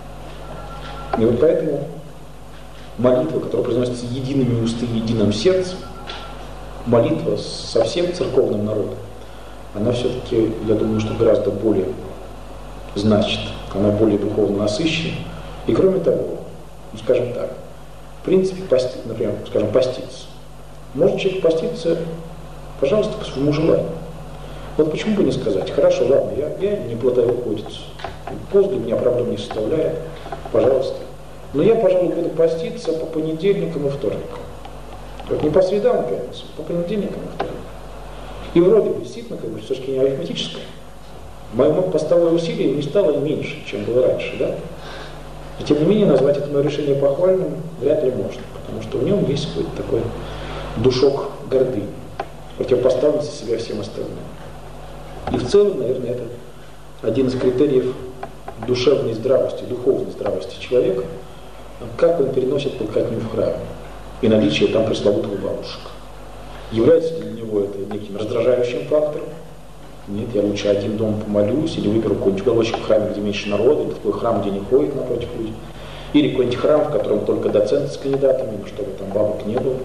И вот поэтому молитва, которая произносится едиными устами, единым сердцем, молитва со всем церковным народом, она все-таки, я думаю, что гораздо более значит, она более духовно насыщена. И кроме того, ну, скажем так, в принципе, например, скажем, поститься. Может человек поститься, пожалуйста, по своему желанию. Вот почему бы не сказать: хорошо, ладно, я не плотоядец, пост для меня проблем не составляет, пожалуйста. Но я, пожалуй, буду поститься по понедельникам и вторникам. Вот не по средам и пятницам, по понедельникам и вторникам. И вроде бы, действительно, как бы, с точки зрения арифметической, мое постовое усилие не стало меньше, чем было раньше, да? И тем не менее, назвать это мое решение похвальным вряд ли можно, потому что в нем есть какой-то такой душок гордыни, противопоставленности себя всем остальным. И в целом, наверное, это один из критериев душевной здравости, духовной здравости человека, как он переносит толкотню в храме и наличие там пресловутых бабушек. Является ли для него это неким раздражающим фактором? Нет, я лучше один дом помолюсь, или выберу какой-нибудь уголочек в храме, где меньше народа, или такой храм, где не ходит напротив людей. Или какой-нибудь храм, в котором только доценты с кандидатами, чтобы там бабок не было.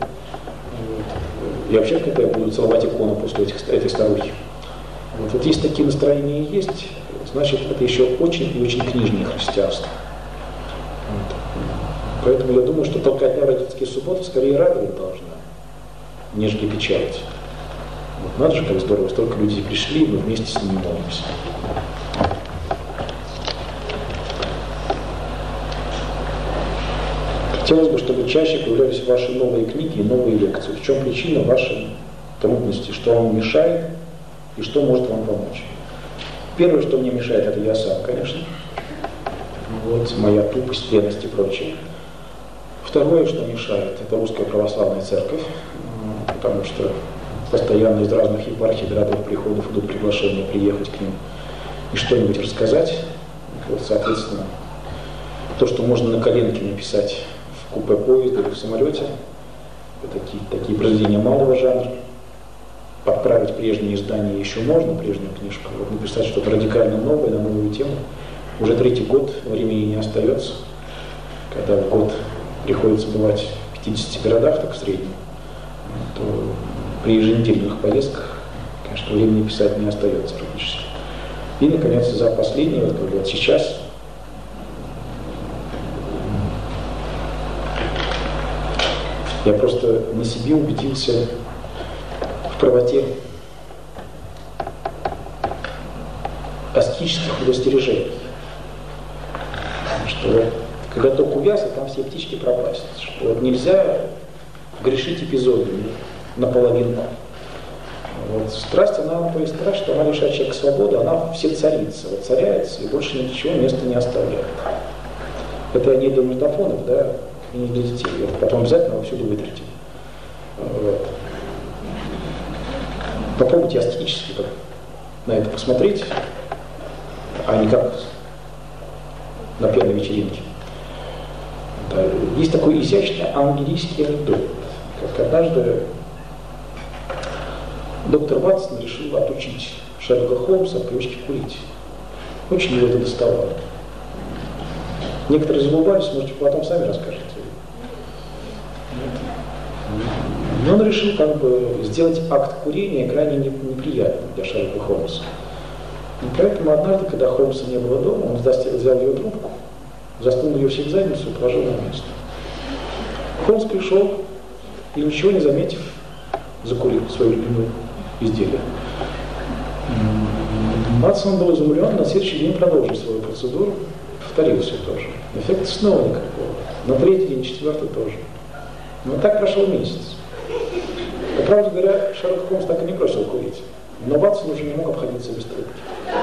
Вот. И вообще, когда я буду целовать икону после этой старухи. Вот если такие настроения есть, значит, это еще очень и очень книжное христианство. Вот. Поэтому я думаю, что толкотня родительские субботы скорее радовать должна, нежели печалить. Вот. Надо же, как здорово, столько людей пришли, мы вместе с ними молимся. Хотелось бы, чтобы чаще появлялись ваши новые книги и новые лекции. В чем причина вашей трудности, что вам мешает и что может вам помочь? Первое, что мне мешает, это я сам, конечно. Вот, моя тупость, леность и прочее. Второе, что мешает, это Русская Православная Церковь, потому что постоянно из разных епархий, городов, приходов идут приглашения приехать к ним и что-нибудь рассказать. Вот, соответственно, то, что можно на коленке написать в купе поезда или в самолете, это такие произведения малого жанра. Подправить прежние издания еще можно, прежнюю книжку, вот написать что-то радикально новое на новую тему. Уже третий год времени не остается, когда в год приходится бывать в 50 городах, так в среднем, то при еженедельных поездках, конечно, времени писать не остается практически. И, наконец, за последнее, вот сейчас, я просто на себе убедился в правоте аскетических предостережений, что когда ток увяз, и там все птички пропасть, что вот нельзя грешить эпизодами наполовину. Вот. Страсть, она, то есть страсть, что она лишает человека свободы, она все царица, воцаряется и больше ничего места не оставляет. Это я не для мультафонов, да, и не для детей. Это потом обязательно вы всюду вытрите. Вот. Попробуйте аскетически на это посмотреть, а не как на пьяной вечеринке. Да. Есть такой изящный английский анекдот, как однажды доктор Ватсон решил отучить Шерлока Холмса от привычки курить. Очень его это доставало. Некоторые забывались, можете потом сами расскажете. Но он решил как бы сделать акт курения крайне неприятным для Шерлока Холмса. И поэтому однажды, когда Холмса не было дома, он взял ее трубку, засунул ее в задницу и положил на место. Холмс пришел и, ничего не заметив, закурил свое любимое изделие. Ватсон был изумлен, на следующий день продолжил свою процедуру, повторил все то же. Эффекта снова никакого. На третий день, четвертый тоже. Но так прошел месяц. По правде говоря, Шерлок Холмс так и не бросил курить. Но Ватсон уже не мог обходиться без трубки.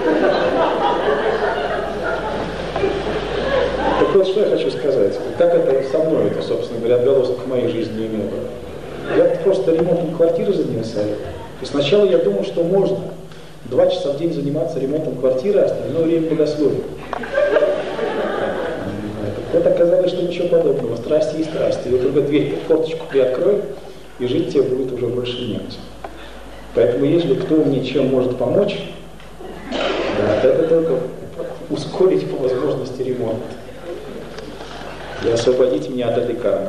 Так вот, что я хочу сказать. Так это со мной, это, собственно говоря, отголосок моей жизни имело. Я просто ремонтом квартиры занялся. И сначала я думал, что можно 2 часа в день заниматься ремонтом квартиры, а остальное время богословием. Вот оказалось, что ничего подобного. Страсти и страсти. И только дверь, форточку приоткрой, и жить тебе будет уже больше негде. Поэтому если кто мне чем может помочь, да, это только ускорить по возможности ремонт. И освободите меня от этой кармы.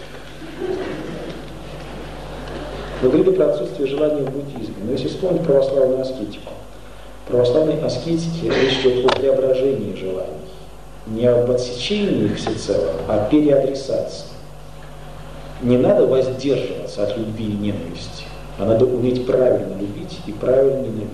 Вы говорили про отсутствие желания в буддизме. Но если вспомнить православную аскетику, в православной аскетике речь идет о преображении желаний. Не об отсечении их всецело, а о переадресации. Не надо воздерживаться от любви и ненависти, а надо уметь правильно любить и правильно ненавидеть.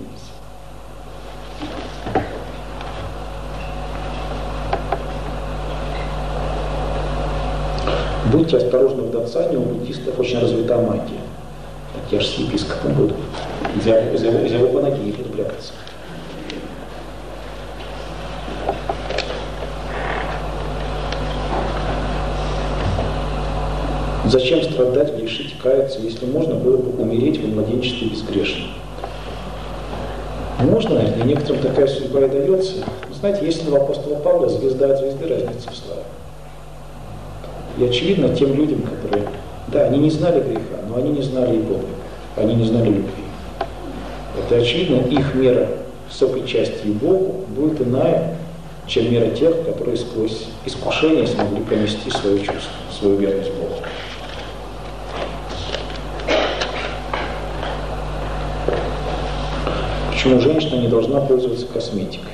Будьте осторожны в доцане, у буддистов очень развита магия. Так я же с епископом буду. За его по ноге не припрятаться. Зачем страдать, грешить, каяться, если можно было бы умереть во младенчестве безгрешно? Можно, и некоторым такая судьба и дается. Знаете, есть у апостола Павла звезда от звезды, разница в славе. И очевидно тем людям, которые, да, они не знали греха, но они не знали и Бога, они не знали любви. Это очевидно, их мера сопричастия Богу будет иная, чем мера тех, которые сквозь искушение смогли пронести свое чувство, свою верность Богу. Почему женщина не должна пользоваться косметикой?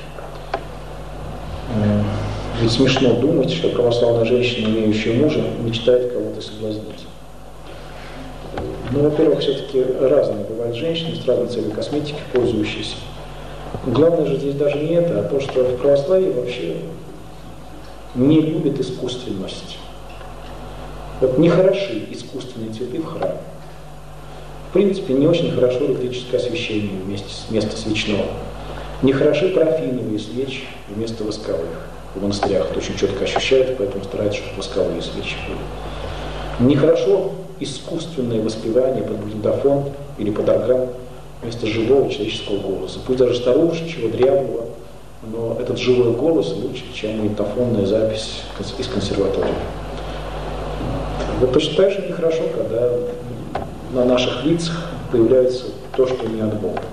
Ведь смешно думать, что православная женщина, имеющая мужа, мечтает кого-то соблазнить. Ну, во-первых, все-таки разные бывают женщины с разной целью косметики, пользующиеся. Главное же здесь даже не это, а то, что в православии вообще не любят искусственность. Вот не хороши искусственные цветы в храме. В принципе, не очень хорошо электрическое освещение вместо свечного. Не хороши парафиновые свечи вместо восковых. В монастырях это очень четко ощущают, поэтому стараются, чтобы восковые свечи были. Нехорошо искусственное воспевание под магнитофон или под орган вместо живого человеческого голоса. Пусть даже старушечьего, дряблого, но этот живой голос лучше, чем магнитофонная запись из консерватории. Вот точно так же нехорошо, когда на наших лицах появляется то, что не от Бога.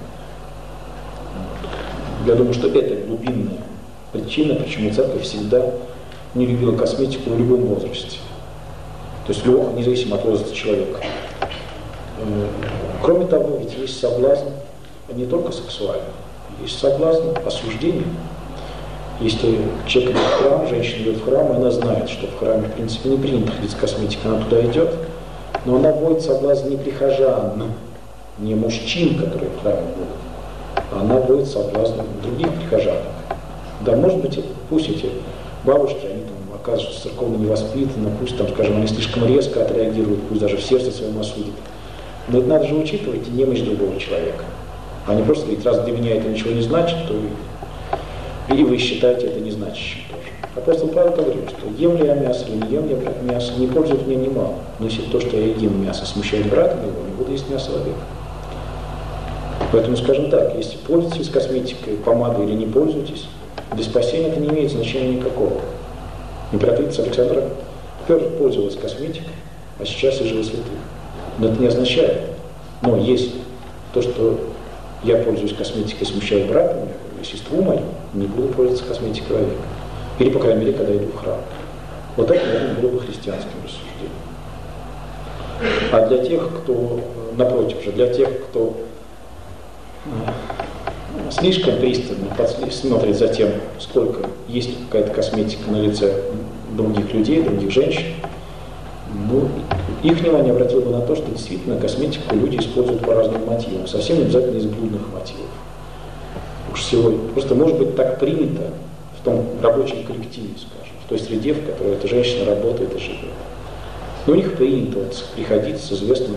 Я думаю, что это глубинная причина, почему церковь всегда не любила косметику в любом возрасте. То есть независимо от возраста человека. Кроме того, ведь есть соблазн не только сексуальный, есть соблазн осуждения. Если человек идет в храм, женщина идет в храм, и она знает, что в храме, в принципе, не принято ходить с косметикой, она туда идет, но она вводит соблазн не прихожан, не мужчин, которые в храме будут, а она вводит соблазн других прихожан. Да, может быть, пусть эти бабушки, они там окажутся церковно невоспитанны, пусть там, скажем, они слишком резко отреагируют, пусть даже в сердце своем осудят. Но это надо же учитывать и немощь другого человека. А не просто говорить, раз для меня это ничего не значит, то и вы считаете это незначащим тоже. Апостол Павел говорил, что ем ли я мясо или не ем я мясо, не пользует мне немало. Но если то, что я ем мясо, смущает брата моего, не буду есть мясо вовек. Поэтому, скажем так, если пользуетесь косметикой, помадой или не пользуетесь, для спасения это не имеет значения никакого. Императрица Александра I пользовалась косметикой, а сейчас и жила святых. Но это не означает. Но если то, что я пользуюсь косметикой, смущает брата моего или сестру мою, не буду пользоваться косметикой вовек. Или, по крайней мере, когда иду в храм. Вот это, наверное, было бы христианским рассуждением. А для тех, кто, напротив же, для тех, кто слишком пристально смотрит за тем, сколько есть какая-то косметика на лице других людей, других женщин, Ну, их внимание обратило бы на то, что действительно косметику люди используют по разным мотивам, совсем не обязательно из блудных мотивов. Уж сегодня просто может быть так принято в том рабочем коллективе, скажем, в той среде, в которой эта женщина работает и живет. Но у них принято вот приходить с известным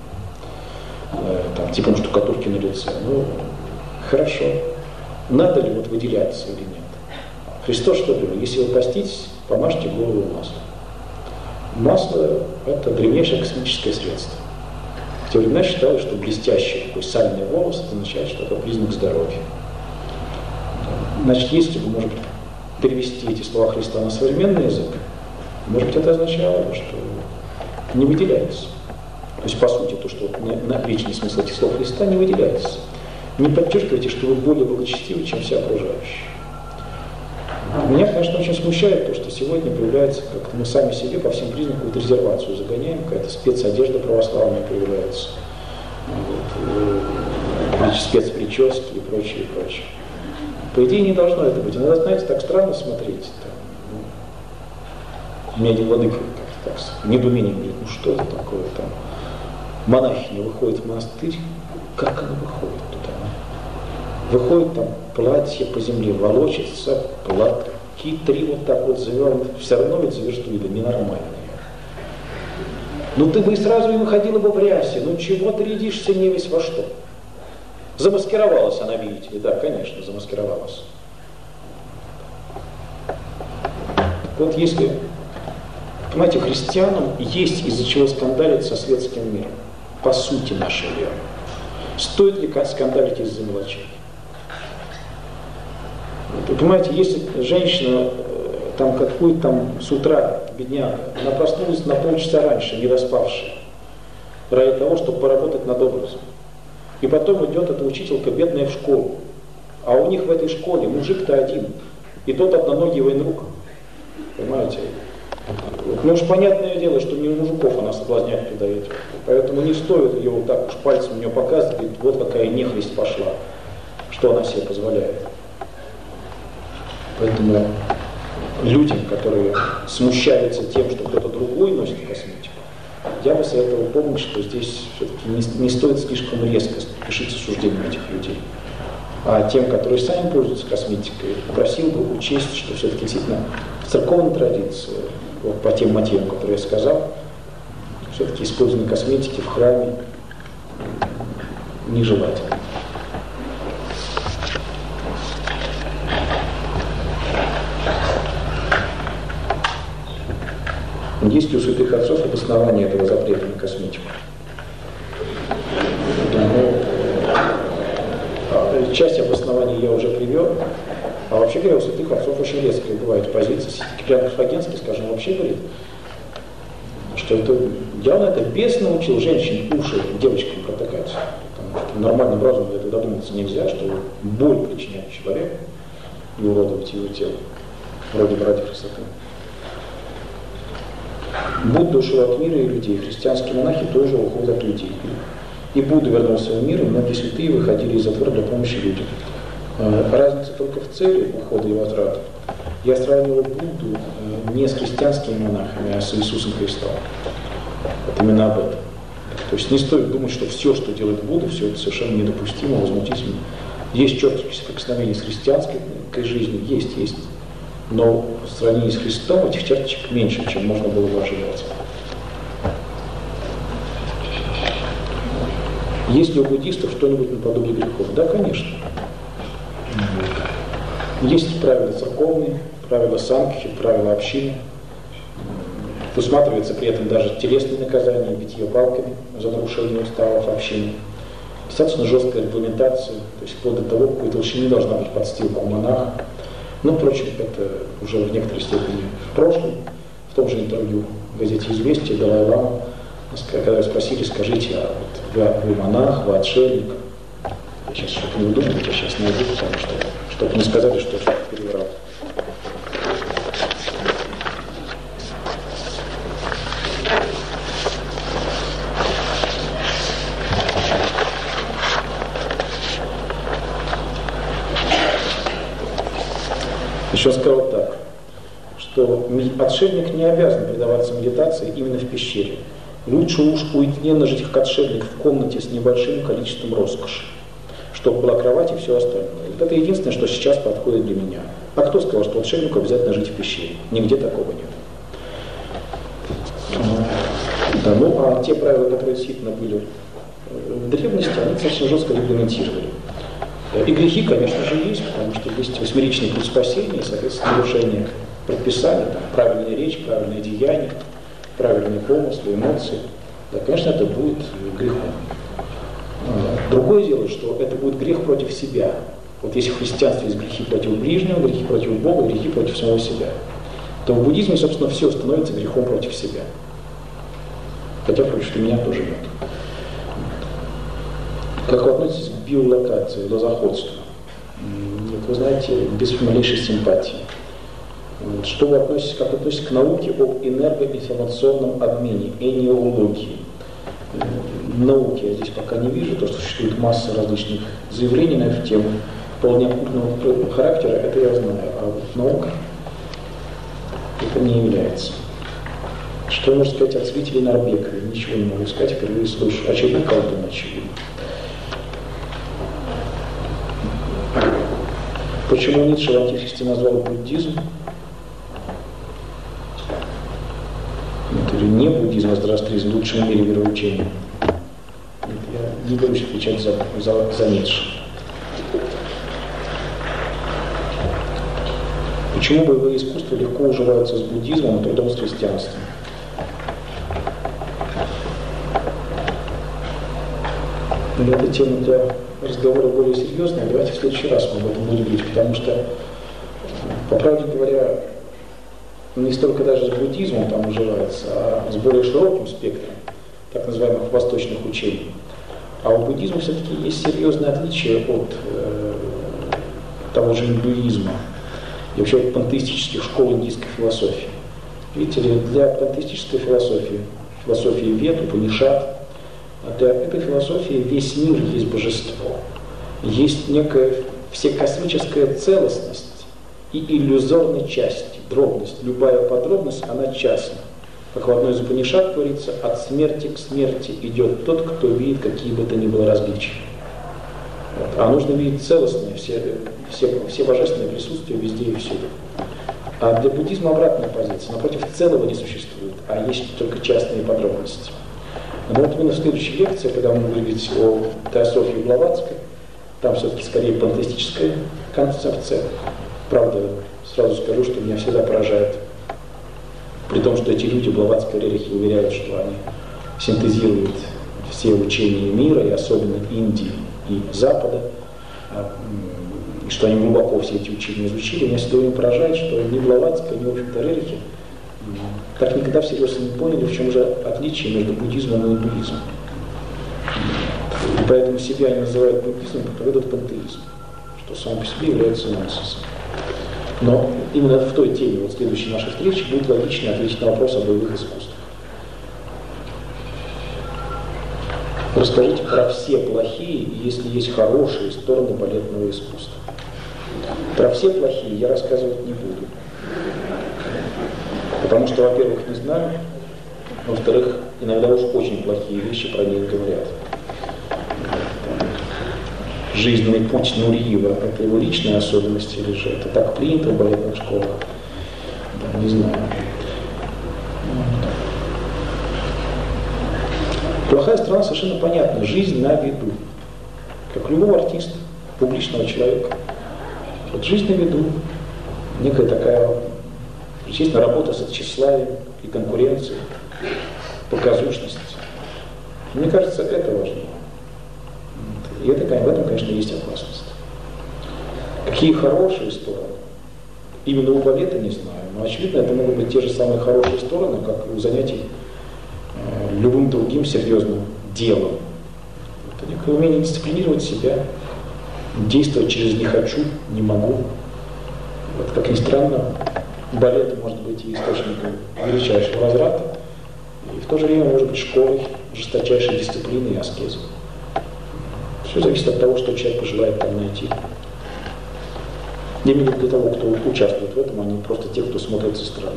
типом штукатурки на лице. Ну, хорошо. Надо ли вот выделяться или нет? Христос что говорил? Если вы поститесь, помажьте голову маслом. Масло – это древнейшее косметическое средство. В те времена считалось, что блестящий такой сальный волос – это означает, что это признак здоровья. Значит, если бы, может быть, перевести эти слова Христа на современный язык, может быть, это означало бы, что не выделяется. То есть, по сути, то, что вечный смысл этих слов Христа не выделяется. Не подчеркивайте, что вы более благочестивы, чем все окружающие. Меня, конечно, очень смущает то, что сегодня появляется, как мы сами себе по всем признакам вот резервацию загоняем, какая-то спецодежда православная появляется, вот, спецпрически и прочее, и прочее. По идее, не должно это быть. Иногда, знаете, так странно смотреть. У меня один владыка как-то так с недоумением говорит, ну что это такое там? Монахиня выходит в монастырь, как она выходит туда? Выходит там, платье по земле волочится, платки три вот так вот завернуты, все равно ведь за версту видно ненормальные. Ну ты бы сразу и выходила бы в рясе, ну чего ты рядишься не весь во что? Замаскировалась она, видите ли, да, конечно, замаскировалась. Вот если, понимаете, христианам есть из-за чего скандалить со светским миром, по сути нашей веры. Стоит ли скандалить из-за мелочей? Вы понимаете, если женщина там какую-то там с утра, бедняга, она проснулась на полчаса раньше, не доспавшая, ради того, чтобы поработать над образом. И потом идет эта учителька бедная в школу. А у них в этой школе мужик-то один. И тот одноногий военрук. Понимаете? Ну уж понятное дело, что не мужиков она соблазняет туда идет. Поэтому не стоит ее вот так уж пальцем у нее показывать, говорит, вот какая нехристь пошла, что она себе позволяет. Поэтому людям, которые смущаются тем, что кто-то другой носит косметику, я бы советовал помнить, что здесь все-таки не стоит слишком резко решиться суждением этих людей. А тем, которые сами пользуются косметикой, просил бы учесть, что все-таки действительно в церковной традиции, вот по тем мотивам, которые я сказал, все-таки использование косметики в храме нежелательно. Есть ли у святых отцов обоснование этого запрета на косметику? Часть обоснований я уже привел. А вообще говоря, у святых отцов очень резкие бывают позиции. Киприан Карфагенский, скажем, вообще говорит, что это явно это бес научил женщин уши девочкам протыкать. Потому что нормальным разумом до этого додуматься нельзя, что боль причиняет человеку и уродовать его тело. Вроде бы ради красоты. Будда ушел от мира и людей. Христианские монахи тоже уходят от людей. И Будда вернулся в мир, и многие святые выходили из затвора для помощи людям. Разница только в цели ухода и возврата. Я сравнивал Будду не с христианскими монахами, а с Иисусом Христом. Вот именно об этом. То есть не стоит думать, что все, что делает Будда, все это совершенно недопустимо, возмутительно. Есть черточки соприкосновения с христианской жизнью, есть. Но в сравнении с Христом этих черточек меньше, чем можно было бы ожидать. Есть ли у буддистов что-нибудь наподобие грехов? Да, конечно. Есть правила церковные, правила санкхи, правила общины. Усматривается при этом даже телесные наказания, битье палками за нарушение уставов общины. Достаточно жесткая регламентация, то есть вплоть до того, какой толщины должна быть подстилка у монаха. Но, впрочем, это уже в некоторой степени в прошлом. В том же интервью в газете «Известия» Далай-лама, когда спросили, скажите, а вот вы монах, вы отшельник? Я сейчас что-то не выдумываю, я сейчас найду, потому что, чтобы не сказали, что я переврал. Еще сказал так, что отшельник не обязан предаваться медитации именно в пещере. Лучше уж уединенно жить как отшельник в комнате с небольшим количеством роскоши, чтобы была кровать и все остальное. Вот это единственное, что сейчас подходит для меня. А кто сказал, что отшельнику обязательно жить в пещере? Нигде такого нет. Да, ну а те правила, которые действительно были в древности, они достаточно жестко регламентировали. И грехи, конечно же, есть, потому что есть восьмеричный путь спасения, и, соответственно, нарушение предписаний, там, правильная речь, правильное деяние, правильные помыслы, эмоции. Да, конечно, это будет грехом. Другое дело, что это будет грех против себя. Вот если в христианстве есть грехи против ближнего, грехи против Бога, грехи против самого себя, то в буддизме, собственно, все становится грехом против себя. Хотя, впрочем, у меня тоже нет. Как вы относитесь к биолокации, лозоходству? Вы знаете, без малейшей симпатии. Что вы относитесь, как относитесь к науке об энергоинформационном обмене, энеологии? Науки я здесь пока не вижу, то, что существует масса различных заявлений на эту тему. Вполне оккультного характера, это я знаю, а вот наука это не является. Что можно сказать о целителе Нарбекове? Ничего не могу сказать, впервые слышу. Очевидно, колдун, очевидно. Почему Ницше в антихристе назвал буддизм? Это не буддизм, а зороастризм в лучшем мире вероучения. Я не берусь отвечать за Ницше. Почему боевые искусства легко уживаются с буддизмом и трудом с христианством? Это тема для разговора более серьезная. Давайте в следующий раз мы об этом будем говорить, потому что, по правде говоря, не столько даже с буддизмом там уживается, а с более широким спектром так называемых восточных учений. А у буддизма все-таки есть серьезное отличие от того же индуизма и вообще от пантеистических школ индийской философии. Видите ли, для пантеистической философии, философии Вед, Упанишад, для этой философии весь мир есть божество. Есть некая всекосмическая целостность и иллюзорная часть, дробность. Любая подробность, она частна. Как в одной из Упанишад говорится, от смерти к смерти идет тот, кто видит какие бы то ни было различия. Вот. А нужно видеть целостное, все божественные присутствия везде и всюду. А для буддизма обратная позиция. Напротив, целого не существует, а есть только частные подробности. Но вот именно в следующей лекции, когда мы будем говорить о теософии Блаватской, там все-таки скорее пантеистическая концепция. Правда, сразу скажу, что меня всегда поражает, при том, что эти люди в Блаватской религии уверяют, что они синтезируют все учения мира, и особенно Индии и Запада, и что они глубоко все эти учения изучили. Меня всегда поражает, что ни Блаватская, ни, в общем-то, религия так никогда всерьез не поняли, в чем же отличие между буддизмом и индуизмом. И поэтому себя они называют буддизмом, проповедуют пантеизм, что само по себе является нонсенсом. Но именно в той теме, вот следующей нашей встречи, будет логично ответить на вопрос о боевых искусствах. Расскажите про все плохие, если есть хорошие стороны балетного искусства. Про все плохие я рассказывать не буду. Потому что, во-первых, не знаю, во-вторых, иногда уж очень плохие вещи про них говорят. Жизненный путь Нуриева – это его личные особенности или же это так принято в балетных школах? Да, не знаю. Плохая сторона совершенно понятна. Жизнь на виду. Как любого артиста, публичного человека. Вот жизнь на виду. Некая такая, естественно, работа с тщеславием и конкуренцией, показушность. Мне кажется, это важнее. И это, в этом, конечно, есть опасность. Какие хорошие стороны? Именно у балета не знаю, но, очевидно, это могут быть те же самые хорошие стороны, как и у занятий любым другим серьезным делом. Это некое умение дисциплинировать себя, действовать через «не хочу», «не могу». Вот, как ни странно, балет может быть и источником величайшего разврата, и в то же время может быть школой жесточайшей дисциплины и аскезы. Все зависит от того, что человек пожелает там найти. Я имею в виду для того, кто участвует в этом, а не просто те, кто смотрит со стороны.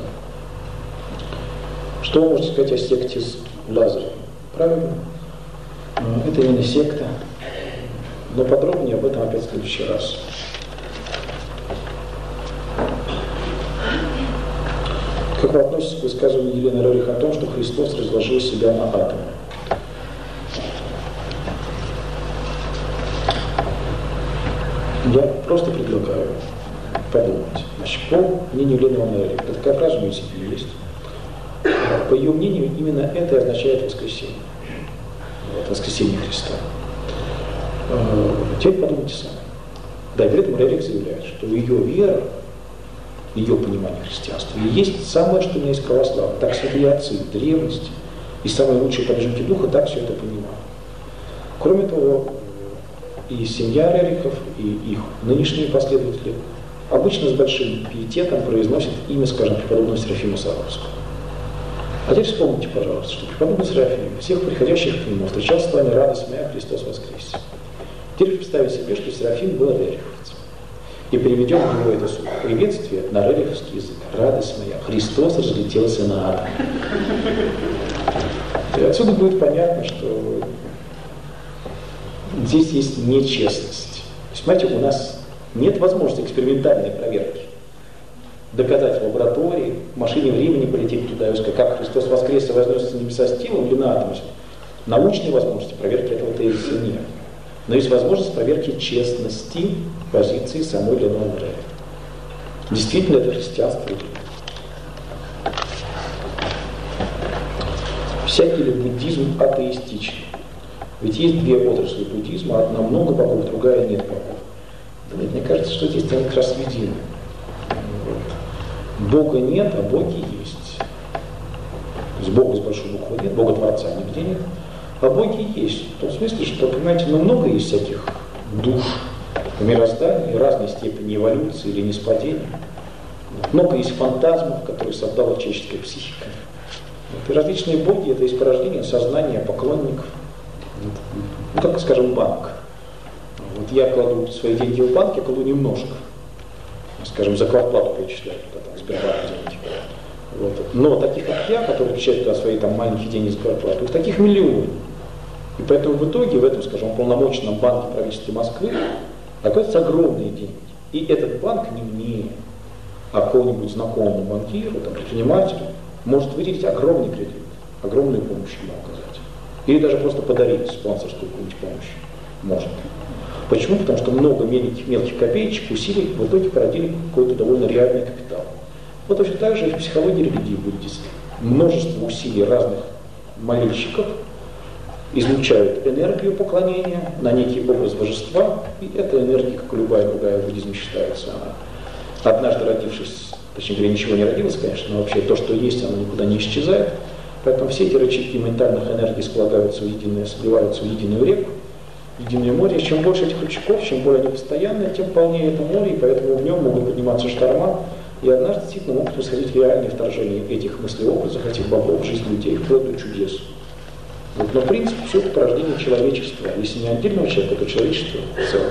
Что вы можете сказать о секте Лазарева? Правильно? Это именно секта. Но подробнее об этом опять в следующий раз. Как вы относитесь к высказыванию Елены Рерих о том, что Христос разложил себя на атомы? Я просто предлагаю подумать. Значит, по мнению Елены Ивановны Рерих, это такая фраза у нее есть. По ее мнению, именно это и означает воскресение. Вот, воскресение Христа. Теперь подумайте сами. Да, при этом Рерих заявляет, что ее вера, ее понимание христианства и есть самое, что у меня есть православие. Так святые отцы в древности и самые лучшие подвижники духа так все это понимают. Кроме того, и семья Рерихов, и их нынешние последователи обычно с большим пиететом произносят имя, скажем, преподобного Серафима Саровского. А теперь вспомните, пожалуйста, что преподобный Серафим всех приходящих к нему встречал словами «Радость моя, Христос воскресе». Теперь представьте себе, что Серафим был рериховцем. И переведем в него это приветствие на рериховский язык. «Радость моя, Христос разлетелся на атом». И отсюда будет понятно, что здесь есть нечестность. То есть, понимаете, у нас нет возможности экспериментальной проверки. Доказать в лаборатории, в машине времени полететь туда и сказать, как Христос воскрес и вознесся на небеса с телом или на атоме. Научной возможности проверки этого тезиса нет. Но есть возможность проверки честности позиции самой Елены Ивановны Рерих. Действительно, это христианство или нет. Всякий ли буддизм атеистичен? Ведь есть две отрасли буддизма, одна много богов, другая нет богов. Да нет, мне кажется, что здесь они как раз едины. Бога нет, а боги есть. То есть Бога с большой буквы нет, Бога Творца нигде нет, а боги есть. В том смысле, что, понимаете, много есть всяких душ в мироздании, разной степени эволюции или ниспадения. Много есть фантазмов, которые создала человеческая психика. И различные боги — это есть порождение сознания поклонников. Ну, как, скажем, банк. Вот я кладу свои деньги в банк, я кладу немножко. Скажем, за квартплату перечисляю туда, там, Сбербанк деньги. Вот. Но таких, как я, которые включают туда свои там маленькие деньги за квартплату, их таких миллионы. И поэтому в итоге в этом, скажем, полномочном банке правительства Москвы оказываются огромные деньги. И этот банк не мне, а какому-нибудь знакомому банкиру, там, предпринимателю, может выделить огромный кредит, огромную помощь ему оказать. Или даже просто подарить спонсорскую какую-нибудь помощь. Может. Почему? Потому что много мелких копеечек, усилий в итоге породили какой-то довольно реальный капитал. Вот точно так же и в психологии религии буддистской. Множество усилий разных молельщиков излучают энергию поклонения на некий образ божества, и эта энергия, как и любая другая в буддизме считается, она, однажды родившись, точнее говоря, ничего не родилось, конечно, но вообще то, что есть, оно никуда не исчезает. Поэтому все эти рычаги ментальных энергий складываются в единое, сливаются в единую реку, единое море. Чем больше этих рычагов, чем более они постоянные, тем полнее это море, и поэтому в нем могут подниматься шторма, и однажды действительно могут происходить реальные вторжения этих мыслеобразов, этих богов в жизнь людей, вплоть до чудес. Вот, но в принципе все это порождение человечества. Если не отдельного человека, то человечество в целом.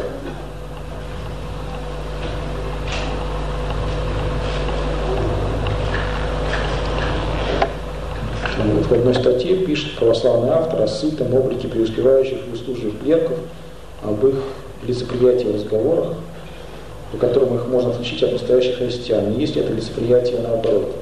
Вот в одной статье пишет православный автор о сытом облике преуспевающих и услужливых клерков, об их лицеприятии в разговорах, по которым их можно отличить от настоящих христиан. И есть ли это лицеприятие наоборот?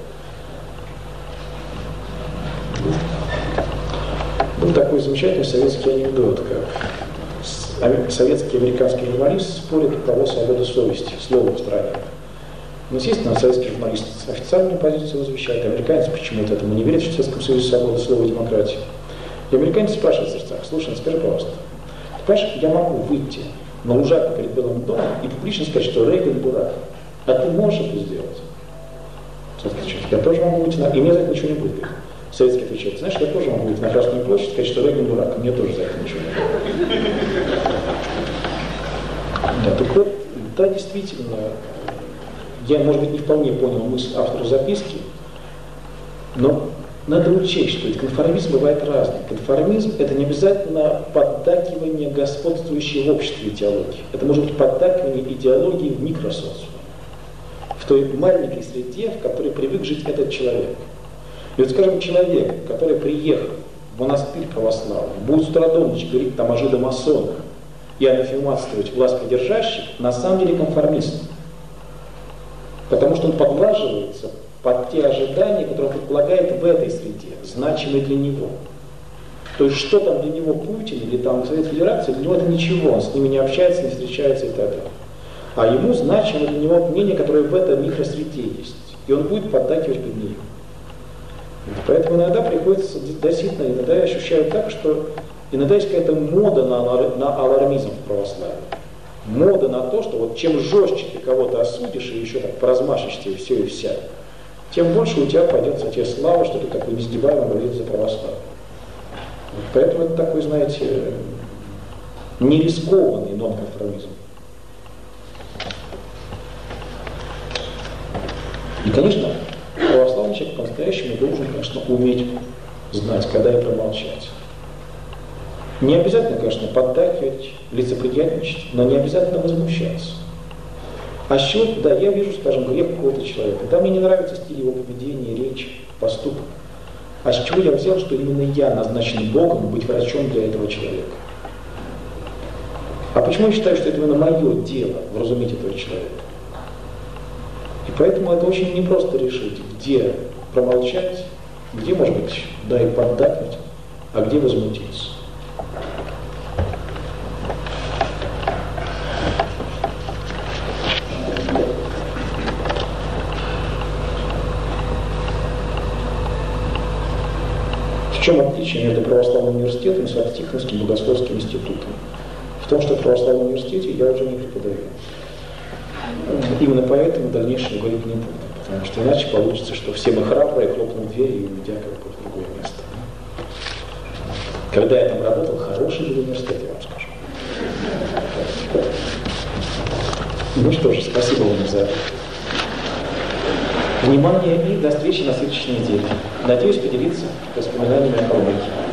Был такой замечательный советский анекдот, как советский и американский журналист спорят про право свободы совести, слово в стране. Ну, естественно, советский журналист официальную позицию возвещает, американец почему-то этому не верит, что в Советском Союзе свобода слова и демократия. И американец спрашивает в сердцах: слушай, скажи, пожалуйста, ты понимаешь, я могу выйти на лужайку перед Белым домом и публично сказать, что Рейган дурак, а ты можешь это сделать? Советский отвечает: я тоже могу выйти на... И мне за это ничего не будет. Советский отвечает: знаешь, я тоже могу выйти на Красную площадь и сказать, что Рейган дурак, а мне тоже за это ничего не будет. Да, так вот, да, действительно, я, может быть, не вполне понял мысль автора записки, но надо учесть, что конформизм бывает разный. Конформизм – это не обязательно поддакивание господствующей в обществе идеологии. Это может быть поддакивание идеологии в микросоциуме. в той маленькой среде, в которой привык жить этот человек. И вот, скажем, человек, который приехал в монастырь православный, будет с утра до ночи говорить там о жидомасонах и анафематствовать властодержащих, на самом деле конформист. Потому что он подлаживается под те ожидания, которые он предполагает в этой среде, значимые для него. То есть что там для него Путин или там Совет Федерации, для него это ничего, он с ними не общается, не встречается и так далее. А ему значимо для него мнение, которое в этой микросреде есть. И он будет поддакивать под нее. Поэтому иногда приходится, действительно, иногда я ощущаю так, что иногда есть какая-то мода на алармизм в православии. Мода на то, что вот чем жестче ты кого-то осудишь и еще так поразмашешь тебе все и вся, тем больше у тебя пойдет за тебе слава, что ты такой несгибаемый борец за православие. Поэтому это такой, знаете, нерискованный нонконформизм. И, конечно, православный человек по-настоящему должен, конечно, уметь знать, когда и промолчать. Не обязательно, конечно, поддакивать, лицеприятничать, но не обязательно возмущаться. А с чего, да, я вижу, скажем, грех какого-то человека, да, мне не нравится стиль его поведения, речи, поступок. А с чего я взял, что именно я назначен Богом быть врачом для этого человека? А почему я считаю, что это именно мое дело вразумить этого человека? И поэтому это очень непросто решить, где промолчать, где, может быть, да и поддакнуть, а где возмутиться. В чем отличие между православным университетом и Свято-Тихоновским богословским институтом? В том, что в православном университете я уже не преподаю. Именно поэтому дальнейшее говорить не буду, потому что иначе получится, что все мы храбрые, хлопнут дверью и уйдя как бы в другое место. Когда я там работал, хороший был университет, я вам скажу. Ну что ж, спасибо вам за внимание и до встречи на следующей неделе. Надеюсь поделиться воспоминаниями о Калмыкии.